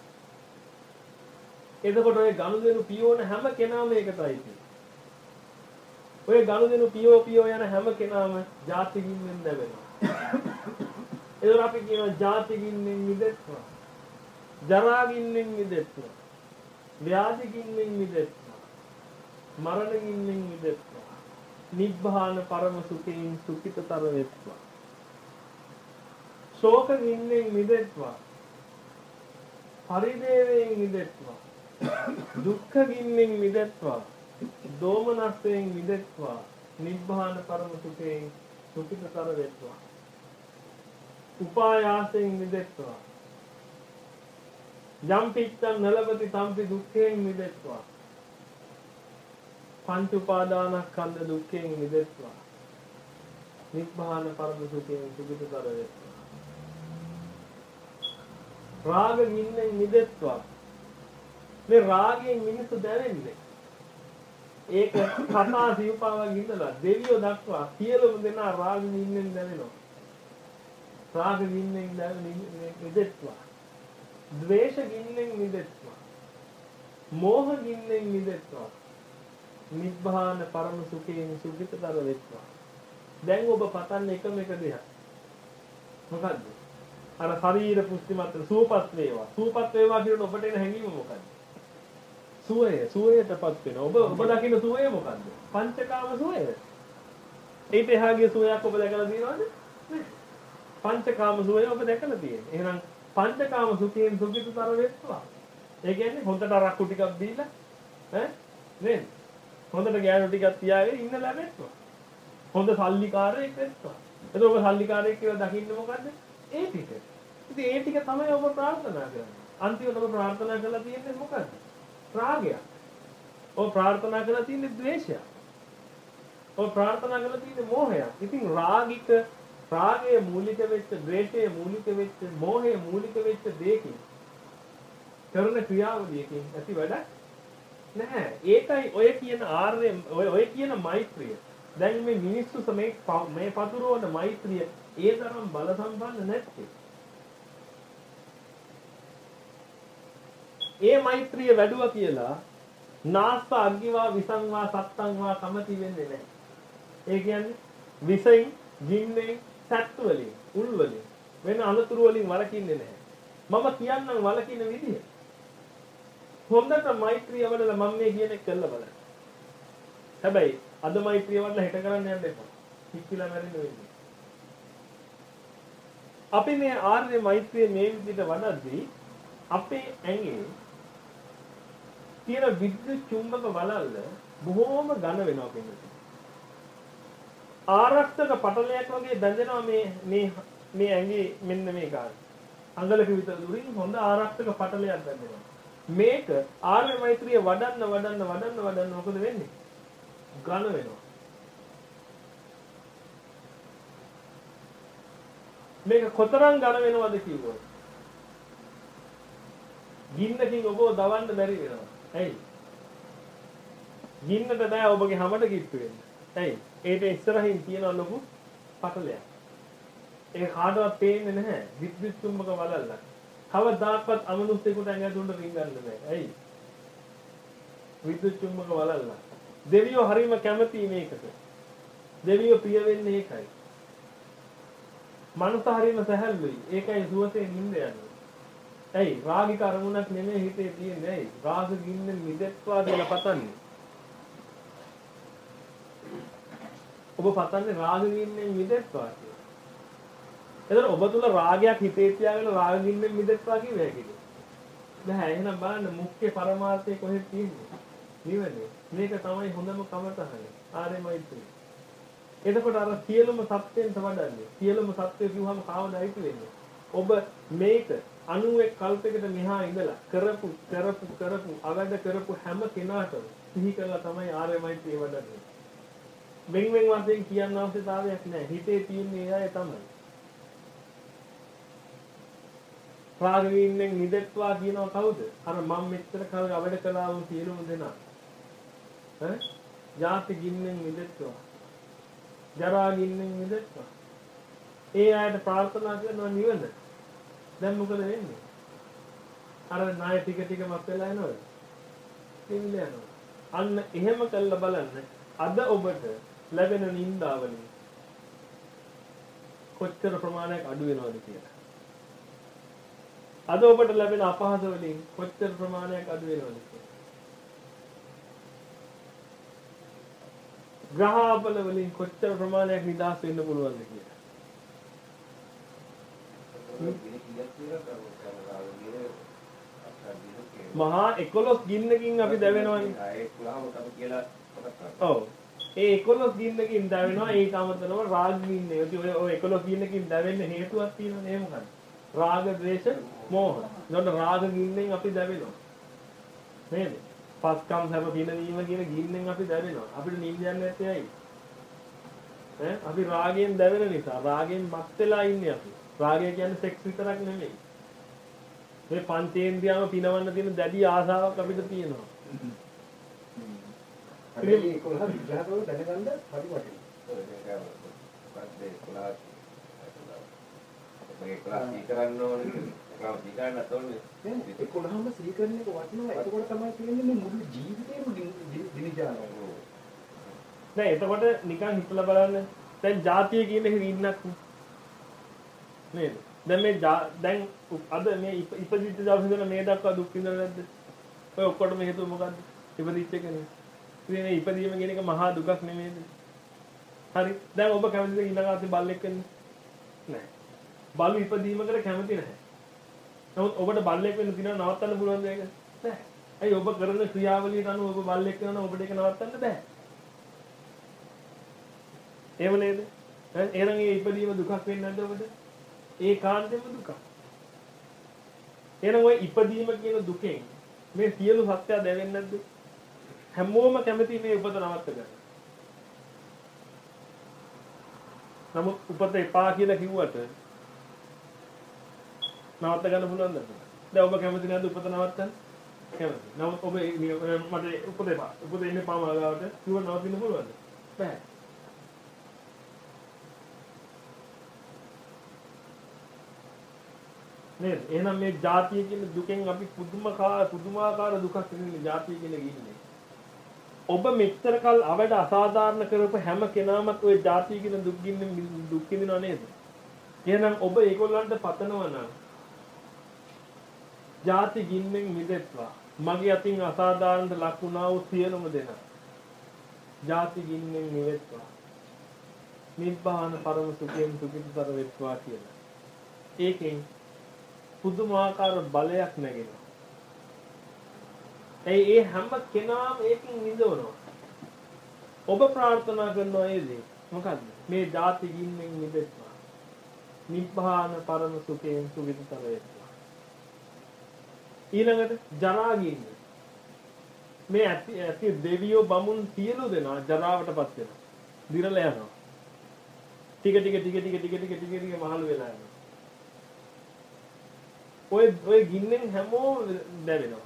A: එතකොට ඔය ගනුදෙනු පියෝන හැම කෙනාම ඒකටයි තියෙන්නේ. ඔය ගනුදෙනු පියෝ පියෝ යන හැම කෙනාම ජාති ගින්නෙන් දැවෙනවා. ඒතර අපි කියනවා ජාති ගින්නෙන් මිදෙත්වා. ජරා ගින්නෙන් මිදෙත්වා. ව්‍යාධි ගින්නෙන් මිදෙත්වා. මරණ ගින්නෙන් මිදෙත්වා. නිබ්බාන පරම සුඛයෙන් සුඛිතතර වෙත්වා. ශෝක ගින්නෙන් මිදෙත්වා. පරිදේවයෙන් මිදෙත්වා. දුක්ඛ ගින්නෙන් මිදෙත්වා. දෝමනස්යෙන් මිදෙත්වා. නිබ්බාන පරම සුඛයෙන් සුඛිතතර වෙත්වා. උපායාසයෙන් මිදෙත්වා. යම් පිච්ඡන් නලපති සම්පි දුක්ඛයෙන් මිදෙත්වා. පංච උපාදානස්කන්ධ දුක්ඛයෙන් මිදෙත්වා. නිබ්බාන පරම සුඛයෙන් සුඛිතතර වේත්වා. රාග ගින්නෙන් මිදෙත්වා. මේ රාගයෙන් මිනිස්සු දැවෙන්නේ. ඒක කතා සිව්පාවක් ඉඳලා දෙවියෝ දක්වා සියලුම දෙනා රාග ගින්නෙන් දැවෙනවා. රාග ගින්නෙන් දැවෙන්නේ මිදෙත්වා. ද්වේෂ ගින්නෙන් මිදෙත්වා. මෝහ ගින්නෙන් මිදෙත්වා. නිබ්බාන පරම සුඛයෙන් සුඛිතතර වෙත්වා. දැන් ඔබ පතන්නේ එකම එක දෙයක්. මොකද්ද? අර ශරීර පුෂ්ටිමත් සුවපත් වේවා. සුවපත් වේවා කියන ඔබට එන හැඟීම මොකද්ද? සුවය, සුවයටපත් වෙනවා. ඔබ ඔබ දකින්න සුවය මොකද්ද? පංචකාම සුවය. ඊට එහාගේ සුවයක් ඔබ දැකලා තියෙනවද? නැහැ. පංචකාම සුවය ඔබ දැකලා තියෙන්නේ. එහෙනම් පංචකාම සුඛයෙන් සුඛිතතර වෙත්වා. ඒ කියන්නේ හොඳට රක්කු ටිකක් දීලා ඈ නේද? හොඳට ගෑනු ටිකක් තියාගෙන ඉන්න ලැබෙත්වා. හොඳ සල්ලිකාරයෙක් වෙත්වා. එතකොට ඔබ සල්ලිකාරයෙක් කියලා දකින්නේ මොකද්ද? ඒ ටික. ඉතින් ඒ ටික තමයි ඔබ ප්‍රාර්ථනා කරන්නේ. අන්තිමට ඔබ ප්‍රාර්ථනා කරලා තියෙන්නේ මොකද්ද? රාගයක්. ඔබ ප්‍රාර්ථනා කරලා තියෙන්නේ ද්වේෂයක්. ඔබ ප්‍රාර්ථනා කරලා තියෙන්නේ මෝහයක්. ඉතින් රාගික රාගයේ මූලික වෙච්ච, ද්වේෂයේ මූලික වෙච්ච, මෝහයේ මූලික වෙච්ච දෙයකින් කරන ක්‍රියාවලියකින් ඇති වැඩක් නැහැ. ඒකයි ඔය කියන ආර්ය ඔය ඔය කියන මෛත්‍රිය. දැන් මේ මිනිස්සු මේ මේ පතුරවන මෛත්‍රිය ඒ තරම් බල සම්පන්න නැත්තේ. ඒ මෛත්‍රිය වැඩුවා කියලා නාස්ත අග්ගිවා විසංවා සත්තංවා කමති වෙන්නේ නැහැ. ඒ කියන්නේ විසෙන්, ජින්නෙන්, සත්තු වලින්, උල් වලින් වෙන අලතුරු වලින් වළකින්නේ නැහැ. මම කියන්නම් වළකින විදිය. හොඳට මෛත්‍රිය වඩලා මම මේ කියන එක කළා බලන්න. හැබැයි අද මෛත්‍රිය වඩලා හෙට කරන්න යන්න එපා. කික්කිලා මැරෙන්න වෙන්නේ. අපි මේ ආර්ය මෛත්‍රිය මේ විදිහට වඩද්දී අපේ ඇඟේ තියෙන විද්‍යුත් චුම්බක වලල්ල බොහෝම ඝන වෙනවා කියන්නේ. ආරක්ෂක පටලයක් වගේ බැඳෙනවා මේ මේ මේ ඇඟේ මෙන්න මේ කාර්ය. අඟලක විතර දුරින් හොඳ ආරක්ෂක පටලයක් බැඳෙනවා. මේක ආර්ය මෛත්‍රිය වඩන්න වඩන්න වඩන්න වඩන්න මොකද වෙන්නේ? ඝන වෙනවා. මේක කොතරම් ඝන වෙනවද කිව්වොත් ගින්නකින් ඔබව දවන්න බැරි වෙනවා. ඇයි? ගින්නට බෑ ඔබගේ හැමඩ කිට්ටු වෙන්න. ඇයි? ඒට ඉස්සරහින් තියෙන ලොකු පටලයක්. ඒක කාටවත් පේන්නේ නැහැ. විද්‍යුත් චුම්බක වලල්ලක්. කවදාකවත් අමනුෂ්‍යෙකුට ඇඟ දුන්න රින්ගන්න බෑ. ඇයි? විද්‍යුත් චුම්බක වලල්ලක්. දෙවියෝ හරීම කැමති මේකට. දෙවියෝ ප්‍රිය වෙන්නේ ඒකයි. මනුස්ස හරීම සැහැල්ලුයි. ඒකයි සුවසේ නිින්ද යන්නේ. ඇයි? රාගික අරමුණක් නෙමෙයි හිතේ තියෙන්නේ. ඇයි? රාග ගින්නෙන් මිදෙත්වා කියලා පතන්නේ. ඔබ පතන්නේ රාග ගින්නෙන් මිදෙත්වා කියලා. එතකොට ඔබ තුල රාගයක් හිතේ තියාගෙන රාග ගින්නෙන් මිදෙත්වා කිව්ව හැකිද? නැහැ. එහෙනම් බලන්න මුඛ්‍ය පරමාර්ථය කොහෙද තියෙන්නේ? නිවනේ. මේක තමයි හොඳම කමතහන. ආර්ය මෛත්‍රිය. එතකොට අර සියලුම සත්‍යයෙන් වඩන්නේ. සියලුම සත්‍ය කිව්වම කාවද අයිති වෙන්නේ? ඔබ මේක අනූ එක් කල්පයකට මෙහා ඉඳලා කරපු කරපු කරපු අවැඩ කරපු හැම කෙනාටම සිහි කරලා තමයි ආර්ය මෛත්‍රිය වඩන්නේ. වෙන් වෙන් වශයෙන් කියන්න අවශ්‍යතාවයක් නැහැ. හිතේ තියෙන ඒ අය තමයි. රාග ගින්නෙන් මිදෙත්වා කියනවා කවුද? අර මම මෙච්චර කල් අවැඩ කළා වූ සියලුම දෙනා. ඈ? ජාති ගින්නෙන් මිදෙත්වා. ජරා ගින්නෙන් මිදෙත්වා. ඒ අයට ප්‍රාර්ථනා කරනවා නිවන. දැන් මොකද වෙන්නේ? අර ණය ටික ටික මත් වෙලා යනවද? නිවිල යනවා. අන්න එහෙම කළා බලන්න. අද ඔබට ලැබෙන නින්දාවලින් කොච්චර ප්‍රමාණයක් අඩු වෙනවද කියලා. අද ඔබට ලැබෙන අපහාස වලින් කොච්චර ප්‍රමාණයක් අඩු වෙනවද කියලා. ග්‍රහාබල වලින් කොච්චර ප්‍රමාණයක් නිදහස් වෙන්න පුළුවන්ද කියලා. මහා එකොළොස් ගින්නකින් අපි දැවෙනවනේ. ඔව්. ඒ එකොළොස් ගින්නකින් දැවෙනවා. ඒක අමතරව රාග ගින්න. ඔය ඔය එකොළොස් ගින්නකින් දැවෙන්න හේතුවක් තියෙනවනේ. ඒ මොකක්ද? රාග, ද්වේෂ, මෝහ. ඒකට රාග ගින්නෙන් අපි දැවෙනවා. නේද? පස්කම් සැප පිනවීම කියන ගින්නෙන් අපි දැවෙනවා. අපිට නිින්ද යන්නේ නැත්තේ ඇයි? ඈ අපි රාගයෙන් දැවෙන නිසා රාගයෙන් මත් වෙලා ඉන්නේ අපි. රාගය කියන්නේ සෙක්ස් විතරක් නෙමෙයි. මේ පංචේන්ද්‍රියම පිනවන්න තියෙන දැඩි ආසාවක් අපිට තියෙනවා.
C: හැබැයි ඒකවල විග්‍රහ කරලා දැනගන්න හරි වටිනවා.
B: පස්සේ කොලාස් මේ ක්ලාස් කරන්න ඕනේ. ක්ලාස් කරන්න ඕනේ.
C: ඒකවලම සීකරන එක වටිනවා. එතකොට තමයි කියන්නේ මේ මුළු ජීවිතේම දිනිජානවා.
A: නෑ එතකොට නිකන් හිතලා බලන්න. දැන් ජාතිය කියන එක ඉන්නක් නේද? දැන් මේ දැන් අද මේ ඉපදිච්ච දවසේ ඉඳලා මේ දක්වා දුක් විඳලා නැද්ද? ඔය ඔක්කොටම හේතුව මොකද්ද? ඉපදිච්ච එකනේ. ඉතින් මේ ඉපදීම කියන එක මහා දුකක් නෙමෙයිද? හරි. දැන් ඔබ කැමතිද ඊළඟාතේ බල්ලෙක් වෙන්න? නෑ. බලු ඉපදීමකට කැමති නැහැ. නමුත් ඔබට බල්ලෙක් වෙන්න දිනව නවත්තන්න පුළුවන්ද ඒක? නෑ. ඇයි ඔබ කරන ක්‍රියාවලියට අනුව ඔබ බල්ලෙක් වෙනවා ඔබට ඒක නවත්තන්න බෑ. එහෙම නේද? එහෙනම් ඒ ඉපදීම දුකක් වෙන්නේ නැද්ද ඔබට? ඒකාන්තයෙන්ම දුකක්. එහෙනම් ඔය ඉපදීම කියන දුකෙන් මේ සියලු සත්‍ය දැවෙන්නේ නැද්ද? හැමෝම කැමති මේ උපත නවත්ත ගන්න. නමුත් උපත එපා කියලා කිව්වට නවත්ත ගන්න පුළුවන්ද? දැන් ඔබ කැමති නැද්ද උපත නවත්තන්න? කැමති. නමුත් ඔබ මට උපත එපා. උපත ඉන්නේ පාමාගාවට කිව්ව නවතින්න පුළුවන්ද? බෑ. නේද? එහෙනම් මේ ජාතිය කියන දුකෙන් අපි පුදුමාකාර පුදුමාකාර දුකක් විඳින්නේ ජාතිය කියන ගින්නේ. ඔබ මෙච්චර කල් අවඩ අසාධාරණ කරපු හැම කෙනාමත් ওই ජාතිය කියන දුක් ගින්නේ දුක් විඳිනව නේද? එහෙනම් ඔබ ඒගොල්ලන්ට පතනවා නම් ජාති ගින්නෙන් මිදෙත්වා. මගේ අතින් අසාධාරණට ලක් වුණා වූ සියලුම දෙනා ජාති ගින්නෙන් මිදෙත්වා. නිබ්බාන පරම සුඛයෙන් සුඛිතතර වෙත්වා කියලා. ඒකෙන් පුදුමාකාර බලයක් නැගෙනවා. ඒ ඒ හැම කෙනාම ඒකෙන් විඳවනවා. ඔබ ප්‍රාර්ථනා කරනවා ඒ දේ. මොකද්ද? මේ ජාති ගින්නෙන් මිදෙත්වා. නිබ්බාන පරම සුඛයෙන් සුඛිතතර වෙත්වා. ඊළඟට ජරා ගින්න. මේ ඇති ඇති දෙවියෝ බමුණු සියලු දෙනා ජරාවටපත් වෙනවා. දිරලා යනවා. ටික ටික ටික ටික ටික ටික ටික ටික මහලු වෙලා යනවා. ඔය ඔය ගින්නෙන් හැමෝම දැවෙනවා.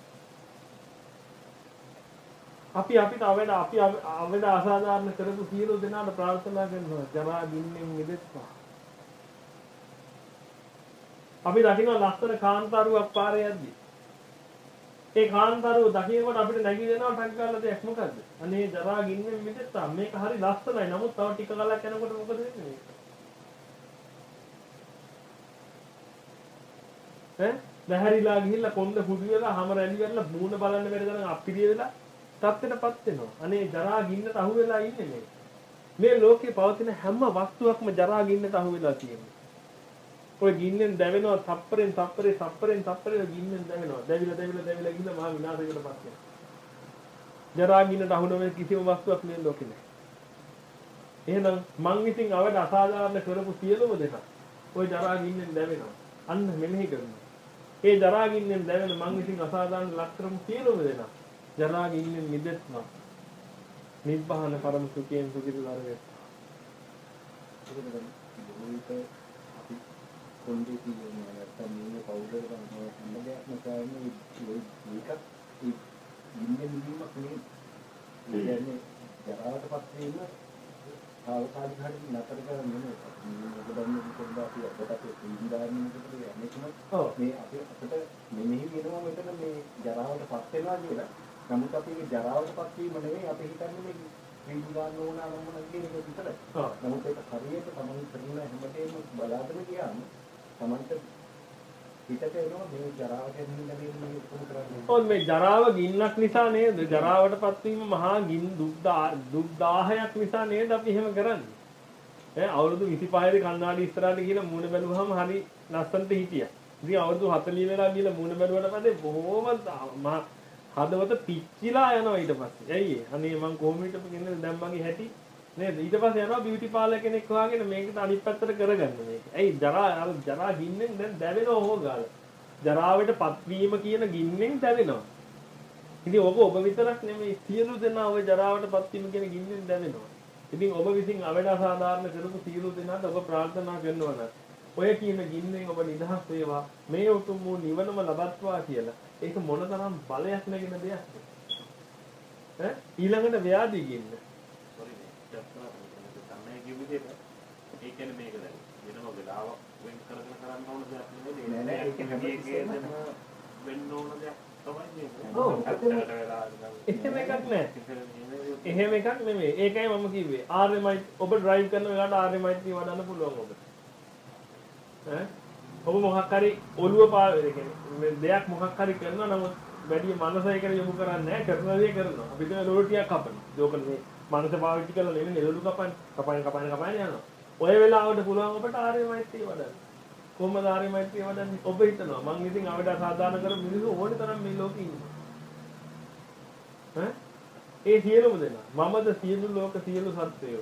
A: අපි අපිට අවඩ අපි අවඩ අසාධාරණ කරපු සියලු දෙනාට ප්‍රාර්ථනා කරනවා ජරා ගින්නෙන් මිදෙත්වා. අපි දකින්න ලස්සන කාන්තාරුවක් පාරේ යද්දි ඒ කාන්තාරුව දකිනකොට අපිට නැගී දෙනවා ටක් ගාලා දෙයක් මොකද්ද? අනේ ජරා ගින්නෙන් මිදෙත්වා. මේක හරි ලස්සනයි. නමුත් තව ටික කාලයක් යනකොට මොකද වෙන්නේ? ඈ බහැරිලා ගිහිල්ලා කොණ්ඩ කුඩු වෙලා හැම රැලි වෙලා මූණ බලන්න බැරි තරම් අපිරිය වෙලා තත්ත්වයටපත් වෙනවා. අනේ ජරා ගින්නට අහු වෙලා ඉන්නේ මේ. මේ ලෝකේ පවතින හැම වස්තුවක්ම ජරා ගින්නට අහු වෙලා තියෙනවා. ඔය ගින්නෙන් දැවෙනවා තප්පරෙන් තප්පරේ තප්පරෙන් තප්පරේ ගින්නෙන් දැවෙනවා. දැවිලා දැවිලා දැවිලා ගිහිල්ලා මහා විනාශයකටපත් වෙනවා. ජරා ගින්නට අහු නොවන කිසිම වස්තුවක් මේ ලෝකේ නැහැ. එහෙනම් මං විසින් අවඩ අසාධාරණ කරපු සියලුම දෙනා ඔය ජරා ගින්නෙන් දැවෙනවා. අන්න මෙනෙහි කරනවා. ඒ ජරා ගින්නෙන් දැවෙන මං විසින් අසාධාරණ ලක්ෂණ සියලුම දෙනා ජරා ගින්නෙන් මිදෙත්වා. නිබ්බාන පරම සුඛයෙන් සුඛිතතර වෙත්වා.
C: අපි කොණ්ඩේ කියන්නේ නැත්නම් මේ පවුඩර් ගන්න හැම දෙයක්ම කරන්නේ මේක ඒ ගින්නෙන් මිදීමක් නෙවෙයි. ඒ කියන්නේ ජරාවටපත් වීම තාවකාලික හරි නතර කරන්න නෙමෙයි. මේක දැන් පොඩ්ඩක් අපි අපට අපේ ඉන්දාරණයකට යන්නේ කොහොමද? මේ අපි අපිට මෙනෙහි වෙනවා මෙතන මේ ජරාවටපත් වෙනවා කියලා. නමුත් අපි මේ ජරාවටපත් වීම නෙමෙයි අපි හිතන්නේ මේ වීදු ගන්න ඕන අරමුණ කියන එක විතරයි. නමුත් ඒක හරියට තමයි කරන හැමදේම බලාගෙන ගියාම තමන්ට හිතට එනවා මේ ජරාවට එන්නේ මේ කොහොම කරන්නේ.
A: ඔව් මේ ජරාව ගින්නක් නිසා නේද? ජරාවටපත් වීම මහා ගින් දුක් දුක් දාහයක් නිසා නේද අපි එහෙම කරන්නේ. ඈ අවුරුදු විසිපහේ කන්නාඩි ඉස්සරහට ගිහලා මූණ බැලුවාම හරි ලස්සනට හිටියා. ඉතින් අවුරුදු හතළිහ වෙලා ගිහලා මූණ බැලුවට පස්සේ බොහොම මහා හදවත පිච්චිලා යනවා ඊට පස්සේ. ඇයි ඒ? අනේ මං කොහොම හිටපු කෙනෙක්ද දැන් මගේ හැටි නේද? ඊට පස්සේ යනවා බියුටි පාර්ලර් කෙනෙක් හොයාගෙන මේකට අනිත් පැත්තට කරගන්න මේක. ඇයි ජරා ජරා ගින්නෙන් දැන් දැවෙනවා ඕගාල. ජරාවට පත්වීම කියන ගින්නෙන් දැවෙනවා. ඉතින් ඔබ ඔබ විතරක් නෙමෙයි සියලු දෙනා ඔය ජරාවට පත්වීම කියන ගින්නෙන් දැවෙනවා. ඉතින් ඔබ විසින් අවඩ අසාධාරණ කරපු සියලු දෙනාට ඔබ ප්‍රාර්ථනා කරනවා නම් ඔය කියන ගින්නෙන් ඔබ නිදහස් වේවා මේ උතුම් වූ නිවනම ලබත්වා කියලා. ඒක මොනතරම් බලයක් නැගෙන දෙයක්ද? ඈ ඊළඟට ව්‍යාධි ගින්න.
D: සෝරි නේ. තමයි කිව්වේ ඒ කියන්නේ මේක දැන් වෙනම වෙලාවක් වෙන් කරගෙන කරන්න ඕන දෙයක් නෙමෙයි.
C: නෑ නෑ ඒක හැමතිස්සෙම
D: වෙන්න ඕන දෙයක් තමයි මේක.
A: ඔව්. එහෙම එකක් නෑ. එහෙම එකක් නෙමෙයි. ඒකයි මම කිව්වේ. ආර්යමයි ඔබ ඩ්‍රයිව් කරන වෙලාවට ආර්යමයිත්‍රි වඩන්න පුළුවන් ඔබට. ඈ ඔබ මොකක් හරි ඔළුව පා කියන්නේ දෙයක් මොකක් හරි කරනවා නමුත් වැඩි මනස ඒකට යොමු කරන්නේ නැහැ කරන දේ කරනවා. අපි කියන ලොලු ටිකක් කපනවා. ඒක මේ මනස පාවිච්චි කරලා නෙමෙයි ලොලු කපන්නේ. කපන කපන කපන යනවා. ඔය වෙලාවට පුළුවන් ඔබට ආර්යමයිත්‍රි වඩන්න. කොහොමද ආර්යමයිත්‍රි වඩන්නේ? ඔබ හිතනවා මං ඉතින් අවඩ සාධාරණ කර මිනිස්සු ඕනේ තරම් මේ ලෝකේ ඉන්නවා. ඈ ඒ සියලුම දෙනා මමද සියලු ලෝක සියලු සත්වයෝ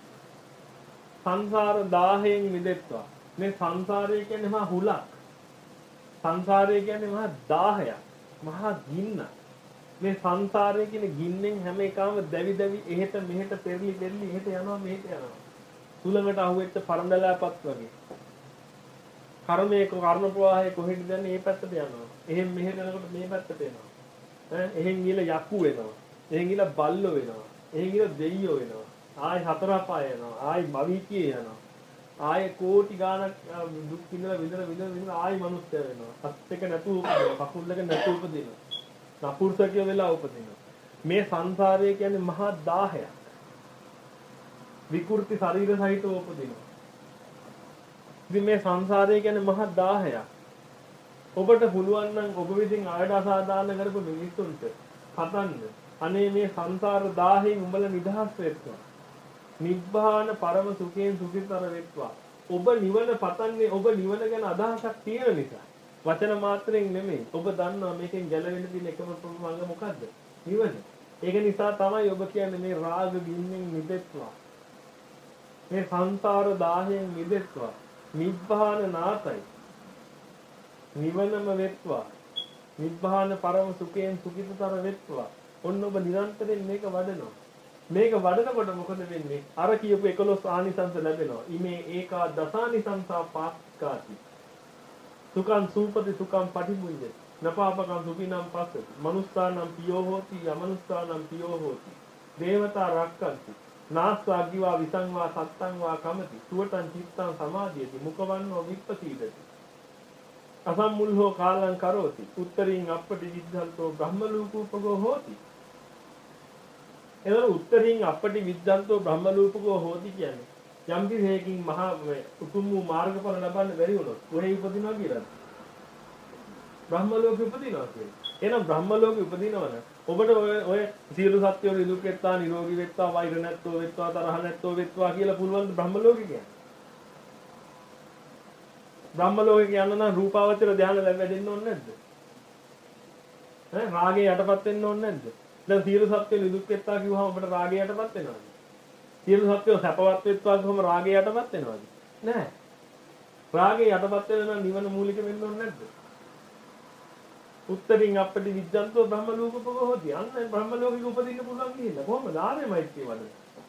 A: සංසාර දාහයෙන් මිදෙත්වා. මේ සංසාරය කියන්නේ මහා හුලක්. සංසාරය කියන්නේ මහා දාහයක්. මහා ගින්න. මේ සංසාරය කියන ගින්නෙන් හැම එකම දැවි දැවි එහෙට මෙහෙට පෙරලි පෙරලි එහෙට යනවා මෙහෙට යනවා. සුළඟට අහුවෙච්ච පරණදලාපත් වගේ. කර්මයේ කර්ම ප්‍රවාහය කොහෙද යන්නේ? මේ පැත්තට යනවා. එහෙන් මෙහෙට යනකොට මේ පැත්තට එනවා. ඈ එහෙන් ගිහලා යකු වෙනවා. එහෙන් ගිහලා බල්ලෝ වෙනවා. එහෙන් ගිහලා දෙයියෝ වෙනවා. ආයි හතර අපාය යනවා. ආයි භවිකයේ යනවා. ආයේ කෝටි ගාණක් දුක් විඳලා විඳලා විඳලා විඳලා ආයි මනුස්සය වෙනවා. හත් එක නැතුව උපදිනවා. කකුල් දෙක නැතුව උපදිනවා. නපුරුෂකය වෙලා උපදිනවා. මේ සංසාරය කියන්නේ මහා දාහයක්. විකෘති ශරීර සහිතව උපදිනවා. ඉතින් මේ සංසාරය කියන්නේ මහා දාහයක්. ඔබට පුළුවන් නම් ඔබ විසින් ආයත අසාධාරණ කරපු මිනිස්සුන්ට හතන්න. අනේ මේ සංසාර දාහයෙන් උඹලා නිදහස් වෙත්වා. නිබ්බාන පරම සුඛයෙන් සුඛිතර වෙත්වා. ඔබ නිවන පතන්නේ ඔබ නිවන ගැන අදහසක් තියෙන නිසා. වචන මාත්‍රයෙන් නෙමෙයි. ඔබ දන්නවා මේකෙන් ගැලවෙන්න තියෙන එකම ප්‍රමාණය මොකද්ද? නිවන. ඒක නිසා තමයි ඔබ කියන්නේ මේ රාග ගින්නෙන් මිදෙත්වා. මේ සංසාර දාහයෙන් මිදෙත්වා. නිබ්බාන නාතයි. නිවනම වෙත්වා. නිබ්බාන පරම සුඛයෙන් සුඛිතතර වෙත්වා. ඔන්න ඔබ නිරන්තරයෙන් මේක වඩනවා. මේක වඩනකොට මොකද වෙන්නේ? අර කියපු එකොළොස් ආනිසංස ලැබෙනවා. ඉමේ ඒකා දසානිසංසා පාක්කාති. සුඛං සූපති සුඛං පටිමුඤ්ඤති. නපාපකං සුඛිනම් පස්සති. මනුස්සානම් පියෝ හෝති යමනුස්සානම් පියෝ හෝති. දේවතා රක්කන්ති. නාස්සා ගිවා විසංවා සත්තං වා කමති. සුවතං චිත්තං සමාධියති. මුඛවන්නෝ විප්පසීදති. අසම්මුල්හෝ කාලං කරෝති. උත්තරින් අපටි විද්ධන්තෝ බ්‍රහ්ම ලෝකෝපගෝ හෝති. එතන උත්තරින් අපටි විද්දන්තෝ බ්‍රහ්ම ලෝකෝ හෝති කියන්නේ යම් කිසියකින් මහා උතුම් වූ මාර්ගඵල ලබන්න බැරි වුණොත් කොහේ උපදිනවා කියලාද? බ්‍රහ්ම ලෝකෙ උපදිනවා කියන්නේ. එහෙනම් බ්‍රහ්ම ලෝකෙ උපදිනවනේ ඔබට ඔය ඔය සියලු සත්‍යෝ නිදුක් වෙත්වා නිරෝගී වෙත්වා වෛර නැත්තෝ වෙත්වා තරහ නැත්තෝ වෙත්වා කියලා පුළුවන් බ්‍රහ්ම ලෝකෙ කියන්නේ. බ්‍රහ්ම ලෝකෙ කියන්න නම් රූපාවචර ධ්‍යාන ලැබෙන්න ඕනේ නැද්ද? ඈ රාගේ යටපත් වෙන්න ඕනේ නැද්ද? දැන් සියලු සත්ත්ව නිදුක් වෙත්වා කිව්වහම අපිට රාගය යටපත් වෙනවද? සියලු සත්ත්ව සැපවත් වෙත්වා කිව්වම රාගය යටපත් වෙනවද? නැහැ. රාගය යටපත් වෙන නම් නිවන මූලික වෙන්න ඕනේ නැද්ද? උත්තරින් අපටි විද්දන්තෝ බ්‍රහ්ම ලෝකෝපගෝ හොති. අන්න බ්‍රහ්ම ලෝකෙක උපදින්න පුළුවන් කියලා. කොහොමද? ආර්යමෛත්‍රිය වඩන.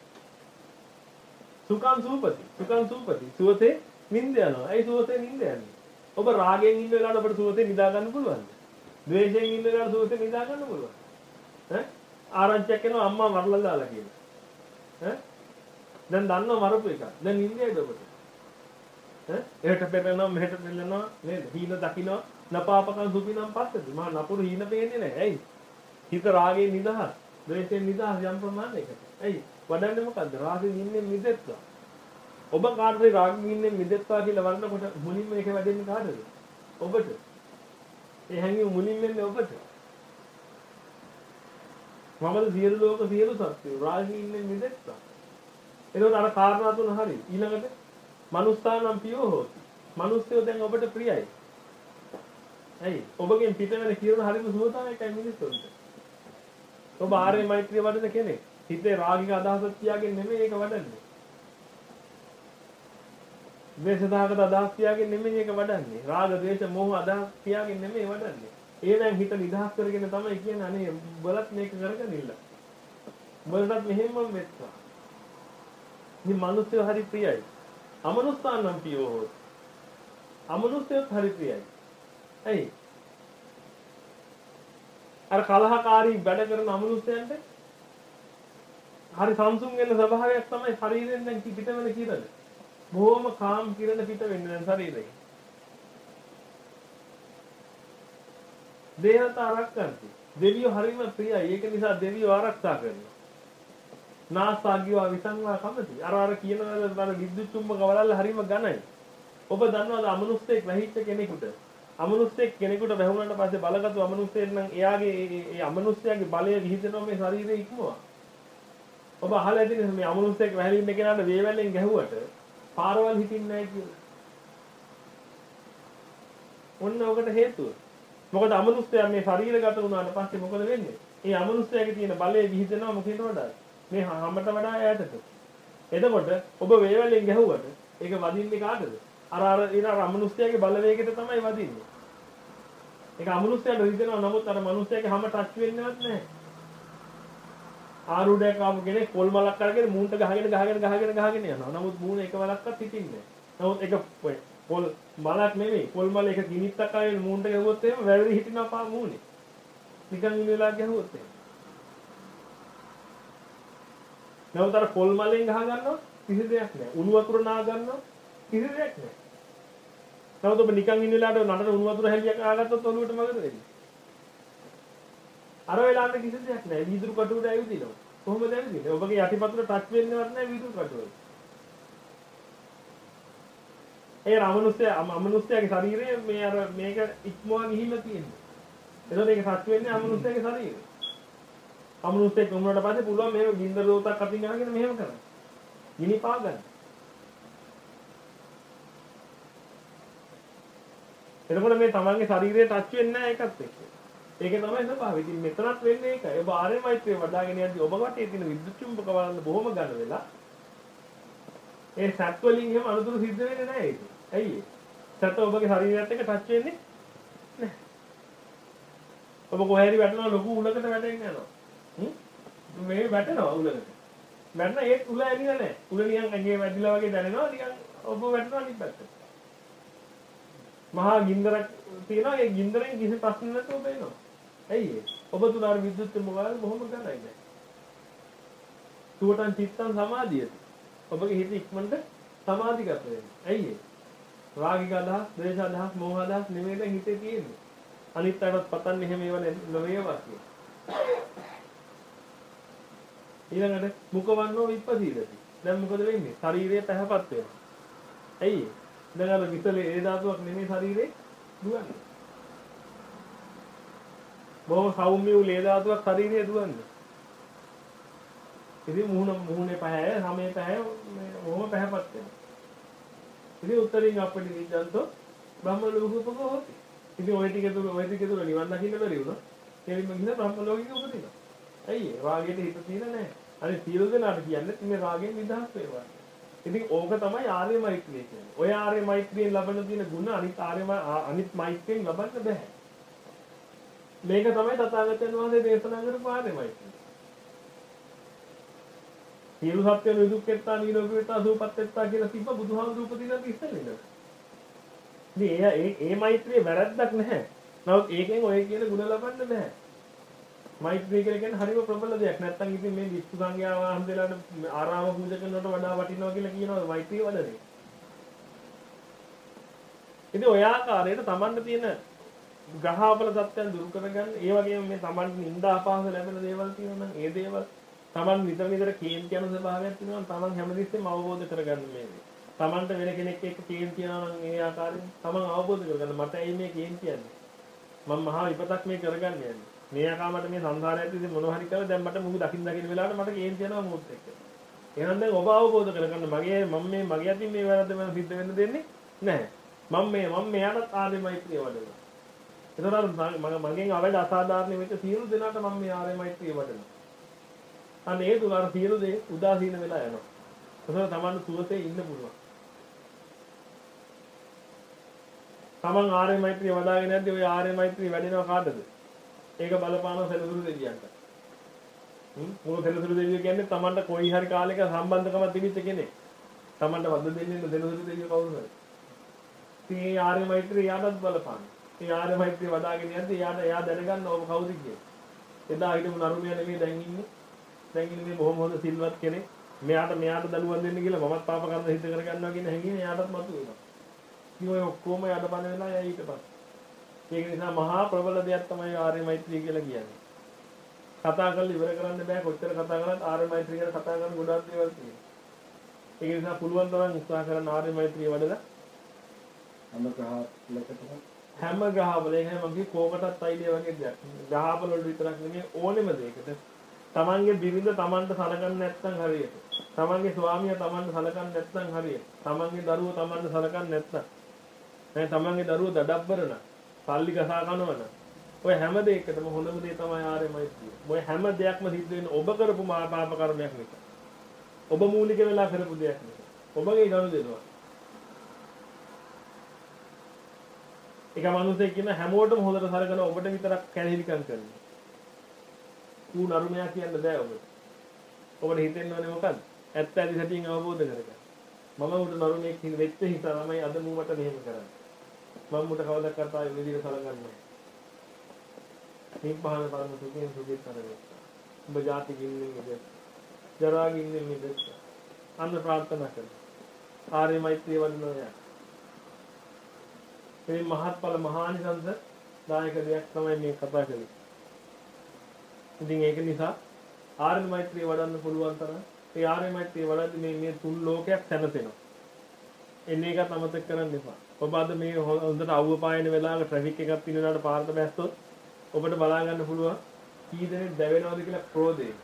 A: සුඛං සූපති. සුඛං සූපති. සුවතේ නිින්ද යනවා. ඇයි සුවතේ නිින්ද යන්නේ? ඔබ රාගයෙන් ඉන්න වෙලාවට අපිට සුවතේ නිදා ගන්න පුළුවන්ද? ද්වේෂයෙන් ඉන්න වෙලාවට සුවතේ නිදා ගන්න පුළුවන්ද? ඈ ආරංචියක් එනවා අම්මා මරලා දාලා කියලා. ඈ දැන් දන්නව මරපු එක. දැන් ඉන්නේද ඔබට? ඈ එහෙට පෙරනවා මෙහෙට පෙරනවා නේද? හීන දකින්න නපාපකන් සුපිනම් පස්සද? මහා නපුරු හීන පේන්නේ නැහැ. ඇයි? හිත රාගයෙන් නිදහස්, ද්වේෂයෙන් නිදහස් යම් ප්‍රමාණයකට. ඇයි? වඩන්නේ මොකද්ද? රාගයෙන් ඉන්නේ මිදෙත්වා. ඔබ කාටද රාගයෙන් ඉන්නේ මිදෙත්වා කියලා වඩනකොට මුලින්ම ඒක වැඩෙන්නේ කාටද? ඔබට. ඒ හැංගීම මුලින්ම එන්නේ ඔබට. මමද සියලු ලෝක සියලු සත්ත්වෝ රාගයෙන් ඉන්නේ මිදෙත්වා. එතකොට අර කාරණා තුන හරි. ඊළඟට මනුස්සානම් පියෝ හොති. මිනිස්සුયો දැන් ඔබට ප්‍රියයි. ඇයි? ඔබගෙන් පිට වෙන කිරණ හරිම සුවතාවයකයි මිනිස්සුන්ට. ඔබ ආර්ය මෛත්‍රිය වඩන කෙනෙක්. හිතේ රාගික අදහසක් තියාගෙන නෙමෙයි ඒක වඩන්නේ. ද්වේෂ සහගත අදහස් තියාගෙන නෙමෙයි ඒක වඩන්නේ. රාග, ද්වේෂ, මෝහ අදහස් තියාගෙන නෙමෙයි වඩන්නේ. ඒවෙන් හිත නිදහස් කරගෙන තමයි කියන්නේ අනේ උඹලත් මේක කරගෙන ඉන්න. උඹලටත් මෙහෙමම වෙත්තා. මේ මිනිස්සු හරි ප්‍රියයි. අමනුස්සානම් පියෝ හොත්. අමනුස්සයත් හරි ප්‍රියයි. ඇයි? අර කලහකාරී වැඩ කරන අමනුස්සයන්ට හරි සංසුන් වෙන ස්වභාවයක් තමයි ශරීරයෙන් දැන් පිට වෙන කිරණ. බොහොම කාම් කිරණ පිට වෙන්නේ දැන් ශරීරයෙන්. දේහත ආරක්ෂාන්ති. දෙවියෝ හරිම ප්‍රියයි. ඒක නිසා දෙවියෝ ආරක්ෂා කරනවා. නාසාගියවා විසංවා කමති. අර අර කියනවා අර විද්‍යුත් චුම්බක වලල්ල හරිම ඝනයි. ඔබ දන්නවද අමනුස්සයෙක් වැහිච්ච කෙනෙකුට අමනුස්සයෙක් කෙනෙකුට වැහුණාට පස්සේ බලගත්තු අමනුස්සයෙක් නම් එයාගේ ඒ අමනුස්සයාගේ බලය විහිදෙනවා මේ ශරීරයේ ඉක්මවා. ඔබ අහලා ඇතිනේ මේ අමනුස්සයෙක් වැහලා ඉන්න කෙනාට වේවැලෙන් ගැහුවට පාරවල් හිටින්නේ නැහැ කියලා. ඔන්න ඔකට හේතුව. මොකද අමනුස්සයා මේ ශරීරගත වුණාට පස්සේ මොකද වෙන්නේ? ඒ අමනුස්සයාගේ තියෙන බලය විහිදෙනවා මොකේද වඩා? මේ හැමත වඩා ඈතට. එතකොට ඔබ වේවැලෙන් ගැහුවට ඒක වදින්නේ කාටද? අර අර ඊන අමනුස්සයාගේ බලවේගයට තමයි වදින්නේ. ඒක අමනුස්සයාට රිදෙනවා නමුත් අර මනුස්සයාගේ හැම ටච් වෙන්නේවත් නැහැ. ආරුඩයක් ආපු කෙනෙක් පොල් මලක් අරගෙන මූණට ගහගෙන ගහගෙන ගහගෙන ගහගෙන යනවා. නමුත් මූණ එක වලක්වත් හිටින්නේ නැහැ. නමුත් ඒක පොල් මලක් නෙමෙයි. පොල් මල එක කිනිත්තක් ආගෙන මූණට ගැහුවොත් එහෙම වැරදි හිටිනවා පා මූණේ. නිකන් ඉන්න වෙලාවක් ගැහුවොත් එහෙම. නමුත් අර පොල් මලෙන් ගහ ගන්නවා කිසි දෙයක් නැහැ. උණු වතුර නා ගන්නවා කිසි දෙයක් නැහැ. නමුත් ඔබ නිකන් ඉන්න වෙලාවට නඩට උණු වතුර හැලියක් ආගත්තොත් ඔළුවට මොකද වෙන්නේ? අර වෙලාවට කිසි දෙයක් නැහැ. වීදුරු කටුවට ඇවිදිනවා. කොහොමද ඇවිදින්නේ? ඔබගේ යටිපතුල ටච් වෙන්නේවත් නැහැ වීදුරු කටුවට. ඒ අමනුෂ්‍ය අමනුෂ්‍යගේ ශරීරය මේ අර මේක ඉක්මවා ගිහිල්ලා තියෙනවා. එතකොට ඒක ටච් වෙන්නේ අමනුෂ්‍යගේ ශරීරය. අමනුෂ්‍යෙක් වුණාට පස්සේ පුළුවන් මේව ගින්දර දෝතක් අතින් අරගෙන මෙහෙම කරන්න. ගිනි පා ගන්න. එතකොට මේ තමන්ගේ ශරීරයට ටච් වෙන්නේ නැහැ ඒකත් එක්ක. ඒකේ තමයි ස්වභාවය. ඉතින් මෙතනත් වෙන්නේ ඒකයි. ඔබ ආර්ය මෛත්‍රිය වඩාගෙන යද්දී ඔබ වටේ තියෙන විද්‍යුත් චුම්බක වලන්න බොහොම ගන්න වෙලා ඒ සත් වලින් එහෙම අනුතුරු සිද්ධ වෙන්නේ නැහැ ඒක. ඇයි ඒ? සත ඔබගේ ශරීරයත් එක්ක ටච් වෙන්නේ නැහැ. ඔබ කොහේ හරි වැටෙනවා ලොකු උලකට වැටෙන්න යනවා. හ්ම්? මේ වැටෙනවා උලකට. වැටෙන ඒ උල ඇනිලා නැහැ. උල නිකන් ඇඟේ වැදිලා වගේ දැනෙනවා නිකන් ඔබ වැටෙනවා අනිත් පැත්තට. මහා ගින්දරක් තියෙනවා ඒ ගින්දරෙන් කිසි ප්‍රශ්න නැතුව ඔබ එනවා. ඇයි ඒ? ඔබ තුල අර විද්‍යුත් මොබයිල් බොහොම ගණයි දැන්. සුවටන් චිත්තං සමාධියති. ඔබගේ හිත ඉක්මනට සමාධිගත වෙනවා. ඇයි ඒ? රාගික අදහස්, ද්වේෂ අදහස්, මෝහ අදහස් නෙමෙයි දැන් හිතේ තියෙන්නේ. අනිත් අයවත් පතන්නේ එහෙම ඒවා නොවේවා කියලා. ඊළඟට මුඛවන්නෝ විප්පසීදති. දැන් මොකද වෙන්නේ? ශරීරය පැහැපත් වෙනවා. ඇයි ඒ? දැන් අර විසලේ ඒ ධාතුවක් නෙමෙයි ශරීරේ දුවන්නේ. බොහොම සෞම්‍ය වූ ලේ ධාතුවක් ශරීරයේ දුවන්නේ. ඉතින් මුහුණ මුහුණේ පහය, හැමේ පහය බොහොම පැහැපත් වෙනවා. ඉතින් උත්තරින් අපිට නිදන්තෝ බ්‍රහ්ම ලෝකෝපකෝ හොති. ඉතින් ඔය ටික තුර ඔය ටික තුර නිවන් දකින්න බැරි වුණා. එළින්ම ගිහින් බ්‍රහ්ම ලෝකෙක උපදිනවා. ඇයි ඒ? රාගයට හිත තියෙන නැහැ. අනිත් සියලු දෙනාට කියන්නේ මේ රාගයෙන් නිදහස් වේවා. ඉතින් ඕක තමයි ආර්ය මෛත්‍රිය කියන්නේ. ඔය ආර්ය මෛත්‍රියෙන් ලබන තියෙන ගුණ අනිත් ආර්ය අනිත් මෛත්‍රියෙන් ලබන්න බෑ. මේක තමයි තථාගතයන් වහන්සේ දේශනා කරපු ආර්ය මෛත්‍රිය. සියලු සත්‍යන විදුක්කෙත්තා නිරෝගීත්වා සූපත්ත්වා කියලා තිබ්බ බුදුහාමුදුරු උපදිනත් ඉස්සෙල්ලා. ඉතින් ඒ ඒ මෛත්‍රිය වැරද්දක් නැහැ. නමුත් ඒකෙන් ඔය කියන ගුණ ලබන්න බෑ. මෛත්‍රිය කියලා කියන්නේ හරිම ප්‍රබල දෙයක්. නැත්තම් ඉතින් මේ විසු සංඝයා වහන්සේලාට ආරාම පූජා කරනකොට වඩා වටිනවා කියලා කියනවා මෛත්‍රිය වඩන්නේ. ඉතින් ඔය ආකාරයට Tamanne තියෙන ග්‍රහාපල සත්‍යයන් දුරු කරගන්න, ඒ වගේම මේ Tamanne නිന്ദා අපහාස ලැබෙන දේවල් තියෙනවා නම් ඒ දේවල් Taman විතර විතර කේන්ති යන ස්වභාවයක් තියෙනවා නම් Taman හැමදෙස්සෙම අවබෝධ කරගන්න මේ දේ. Tamanට වෙන කෙනෙක් එක්ක කේන්ති යනවා නම් ඒ ආකාරයෙන් Taman අවබෝධ කරගන්න මට ඇයි මේ කේන්ති යන්නේ? මම මහා විපතක් මේ කරගන්න යන්නේ. මේ ආකාමට මේ සංසාරයත් ඉතින් මොනවා හරි කරලා දැන් මට මුහු දකින්න දකින්න වෙලාවට මට කේන්ති යනවා මොහොත් එක්ක. එහෙනම් දැන් ඔබ අවබෝධ කරගන්න මගේ මම මේ මගේ අතින් මේ වැරද්ද මම සිද්ධ වෙන්න දෙන්නේ නැහැ. මම මේ මම මෙයාට ආර්ය මෛත්‍රිය වඩනවා. ඒතර මගෙන් අවඩ අසාධාරණ වෙච්ච සියලු දෙනාට මම මේ ආර්ය මෛත්‍රිය වඩනවා. අනේ ඒ දුලාර සියලු දේ උදාසීන වෙලා යනවා. ඒතර Tamanne සුවසේ ඉන්න පුළුවන්. තමන් ආර්ය මෛත්‍රිය වඩාගෙන යද්දී ওই ආර්ය මෛත්‍රිය වැඩෙනවා කාටද? ඒක බලපානවා සෙනසුරු දෙවියන්ට. හ්ම් මොකද සෙනසුරු දෙවියෝ කියන්නේ තමන්ට කොයි හරි කාලයක සම්බන්ධකමක් තිබිච්ච කෙනෙක්. තමන්ට වද දෙන්නේ සෙනසුරු දෙවියෝ කවුරු හරි. ඉතින් මේ ආර්ය මෛත්‍රිය යාටත් බලපානවා. මේ ආර්ය මෛත්‍රිය වඩාගෙන යද්දී යාට එයා දැනගන්න ඕක කවුද කියලා. එදා හිටපු නරුණියා නෙමෙයි දැන් ඉන්නේ. දැන් ඉන්නේ මේ බොහොම හොඳ සිල්වත් කෙනෙක්. මෙයාට මෙයාට දඩුවම් දෙන්න කියලා මමත් පාප කර්ම සිද්ධ කරගන්නවා කියන හැඟීම එයාටත් මතුවෙනවා. ඉතින් ඔය ඔක්කොම යඩපණ වෙලා යයි ඊට පස්සේ. ඒක නිසා මහා ප්‍රබල දෙයක් තමයි ආර්ය මෛත්‍රිය කියලා කියන්නේ. කතා කරලා ඉවර කරන්න බෑ කොච්චර කතා කරත් ආර්ය මෛත්‍රිය ගැන කතා කරන ගොඩක් දේවල් තියෙනවා. ඒක නිසා පුළුවන් තරම් උත්සාහ කරන්න ආර්ය මෛත්‍රිය වඩලා
C: හැම ග්‍රහලකටම
A: හැම ග්‍රහවල ඒක මම කිය කෝකටත් අයිඩියා වගේ දෙයක්. ග්‍රහවල වල විතරක් නෙමෙයි ඕනෙම දෙයකට තමන්ගේ බිරිඳ තමන්ට සලකන්නේ නැත්නම් හරියට. තමන්ගේ ස්වාමියා තමන්ට සලකන්නේ නැත්නම් හරියට. තමන්ගේ දරුවෝ තමන්ට සලකන්නේ නැත්නම්. නැත්නම් තමන්ගේ දරුවෝ දඩබ්බර නම්, පල්ලි ගසා කනවන. ඔය හැම දෙයකටම හොඳම දේ තමයි ආර්ය මෛත්‍රිය. ඔය හැම දෙයක්ම සිද්ධ වෙන්නේ ඔබ කරපු මහා පාප කර්මයක් නිසා. ඔබ මූලික වෙලා කරපු දෙයක් නිසා. ඔබගේ ගනුදෙනුව දෙනවා. එක මිනිහෙක් කියන හැමෝටම හොඳට සලකන ඔබට විතරක් කැලහිලිකම් කරනවා. ඌ නරුමයා කියන්න බෑ ඔබට. ඔබට හිතෙන්න ඕනේ මොකද්ද? ඇත්ත ඇති සැටියෙන් අවබෝධ කරගන්න. මම උට නරුමෙක් වෙච්ච හිතා තමයි අද මූ මට මෙහෙම කරන්නේ. මම උට කවදාවත් ආයෙ විදිහට සලකන්නේ නැහැ. මේ පහන පරම සුඛයෙන් සුඛිත කරගන්න. ඔබ ජාතිකින් ඉන්නේ ජරාගින් ඉන්නේ අන්න ප්‍රාර්ථනා කරනවා. ආර්ය මෛත්‍රිය වඩනවා. මේ මහත්ඵල මහානිසංස දායක දෙයක් තමයි මේ කතා කරන්නේ. ඉතින් ඒක නිසා ආර්ය මෛත්‍රිය වඩන්න පුළුවන් තරම් ඒ ආර්ය මෛත්‍රිය වඩද්දී මේ මේ තුන් ලෝකයක් සැනසෙනවා. එන්නේ එකත් අමතක කරන්න එපා. ඔබ අද මේ හොඳට අවුව පායන වෙලාවක ට්‍රැෆික් එකක් තියෙනවාට පාරට බැස්සොත් ඔබට බලා ගන්න පුළුවන් කී දෙනෙක් දැවෙනවද කියලා ක්‍රෝධයෙන්.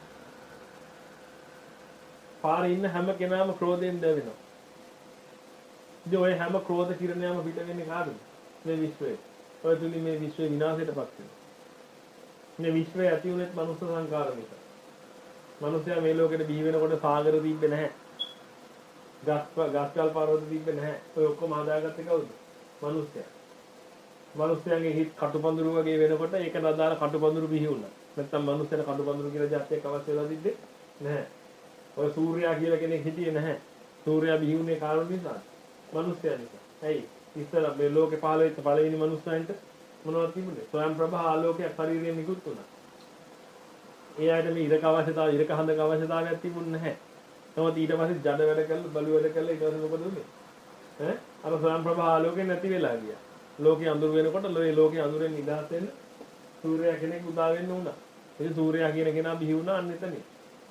A: පාරේ ඉන්න හැම කෙනාම ක්‍රෝධයෙන් දැවෙනවා. ඉතින් ඔය හැම ක්‍රෝධ කිරණයම පිට වෙන්නේ කාටද? මේ විශ්වයේ. ඔය තුලින් මේ විශ්වය විනාශයටපත් වෙනවා. මේ විශ්වය ඇති වුණෙත් මනුස්ස සංකාර නිසා. මනුස්සයා මේ ලෝකෙට බිහි වෙනකොට සාගර තිබ්බේ නැහැ. ගස් ගස්කල් පර්වත තිබ්බේ නැහැ. ඔය ඔක්කොම හදාගත්තේ කවුද? මනුස්සයා. මනුස්සයාගේ හිත කටුපඳුරු වගේ වෙනකොට ඒකට අදාළ කටුපඳුරු බිහි වුණා. නැත්තම් මනුස්සයට කටුපඳුරු කියලා જાතියක් අවශ්‍ය වෙලා තිබ්බේ නැහැ. ඔය සූර්යයා කියලා කෙනෙක් හිටියේ නැහැ. සූර්යයා බිහි වුණේ කාරණා නිසා. මනුස්සයා නිසා. ඇයි? ඉස්සර මේ ලෝකේ පහළ වෙච්ච පළවෙනි මනුස්සයන්ට මොනවද තිබුණේ? ස්වයං ප්‍රභා ආලෝකයක් ශරීරයෙන් නිකුත් වුණා. ඒ ආයත මේ ඉරක අවශ්‍යතාවය ඉරක හඳක අවශ්‍යතාවයක් තිබුණේ නැහැ. නමුත් ඊට පස්සේ ජඩ වැඩ කරලා බලු වැඩ කරලා ඊට පස්සේ මොකද උනේ? ඈ අර ස්වයං ප්‍රභා ආලෝකේ නැති වෙලා ගියා. ලෝකේ අඳුර වෙනකොට ලෝකේ ලෝකේ අඳුරෙන් නිදහස් වෙන්න සූර්යයා කෙනෙක් උදා වෙන්න උනා. ඉතින් සූර්යයා කියන කෙනා බිහි වුණා අන්න එතනින්.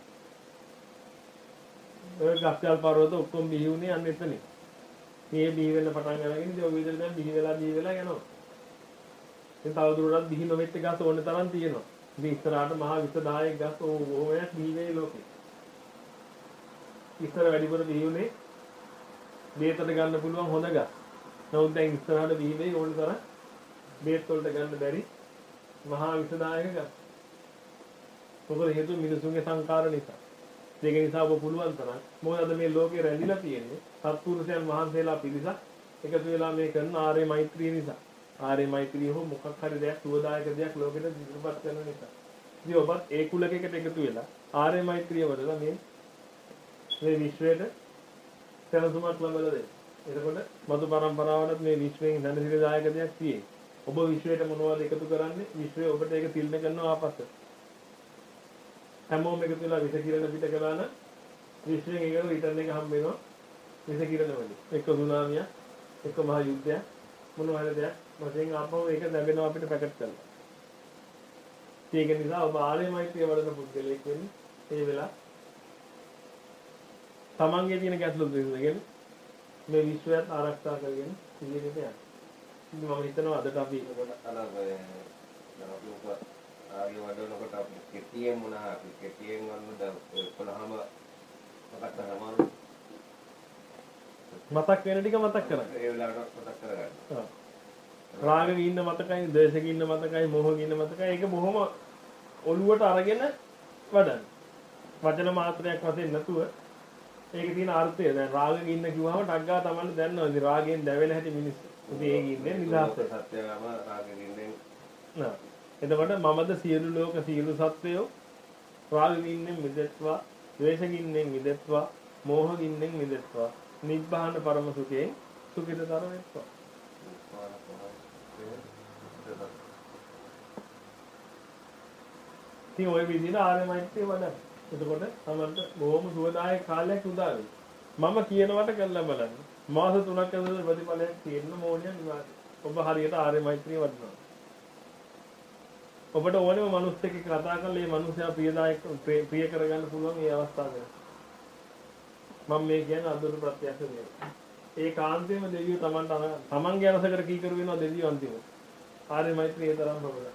A: ඔය ගස්කල් පර්වත ඔක්කොම බිහි වුණේ අන්න එතනින්. මේ බිහි වෙන්න පටන් අරගෙන ඉතින් ඔය විදිහට දැන් බිහි වෙලා බිහි වෙලා යනවා. ඉතින් තවදුරටත් බිහි නොවෙච්ච ගස් ඕන තරම් තියෙනවා. ඉතින් ඉස්සරහට මහා විසදායක ගස් ඕනෑක් බිහි වෙයි ලෝකේ. ඉස්සර වැඩිපුර බිහි වුණේ බේතට ගන්න පුළුවන් හොඳ ගස්. නමුත් දැන් ඉස්සරහට බිහි වෙයි ඕන තරම් බේත් වලට ගන්න බැරි මහා විසදායක ගස්. මොකද හේතුව මිනිසුන්ගේ සංකාර නිසා. ඒක නිසා ඔබ පුළුවන් තරම් මොකද අද මේ ලෝකේ රැඳිලා තියෙන්නේ සත්පුරුෂයන් වහන්සේලා පිරිසක් එකතු වෙලා මේ කරන ආර්ය මෛත්‍රිය නිසා. ආර්ය මෛත්‍රිය හෝ මොකක් හරි දෙයක් සුවදායක දෙයක් ලෝකෙට ඉදිරිපත් කරන නිසා. ඉතින් ඔබත් ඒ කුලකයකට එකතු වෙලා ආර්ය මෛත්‍රිය වඩලා මේ මේ විශ්වයට සැලසුමක් ලබලා දෙන්න. එතකොට මතු පරම්පරාවලත් මේ විශ්වයෙන් දැනසිරදායක දෙයක් තියෙයි. ඔබ විශ්වයට මොනවද එකතු කරන්නේ? විශ්වය ඔබට ඒක තිල්න කරනවා ආපස්සට. හැමෝම එකතු වෙලා විස කිරණ පිට කළා නම් විශ්වයෙන් ඒකට රිටර්න් එක හම්බ වෙනවා. විස කිරණ වලින්. එක්ක සුනාමියක්, එක්ක මහ යුද්ධයක් මොනවා හරි දෙයක් වශයෙන් ආපහු ඒක ලැබෙනවා අපිට පැකට් කරලා. ඒක නිසා ඔබ ආර්ය මෛත්‍රිය වඩන පුද්ගලයෙක් වෙන්නේ ඒ වෙලාව තමන්ගේ තියෙන ගැටලු දෙකගෙන මේ විශ්වයත් ආරක්ෂා කරගෙන ඉදිරියට යන්න. ඉතින් මම හිතනවා අදට අපි
B: අනාගතේ නරක ආර්ය වඩනකොට අපි කෙටියෙන් මොනවා අපි කෙටියෙන් වන්නද කොළහම මතක් කරගන්න.
A: මතක් වෙන ටික මතක් කරගන්න.
B: ඒ වෙලාවට මතක් කරගන්න.
A: ඔව්. රාගෙක ඉන්න මතකයි, ද්වේෂෙක ඉන්න මතකයි, මෝහෙක ඉන්න මතකයි. ඒක බොහොම ඔළුවට අරගෙන වඩන්න. වචන මාත්‍රයක් වශයෙන් නැතුව ඒකේ තියෙන අර්ථය දැන් රාගෙක ඉන්න කිව්වම ටග්ගා තමයි දැනනවා. ඉතින් රාගයෙන් දැවෙන හැටි මිනිස්සු. ඉතින් ඒක ඉන්නේ නිදහස් වෙලා.
B: සත්‍යවම රාගගින්නෙන්
A: නෑ. එතකොට මමද සියලු ලෝක සියලු සත්වයෝ රාගගින්නෙන් මිදෙත්වා, ද්වේෂගින්නෙන් මිදෙත්වා, මෝහගින්නෙන් මිදෙත්වා, නිබ්බාන පරම සුඛයෙන් සුඛිතතර වෙත්වා. ඉතින් ওই විදිහට ආර්ය මෛත්‍රිය වඩන්න. එතකොට තමයි බොහොම සුවදායක කාලයක් උදා වෙයි. මම කියනවට කළා බලන්න. මාස තුනක් ඇතුළත ප්‍රතිඵලයක් තියෙන්න ඕනිය නිවාසය. ඔබ හරියට ආර්ය මෛත්‍රිය වඩනවා. ඔබට ඕනෙම මිනිස්සෙක් එක්ක කතා කරලා මේ මිනිස්සයා ප්‍රියදායක ප්‍රිය කරගන්න පුළුවන් මේ අවස්ථාවේ. මම මේ කියන්නේ අදුරු ප්‍රත්‍යක්ෂ දෙයක්. ඒ කාන්තේම දෙවියෝ Tamanට Tamanගේ අරසකට කීකරු වෙනවා දෙවියෝ අන්තිමට. ආර්ය මෛත්‍රිය තරම් ප්‍රබලයි.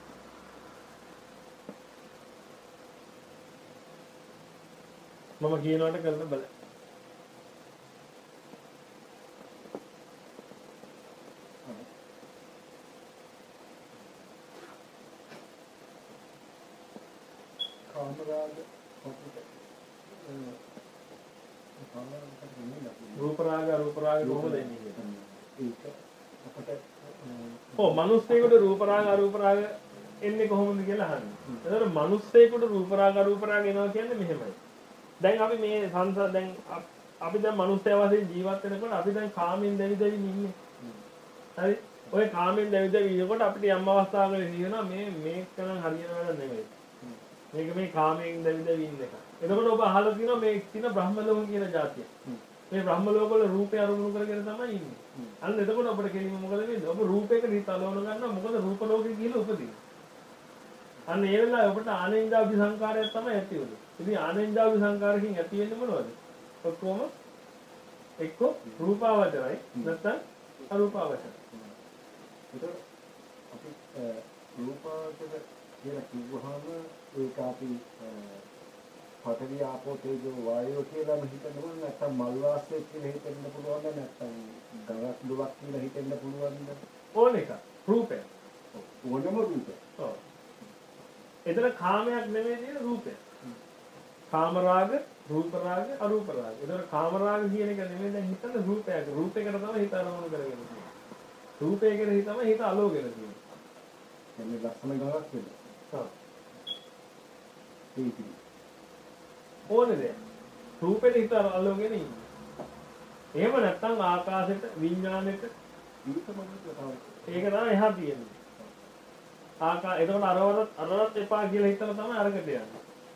A: මම කියනවට කරන්න බෑ.
C: කාමරාග
A: රූප රාග අරූප රාග කොහොමද එන්නේ?
C: ඒක අපට
A: ඔව් මිනිස්සෙකුට රූප රාග අරූප රාග එන්නේ කොහොමද කියලා අහන්නේ. එතකොට මිනිස්සෙකුට රූප රාග අරූප රාග එනවා කියන්නේ මෙහෙමයි. දැන් අපි මේ සංසාර දැන් අපි දැන් මිනිස්සය වශයෙන් ජීවත් වෙනකොට අපි දැන් කාමෙන් දැවි දැවි ඉන්නේ. හරි? ඔය කාමෙන් දැවි දැවි ඉනකොට අපිට යම් අවස්ථාවක කියනවා මේ මේක නම් හරියන වැඩක් නෙමෙයි. මේක මේ කාමයෙන් දැවි දැවි ඉන්න එක. එතකොට ඔබ අහලා තියෙනවා මේ තියෙන බ්‍රහ්ම ලෝක කියන જાතිය. මේ බ්‍රහ්ම ලෝක වල රූපය අරමුණු කරගෙන තමයි ඉන්නේ. අන්න එතකොට ඔබට කෙලින්ම මොකද වෙන්නේ? ඔබ රූපයකට හිත අලවන ගන්නවා. මොකද රූප ලෝකෙ ගිහලා උපදිනවා. අන්න ඒ වෙලාවේ ඔබට ආනෙන්ජාවි සංකාරයක් තමයි ඇති වෙන්නේ. ඉතින් ආනෙන්ජාවි සංකාරකින් ඇති වෙන්නේ මොනවද? ඔක්කොම එක්ක රූපාවචරයි නැත්නම් අරූපාවචරයි.
C: ඒක අපි රූපාවචර කියලා කිව්වහම ඒක අපි පඨවි ආපෝ තේජෝ වායෝ කියලා හිතන්න ඕන නැත්නම් මල් වාස්තේ කියලා හිතන්න පුළුවන් නැත්නම් ගඟක් දුවක් කියලා හිතන්න පුළුවන්
A: ඕන එක රූපය.
C: ඕනම රූපය.
A: ඔව්. එතන කාමයක් නෙමෙයි තියෙන රූපය. කාම රාග, රූප රාග, අරූප රාග. එතන කාම රාග කියන එක නෙමෙයි දැන් හිතන්න රූපයක්. රූපයකට තමයි හිත අරමුණු කරගෙන තියෙන්නේ. රූපයකට හිත තමයි හිත අලෝගෙන තියෙන්නේ.
C: එන්නේ ලක්ෂණ ගාවක් වෙනවා.
A: ඔව්.
C: ඒක
A: ඕනේ දැන්. රූපෙට හිත අලෝගෙන ඉන්නේ. එහෙම නැත්නම් ආකාශයට, විඥානෙට
C: ඒක තමයි කතාව.
A: ඒක තමයි එහා තියෙන්නේ. ආකා එතකොට අරවරත් අරවත් එපා කියලා හිතලා තමයි අරකට යන්නේ.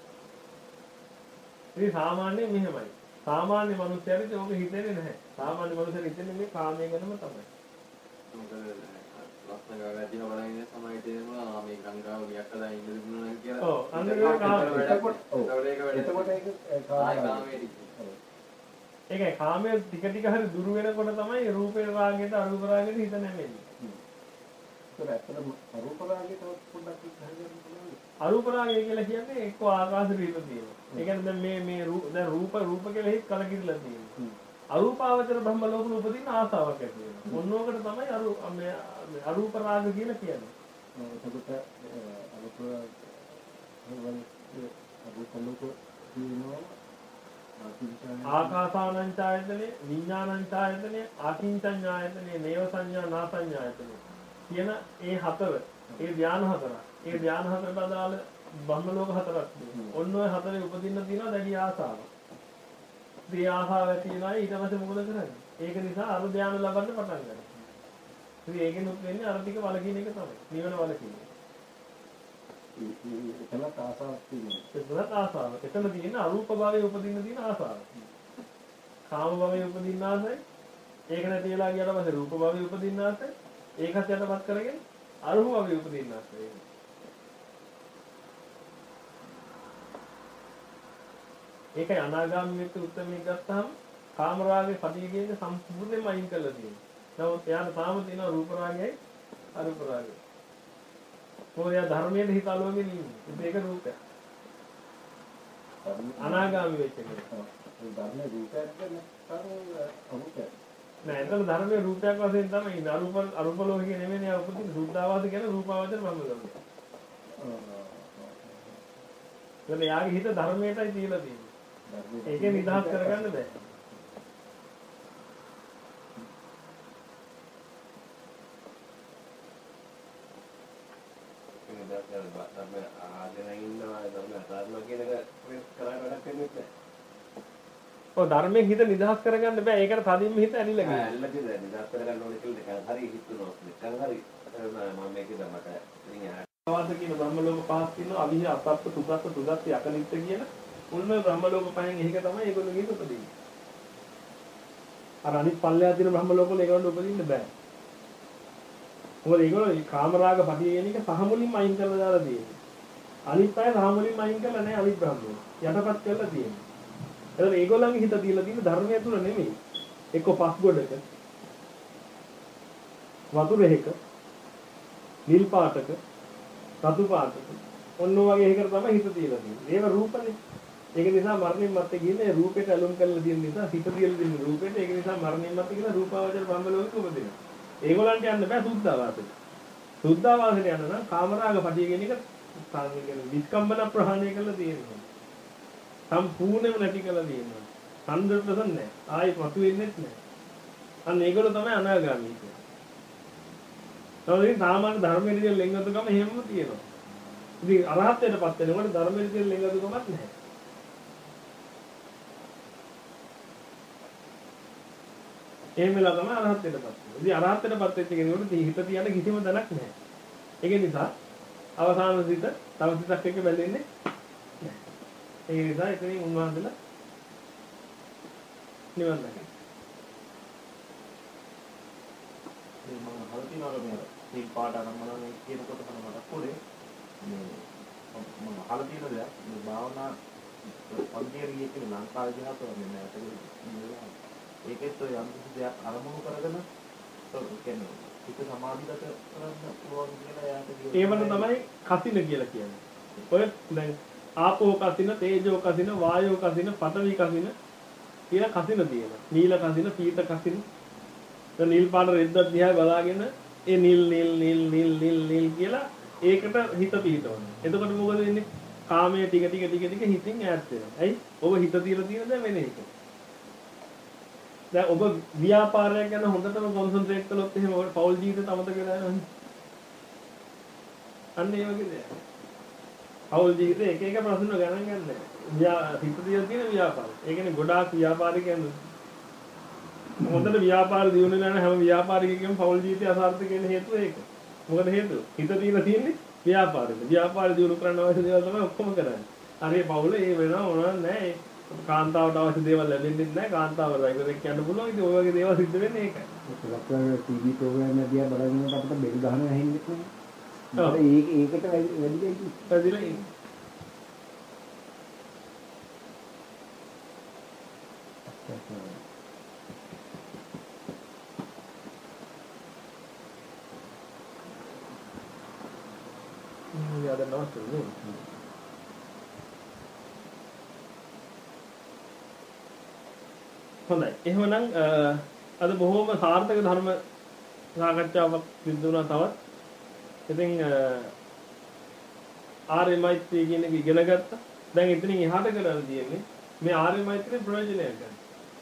A: ඉතින් සාමාන්‍යයෙන් මෙහෙමයි. සාමාන්‍ය මිනිස්සුන්ට ඕක හිතෙන්නේ නැහැ. සාමාන්‍ය මිනිස්සුන්ට හිතෙන්නේ මේ කාමයේ ගැනම තමයි.
B: මොකද ලස්සන ගාගාදී හොරයිනේ තමයි තේරෙනවා මේ ගංගාව ගියක් අදා ඉන්න දුන්නා නම් කියලා.
A: ඔව් අන්න ඒක කාමයේ.
C: එතකොට ඒක කාමයේ.
A: ඒකයි කාමයේ ටික ටික හරි දුරු වෙනකොට තමයි රූපේ රාගයට අරූප රාගයට හිත නැමෙන්නේ.
C: ඒක ඇත්තටම අරූප රාගයට පොඩ්ඩක් හරියට බලන්න.
A: අරූප රාගය කියලා කියන්නේ එක්ක ආකාශ රීත තියෙනවා. ඒ කියන්නේ දැන් මේ මේ දැන් රූප රූප කියලා හිත කලකිරිලා තියෙනවා. අරූපාවචර බ්‍රහ්ම ලෝකවල උපදින ආසාවක් ඇති වෙනවා. මොනෝකට තමයි අරූප මේ අරූප රාග කියලා කියන්නේ.
C: එතකොට අරූප වල අරූප ලෝක කියනවා
A: ආකාසානං ඡායතනේ, විඥානං ඡායතනේ, ආකින්චඤ්ඤායතනේ, නේව සංඥා නාසඤ්ඤායතනේ කියන ඒ හතර, ඒ ධ්‍යාන හතර. ඒ ධ්‍යාන හතරට අදාළ බ්‍රහ්ම ලෝක හතරක් තියෙනවා. ඔන්න ඔය හතරේ උපදින්න තියෙනවා දැඩි ආසාවක්. ඒ ආසාව ඇති වෙනවා ඊට පස්සේ මොකද කරන්නේ? ඒක නිසා අර ධ්‍යාන ලබන්න පටන් ගන්නවා. ඉතින් ඒකෙනුත් වෙන්නේ අර ටික වලකින එක තමයි. නිවන වලකින.
C: එතනත් ආසාවක් තියෙනවා.
A: එතනත් ආසාව. එතන තියෙන අරූප භාවයේ උපදින්න තියෙන ආසාව. කාම භාවයේ උපදින්න ආසයි. ඒක නැති වෙලා ගියාට පස්සේ රූප භාවයේ උපදින්න ආසයි. ඒකත් යටපත් කරගෙන අරූප භාවයේ උපදින්න ආසයි. ඒකයි අනාගාමී වෙච්ච උත්තරමෙක් ගත්තාම කාම රාගේ පටිඝයේ සම්පූර්ණයෙන්ම අයින් කරලා තියෙනවා. නමුත් එයාට තාම තියෙනවා රූප රාගයයි අරූප රාගයයි. මොකද එයා ධර්මයේ හිත අලුවගෙන ඉන්නේ. ඒක රූපය. අනාගාමී වෙච්ච කෙනෙක්.
C: ඒ ධර්මයේ රූපයක් නැත්නම් අරූපයක්.
A: නෑ එතන ධර්මයේ රූපයක් වශයෙන් තමයි ඉන්නේ. අරූප අරූප ලෝකේ නෙමෙයි යා උපදින සුද්ධාවාස කියන රූපාවචර බ්‍රහ්ම ලෝකය. එතන යාගේ හිත ධර්මයටයි තියලා තියෙන්නේ. ඒකේ නිදහස් කරගන්න බෑ.
B: නැහැ.
A: ඔව් ධර්මයෙන් හිත නිදහස් කරගන්න බෑ. ඒකට තදින්ම හිත ඇලිලා ගියා.
B: ඇල්ලලා කියලා නිදාස් කරගන්න ඕනේ කියලා නිකන් හරි හිතුනොත් නිකන් හරි මම මේක දැන් මට ඉතින් එහාට
A: වාද කියන බ්‍රහ්ම ලෝක පහක් තියෙනවා. අවිහ අසත්ත සුගත සුගත යකනිත්ත කියන මුල්ම බ්‍රහ්ම ලෝක පහෙන් එහෙක තමයි ඒගොල්ලෝ ගිහින් උපදින්නේ. අර අනිත් පල්ලෙහා තියෙන බ්‍රහ්ම ලෝක වල ඒගොල්ලෝ උපදින්න බෑ. මොකද ඒගොල්ලෝ මේ කාමරාග පටිය කියන එක සහ මුලින්ම අයින් කරලා දාලා තියෙන්නේ. අනිත් අය සහ මුලින්ම අයින් කරලා නැහැ අනිත් බ්‍රහ්ම ලෝක. යටපත් කරලා තියෙන්නේ. එතකොට ඒගොල්ලන්ගේ හිත තියලා තියෙන ධර්මය තුල නෙමෙයි. එක්ක පස් ගොඩක වතුරෙහික නිල් පාටක රතු පාටක ඔන්න ඔය වගේ එකකට තමයි හිත තියලා තියෙන්නේ. ඒව රූපනේ. ඒක නිසා මරණින් මත්තේ කියන්නේ රූපයට ඇලුම් කරලා තියෙන නිසා හිත තියලා තියෙන රූපෙට ඒක නිසා මරණින් මත්තේ කියලා රූපාවචර බ්‍රහ්ම ලෝකෙක උපදිනවා. ඒගොල්ලන්ට යන්න බෑ සුද්ධාවාසෙට. සුද්ධාවාසෙට යන්න නම් කාමරාග පටිය කියන එක සාමිකන විස්කම්බන ප්‍රහාණය කරලා තියෙනවා. සම්පූර්ණයෙන්ම නැති කරලා තියෙනවා. හන්ඩ්‍රඩ් පර්සන්ට් නෑ. ආයෙත් මතු වෙන්නේත් නෑ. අන්න ඒගොල්ලෝ තමයි අනාගාමී කියන්නේ. තවදී සාමාන්‍ය ධර්මයේ තියෙන ලෙන්ගතුකම එහෙමම තියෙනවා. ඉතින් අරහත්ත්වයටපත් වෙනකොට ධර්මයේ තියෙන ලෙන්ගතුකමක් නැහැ. එහෙම වෙලා තමයි අරහත්ත්වයටපත් වෙන්නේ. ඉතින් අරහත්ත්වයටපත් වෙච්ච කෙනෙකුට හිත තියන්න කිසිම දැනක් නැහැ. ඒක නිසා අවසාන සිත තව සිතක් එක්ක බැඳෙන්නේ නැහැ. ඒ නිසා එතනින් උන්වහන්සේලා නිවන් දකිනවා.
D: මම අහලා තියෙනවා මේ තීල් පාට අරමුණ මේ කියනකොට තමයි මතක් වුනේ මේ මම අහලා තියෙන දෙයක් මේ භාවනා පන්තියේ කියන ලංකාවේ දිහාට වන්නේ නැහැ. ඒකෙත් ඔය යම් කිසි දෙයක් අරමුණු කරගෙන කියන්නේ හිත සමාධිගත කරන්න පුළුවන් කියලා එයාට කියනවා.
A: ඒවන තමයි කසින කියලා කියන්නේ. ඔය දැන් ආපෝ කසින, තේජෝ කසින, වායෝ කසින, පඨවි කසින කියලා කසින තියෙනවා. නීල කසින, පීත කසින. දැන් නිල් පාට රෙද්දක් දිහා බලාගෙන ඒ නිල් නිල් නිල් නිල් නිල් නිල් කියලා ඒකට හිත පිහිටවනවා. එතකොට මොකද වෙන්නේ? කාමයේ ටික ටික ටික ටික හිතින් ඈත් වෙනවා. ඇයි? ඔබ හිත තියලා තියෙන දේ වෙන එක. දැන් ඔබ ව්‍යාපාරයක් ගැන හොඳටම කොන්සන්ට්‍රේට් කළොත් එහෙම ඔබ පෞල් ජීවිතය අමතක වෙලා යනවා. අන්න ඒ වගේ දෙයක්. පෞල් ජීවිතේ එක එක ප්‍රශ්න ගණන් ගන්න නැහැ. හිත තියලා තියෙන ව්‍යාපාර. ඒ කියන්නේ ගොඩාක් ව්‍යාපාරිකයන් හොඳට ව්‍යාපාර දියුණු වෙන හැම ව්‍යාපාරිකයෙක්ම පෞල් ජීවිතය අසාර්ථක වෙන හේතුව ඒක. මොකද හේතුව? හිත තියලා තියෙන්නේ ව්‍යාපාරෙට. ව්‍යාපාර දියුණු කරන්න අවශ්‍ය දේවල් තමයි ඔක්කොම කරන්නේ. හරි පෞල් ඒ වෙනව මොනවද නැහැ. කාන්තාවට අවශ්‍ය දේවල් ලැබෙන්නේ නැහැ. කාන්තාව රයිවරෙක් යන්න පුළුවන්. ඉතින් ඔය වගේ දේවල් සිද්ධ වෙන්නේ ඒකයි.
C: ලක්වල ටීවී ප්‍රෝග්‍රෑම් එක දිහා බලනකොට අපිට බෙල් ගහනවා ඇහෙන්නේ නැහැ. ඒක ඒකට වැඩි වැඩි
A: පැදිලා ඉන්නේ. යද නවත්තන්නේ. හොඳයි. එහෙමනම් අද බොහොම සාර්ථක ධර්ම සාකච්ඡාවක් සිදු වුණා තවත්. ඉතින් ආර්ය මෛත්‍රිය කියන එක ඉගෙන ගත්තා. දැන් එතනින් එහාට කරන්න තියෙන්නේ මේ ආර්ය මෛත්‍රියේ ප්‍රයෝජනය ගන්න.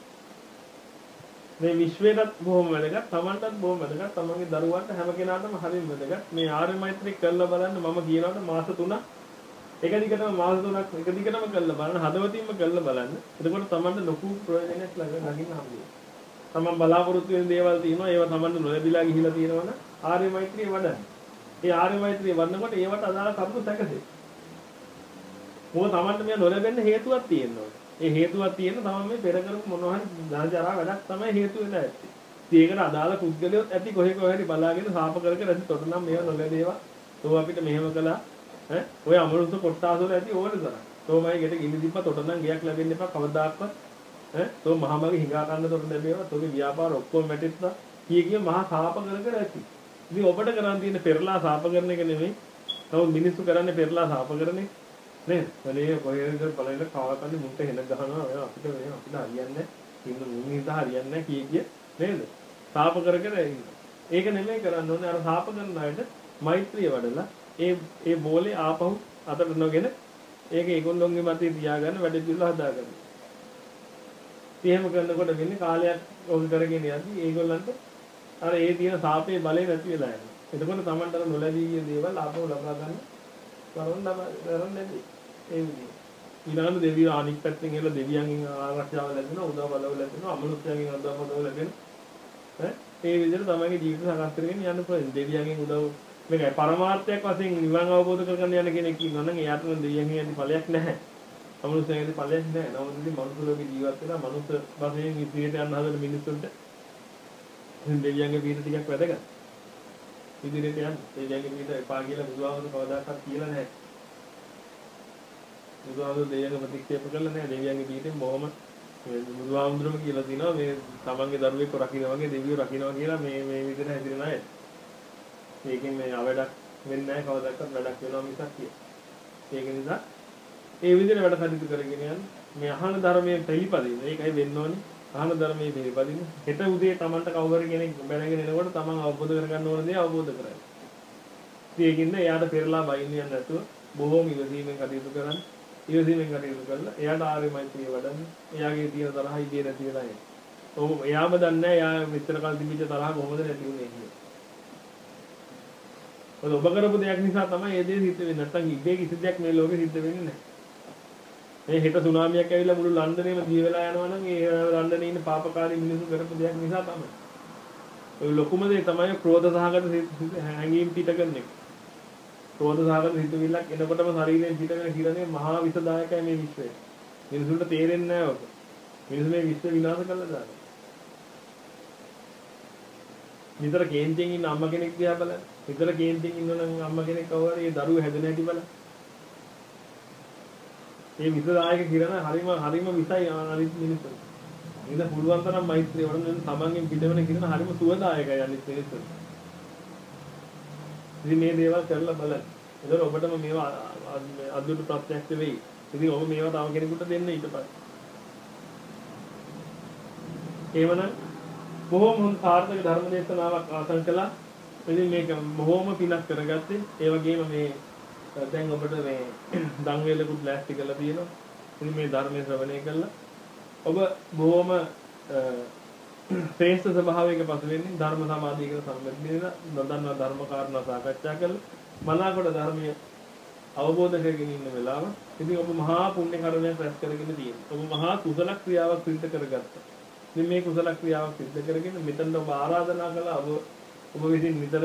A: මේ විශ්වයටත් බොහොම වැදගත්, Tamanටත් බොහොම වැදගත්, තමන්ගේ දරුවන්ට හැම කෙනාටම හරිම වැදගත්. මේ ආර්ය මෛත්‍රිය කරලා බලන්න මම කියනවාට මාස තුනක් එක දිගටම මාස තුනක් එක දිගටම කරලා බලන්න, හදවතින්ම කරලා බලන්න. එතකොට තමන්ට ලොකු ප්‍රයෝජනයක් ළඟ නගින්න හම්බෙනවා. තමන් බලාපොරොත්තු වෙන දේවල් තියෙනවා, ඒවා තමන්ට නොලැබිලා ගිහිලා තියෙනවනම් ආර්ය මෛත්‍රිය වඩන්න. ඒ ආර්ය මෛත්‍රිය වඩනකොට ඒවට අදාළ කරුණු සැකසෙයි. මොකද තමන්ට මේ නොලැබෙන්න හේතුවක් තියෙනවා. ඒ හේතුවක් තියෙන තමයි මේ පෙර කරපු මොනවා හරි ධනජරා වැඩක් තමයි හේතු වෙලා ඇත්තේ. ඉතින් ඒකට අදාළ පුද්ගලයොත් ඇති කොහේ කොහේ හරි බලාගෙන සාප කර කර ඇති තොට නම් මේවා නොලැබේවා. තෝ අපිට මෙහෙම කළා. ඈ ඔය අමනුෂ්‍ය කොට්ටාස වල ඇති ඕන තරම්. තෝමයි ගෙට ගිනි දීප්ප තොට නම් ගයක් ලැබෙන්න එපා කවදාක්වත්. ඈ තෝ මහමගේ හිඟා ගන්න තොට ලැබේවා. තෝගේ ව්‍යාපාර ඔක්කොම වැටෙත්තා. කී කිය මහා සාප කර කර ඇති. ඉතින් ඔබට කරන් තියෙන පෙරලා සාප කරන එක නෙමෙයි. නමුත් මිනිස්සු කරන්නේ පෙරලා සාප කරන එක. නේද? වලේ කොහෙද බලන්න කාවකන්නේ මුන්ට හෙන ගහනවා. ඔය අපිට මේ අපිට හරියන්නේ නැහැ. ඉන්න මුන් හිත හරියන්නේ නැහැ කී කිය නේද? සාප කර කර ඉන්න. ඒක නෙමෙයි කරන්න ඕනේ. අර සාප කරන අයට මෛත්‍රිය වඩලා ඒ ඒ බෝලේ ආපහු අතට නොගෙන ඒක ඒගොල්ලොන්ගේ මතේ තියාගන්න වැඩ පිළිවෙල හදාගන්න. එහෙම කරනකොට වෙන්නේ කාලයක් ඔක කරගෙන යද්දි ඒගොල්ලන්ට අර ඒ තියෙන සාපේ බලය නැති වෙලා යනවා. එතකොට Tamanට නොලැබී ගිය දේවල් ආපහු ලබා ගන්න වරන් ලබා ගන්න නැති. ඒ විදිහට. ඊළඟට දෙවියෝ අනික් පැත්තෙන් එලා දෙවියන්ගෙන් ආරක්ෂාව ලැබෙනවා, උදව් බලව ලැබෙනවා, අමනුෂ්‍යයන්ගෙන් උදව් බලව ලැබෙනවා. ඈ ඒ විදිහට තමයිගේ ජීවිත සකස් කරගෙන යන්න පුළුවන්. දෙවියන්ගෙන් උදව් මේකයි පරමාර්ථයක් වශයෙන් නිවන් අවබෝධ කරගන්න යන කෙනෙක් ඉන්නවා නම් එයාට නම් දෙවියන්ගෙන් යන්නේ ඵලයක් නැහැ. අමනුෂ්‍යයන්ගෙන් ඵලයක් නැහැ. නමුත් ඉතින් මනුස්ස ලෝකේ ජීවත් වෙලා මනුස්ස වශයෙන් ඉදිරියට යන්න හදන මිනිස්සුන්ට දෙවියන්ගේ පිහිට ටිකක් වැදගත්. ඉදිරියට යන්න. දෙවියන්ගේ පිහිට එපා කියලා බුදුහාමුදුරුවෝ කවදාකවත් කියලා නැහැ. බුදුහාමුදුරුවෝ දෙවියන්ව ප්‍රතික්ෂේප කළා නැහැ. දෙවියන්ගේ පිහිටෙන් බොහොම බුදුහාමුදුරුවෝ කියලා තිනවා මේ තමන්ගේ දරුවෙක් රකින්න වගේ දෙවියෝ රකින්නවා කියලා මේ මේ විදිහට හැදිරෙන අය. ඒකෙන් මේ අවඩක් වෙන්නේ නැහැ කවදාකවත් වැඩක් වෙනවා මිසක් කිය. ඒක නිසා ඒ විදිහට වැඩ කටයුතු කරගෙන යන්න මේ අහන ධර්මයේ පිළිපදින්න. ඒකයි වෙන්න ඕනේ. අහන ධර්මයේ පිළිපදින්න. හෙට උදේ Tamanට කවුරු හරි කෙනෙක් බැනගෙන එනකොට Taman අවබෝධ කරගන්න ඕන දේ අවබෝධ කරගන්න. ඒකින්ද එයාට පෙරලා බයින්න යන්නේ නැතුව බොහෝම ඉවසීමෙන් කටයුතු කරන්න. ඉවසීමෙන් කටයුතු කරලා එයාට ආර්ය මෛත්‍රිය වඩන්න. එයාගේ තියෙන තරහ ඉදී නැති වෙලා යන්න. ඔහොම එයාම දන්නේ නැහැ එයා මෙච්චර කල් තිබිච්ච තරහ කොහොමද නැති වුනේ කියලා. ඔබ කරපු දෙයක් නිසා තමයි මේ දේ සිද්ධ වෙන්නේ. නැත්තම් ඉබේ කිසි දෙයක් මේ ලෝකෙ සිද්ධ වෙන්නේ නැහැ. මේ හෙට සුනාමියක් ඇවිල්ලා මුළු ලන්ඩනේම දිය වෙලා යනවා නම් ඒ ලන්ඩනේ ඉන්න පාපකාරී මිනිස්සු කරපු දෙයක් නිසා තමයි. ඔය ලොකුම දේ තමයි ක්‍රෝධ සහගත හැඟීම් පිට කරන එක. ක්‍රෝධ සහගත හිතවිල්ලක් එනකොටම ශරීරයෙන් පිට වෙන කිරණේ මහා විසදායකයි මේ විශ්වය. මිනිසුන්ට තේරෙන්නේ නැහැ ඔක. මිනිස්සු මේ විශ්ව විනාශ කරලා දානවා. විතර කේන්තියෙන් ඉන්න අම්මා කෙනෙක් දිහා බලන්න. විතර කේන්තියෙන් ඉන්නනම් අම්මා කෙනෙක් කවුරු හරි ඒ දරුවෝ හැදෙන හැටි බලන්න. මේ විසදායක කිරණ හරිම හරිම විසයි අනිත් මිනිස්සු. ඉතින් පුළුවන් තරම් මෛත්‍රිය වඩන තමන්ගෙන් පිටවෙන කිරණ හරිම සුවදායකයි අනිත් මිනිස්සු. ඉතින් මේ දේවල් කරලා බලන්න. එතකොට ඔබටම මේවා අද්දුට ප්‍රත්‍යක්ෂ වෙයි. ඉතින් ඔබ මේවා තව කෙනෙකුට දෙන්න ඊට පස්සේ. ඒවනම් බොහොම හොඳ සාර්ථක ධර්ම දේශනාවක් ආසන් කළා. ඉතින් මේක බොහොම පිනක් කරගත්තේ. ඒ වගේම මේ දැන් ඔබට මේ දන් වේලකුත් ලෑස්ති කරලා තියෙනවා. ඉතින් මේ ධර්මයේ ශ්‍රවණය කළා. ඔබ බොහොම ශ්‍රේෂ්ඨ ස්වභාවයක පසු වෙන්නේ ධර්ම සමාධියක සම්බන්ධ නොදන්නා ධර්ම කාරණා සාකච්ඡා කරලා මනාකොට ධර්මය අවබෝධ කරගෙන ඉන්න වෙලාව. ඉතින් ඔබ මහා පුණ්‍ය කර්මයක් රැස් කරගෙන තියෙනවා. ඔබ මහා කුසල ක්‍රියාවක් සිදු කරගත්තා. ඉතින් මේ කුසල ක්‍රියාවක් සිදු කරගෙන මෙතන ඔබ ආරාධනා කළා ඔබ ඔබ විසින් නිතර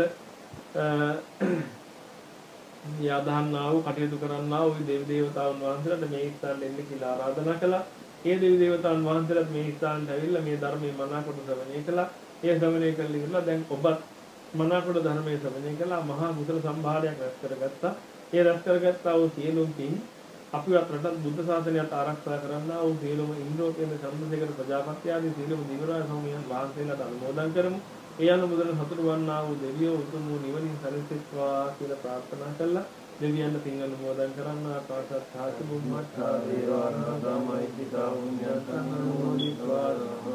A: යාදහන්නා වූ කටයුතු කරන්නා වූ දේව දේවතාවුන් වහන්සේලාට මේ ස්ථානට එන්න කියලා ආරාධනා කළා. ඒ දේව දේවතාවුන් වහන්සේලාත් මේ ස්ථානට ඇවිල්ලා මේ ධර්මයේ මනාකොට ශ්‍රවණය කළා. ඒ ශ්‍රවණය කළා ඉවරලා දැන් ඔබත් මනාකොට ධර්මයේ ශ්‍රවණය කළා. මහා කුසල සම්භාරයක් රැස් කරගත්තා. ඒ රැස් කරගත්තා වූ සියලුම පින් අපිවත් රටත් බුද්ධ ශාසනයත් ආරක්ෂා කරන්නා වූ සියලුම ඉන්ද්‍රෝපේන චන්ද්‍රසේකර ප්‍රජාපති ආදී සියලුම දිවරාජ සෞම්‍යයන් වහන්සේලාට අනුමෝදන් කරමු. ඒ අනුමෝදන සතුටු වන්නා වූ දෙවියෝ උතුම් වූ නිවනින් සැනසෙත්වා කියලා ප්‍රාර්ථනා කළා. දෙවියන් පින් අනුමෝදන් කරන්න ආකාශත් සාච බුම්මත්තා දේවානාගා මහිත්‍තිකා පුඤ්ඤන්තං අනුමෝදිत्वा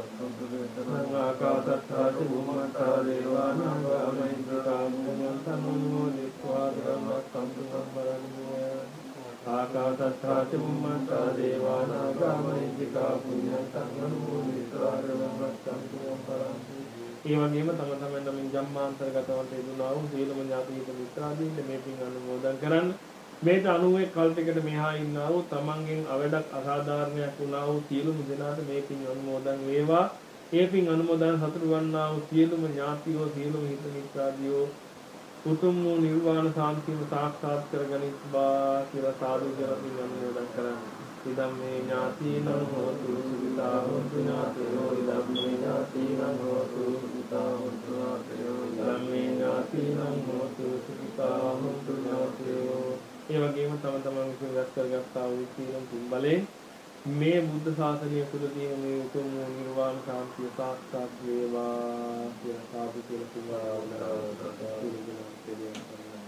A: ආකාශත් සාච බුම්මත්තා දේවානාගා මහිත්‍තිකා පුඤ්ඤන්තං අනුමෝදිत्वा ධම්මස්සං සම්පරණ්‍ය ආකාශත් සාච බුම්මත්තා දේවානාගා මහිත්‍තිකා පුඤ්ඤන්තං අනුමෝදිत्वा ධම්මස්සං සම්පරණ්‍ය. ඒ වගේම තම තමන් නම් ජම්මාන්තරගතවන්ට යෙදුණා වූ සියලුම ඥාතිහිත මිත්‍රාදීන්ට මේ පින් අනුමෝදන් කරන්න. මේට අනුවේ කල්පයකට මෙහා ඉන්නා වූ තමන්ගෙන් අවඩක් අසාධාරණයක් වුණා වූ සියලුම දෙනාට මේ පින් අනුමෝදන් වේවා. ඒ පින් අනුමෝදන් සතුටු වන්නා වූ සියලුම ඥාතියෝ සියලුම හිත මිත්‍රාදීෝ උතුම් වූ නිර්වාණ සාන්තිය සාක්ෂාත් කරගනිත්වා කියලා සාදු කියලා පින් අනුමෝදන් කරන්න. ඉදම් මේ ඥාතිනං හෝතු සුඛිතා හොන්තු ඥාතයෝ ඉදම් මේ ඥාතිනං හෝතු සුඛිතා හොන්තු ඥාතයෝ ඉදම් මේ ඥාතිනං හෝතු සුඛිතා හොන්තු ඥාතයෝ. ඒ වගේම තම තමන් විසින් රැස් කරගත්තා වූ සීලම් තුන් බලයෙන් මේ බුද්ධ ශාසනය තුළ තියෙන මේ උතුම් නිර්වාණ සාන්තිය සාක්ෂාත් වේවා කියලා සාදු කියලා පින් ආරාධනා කරනවා.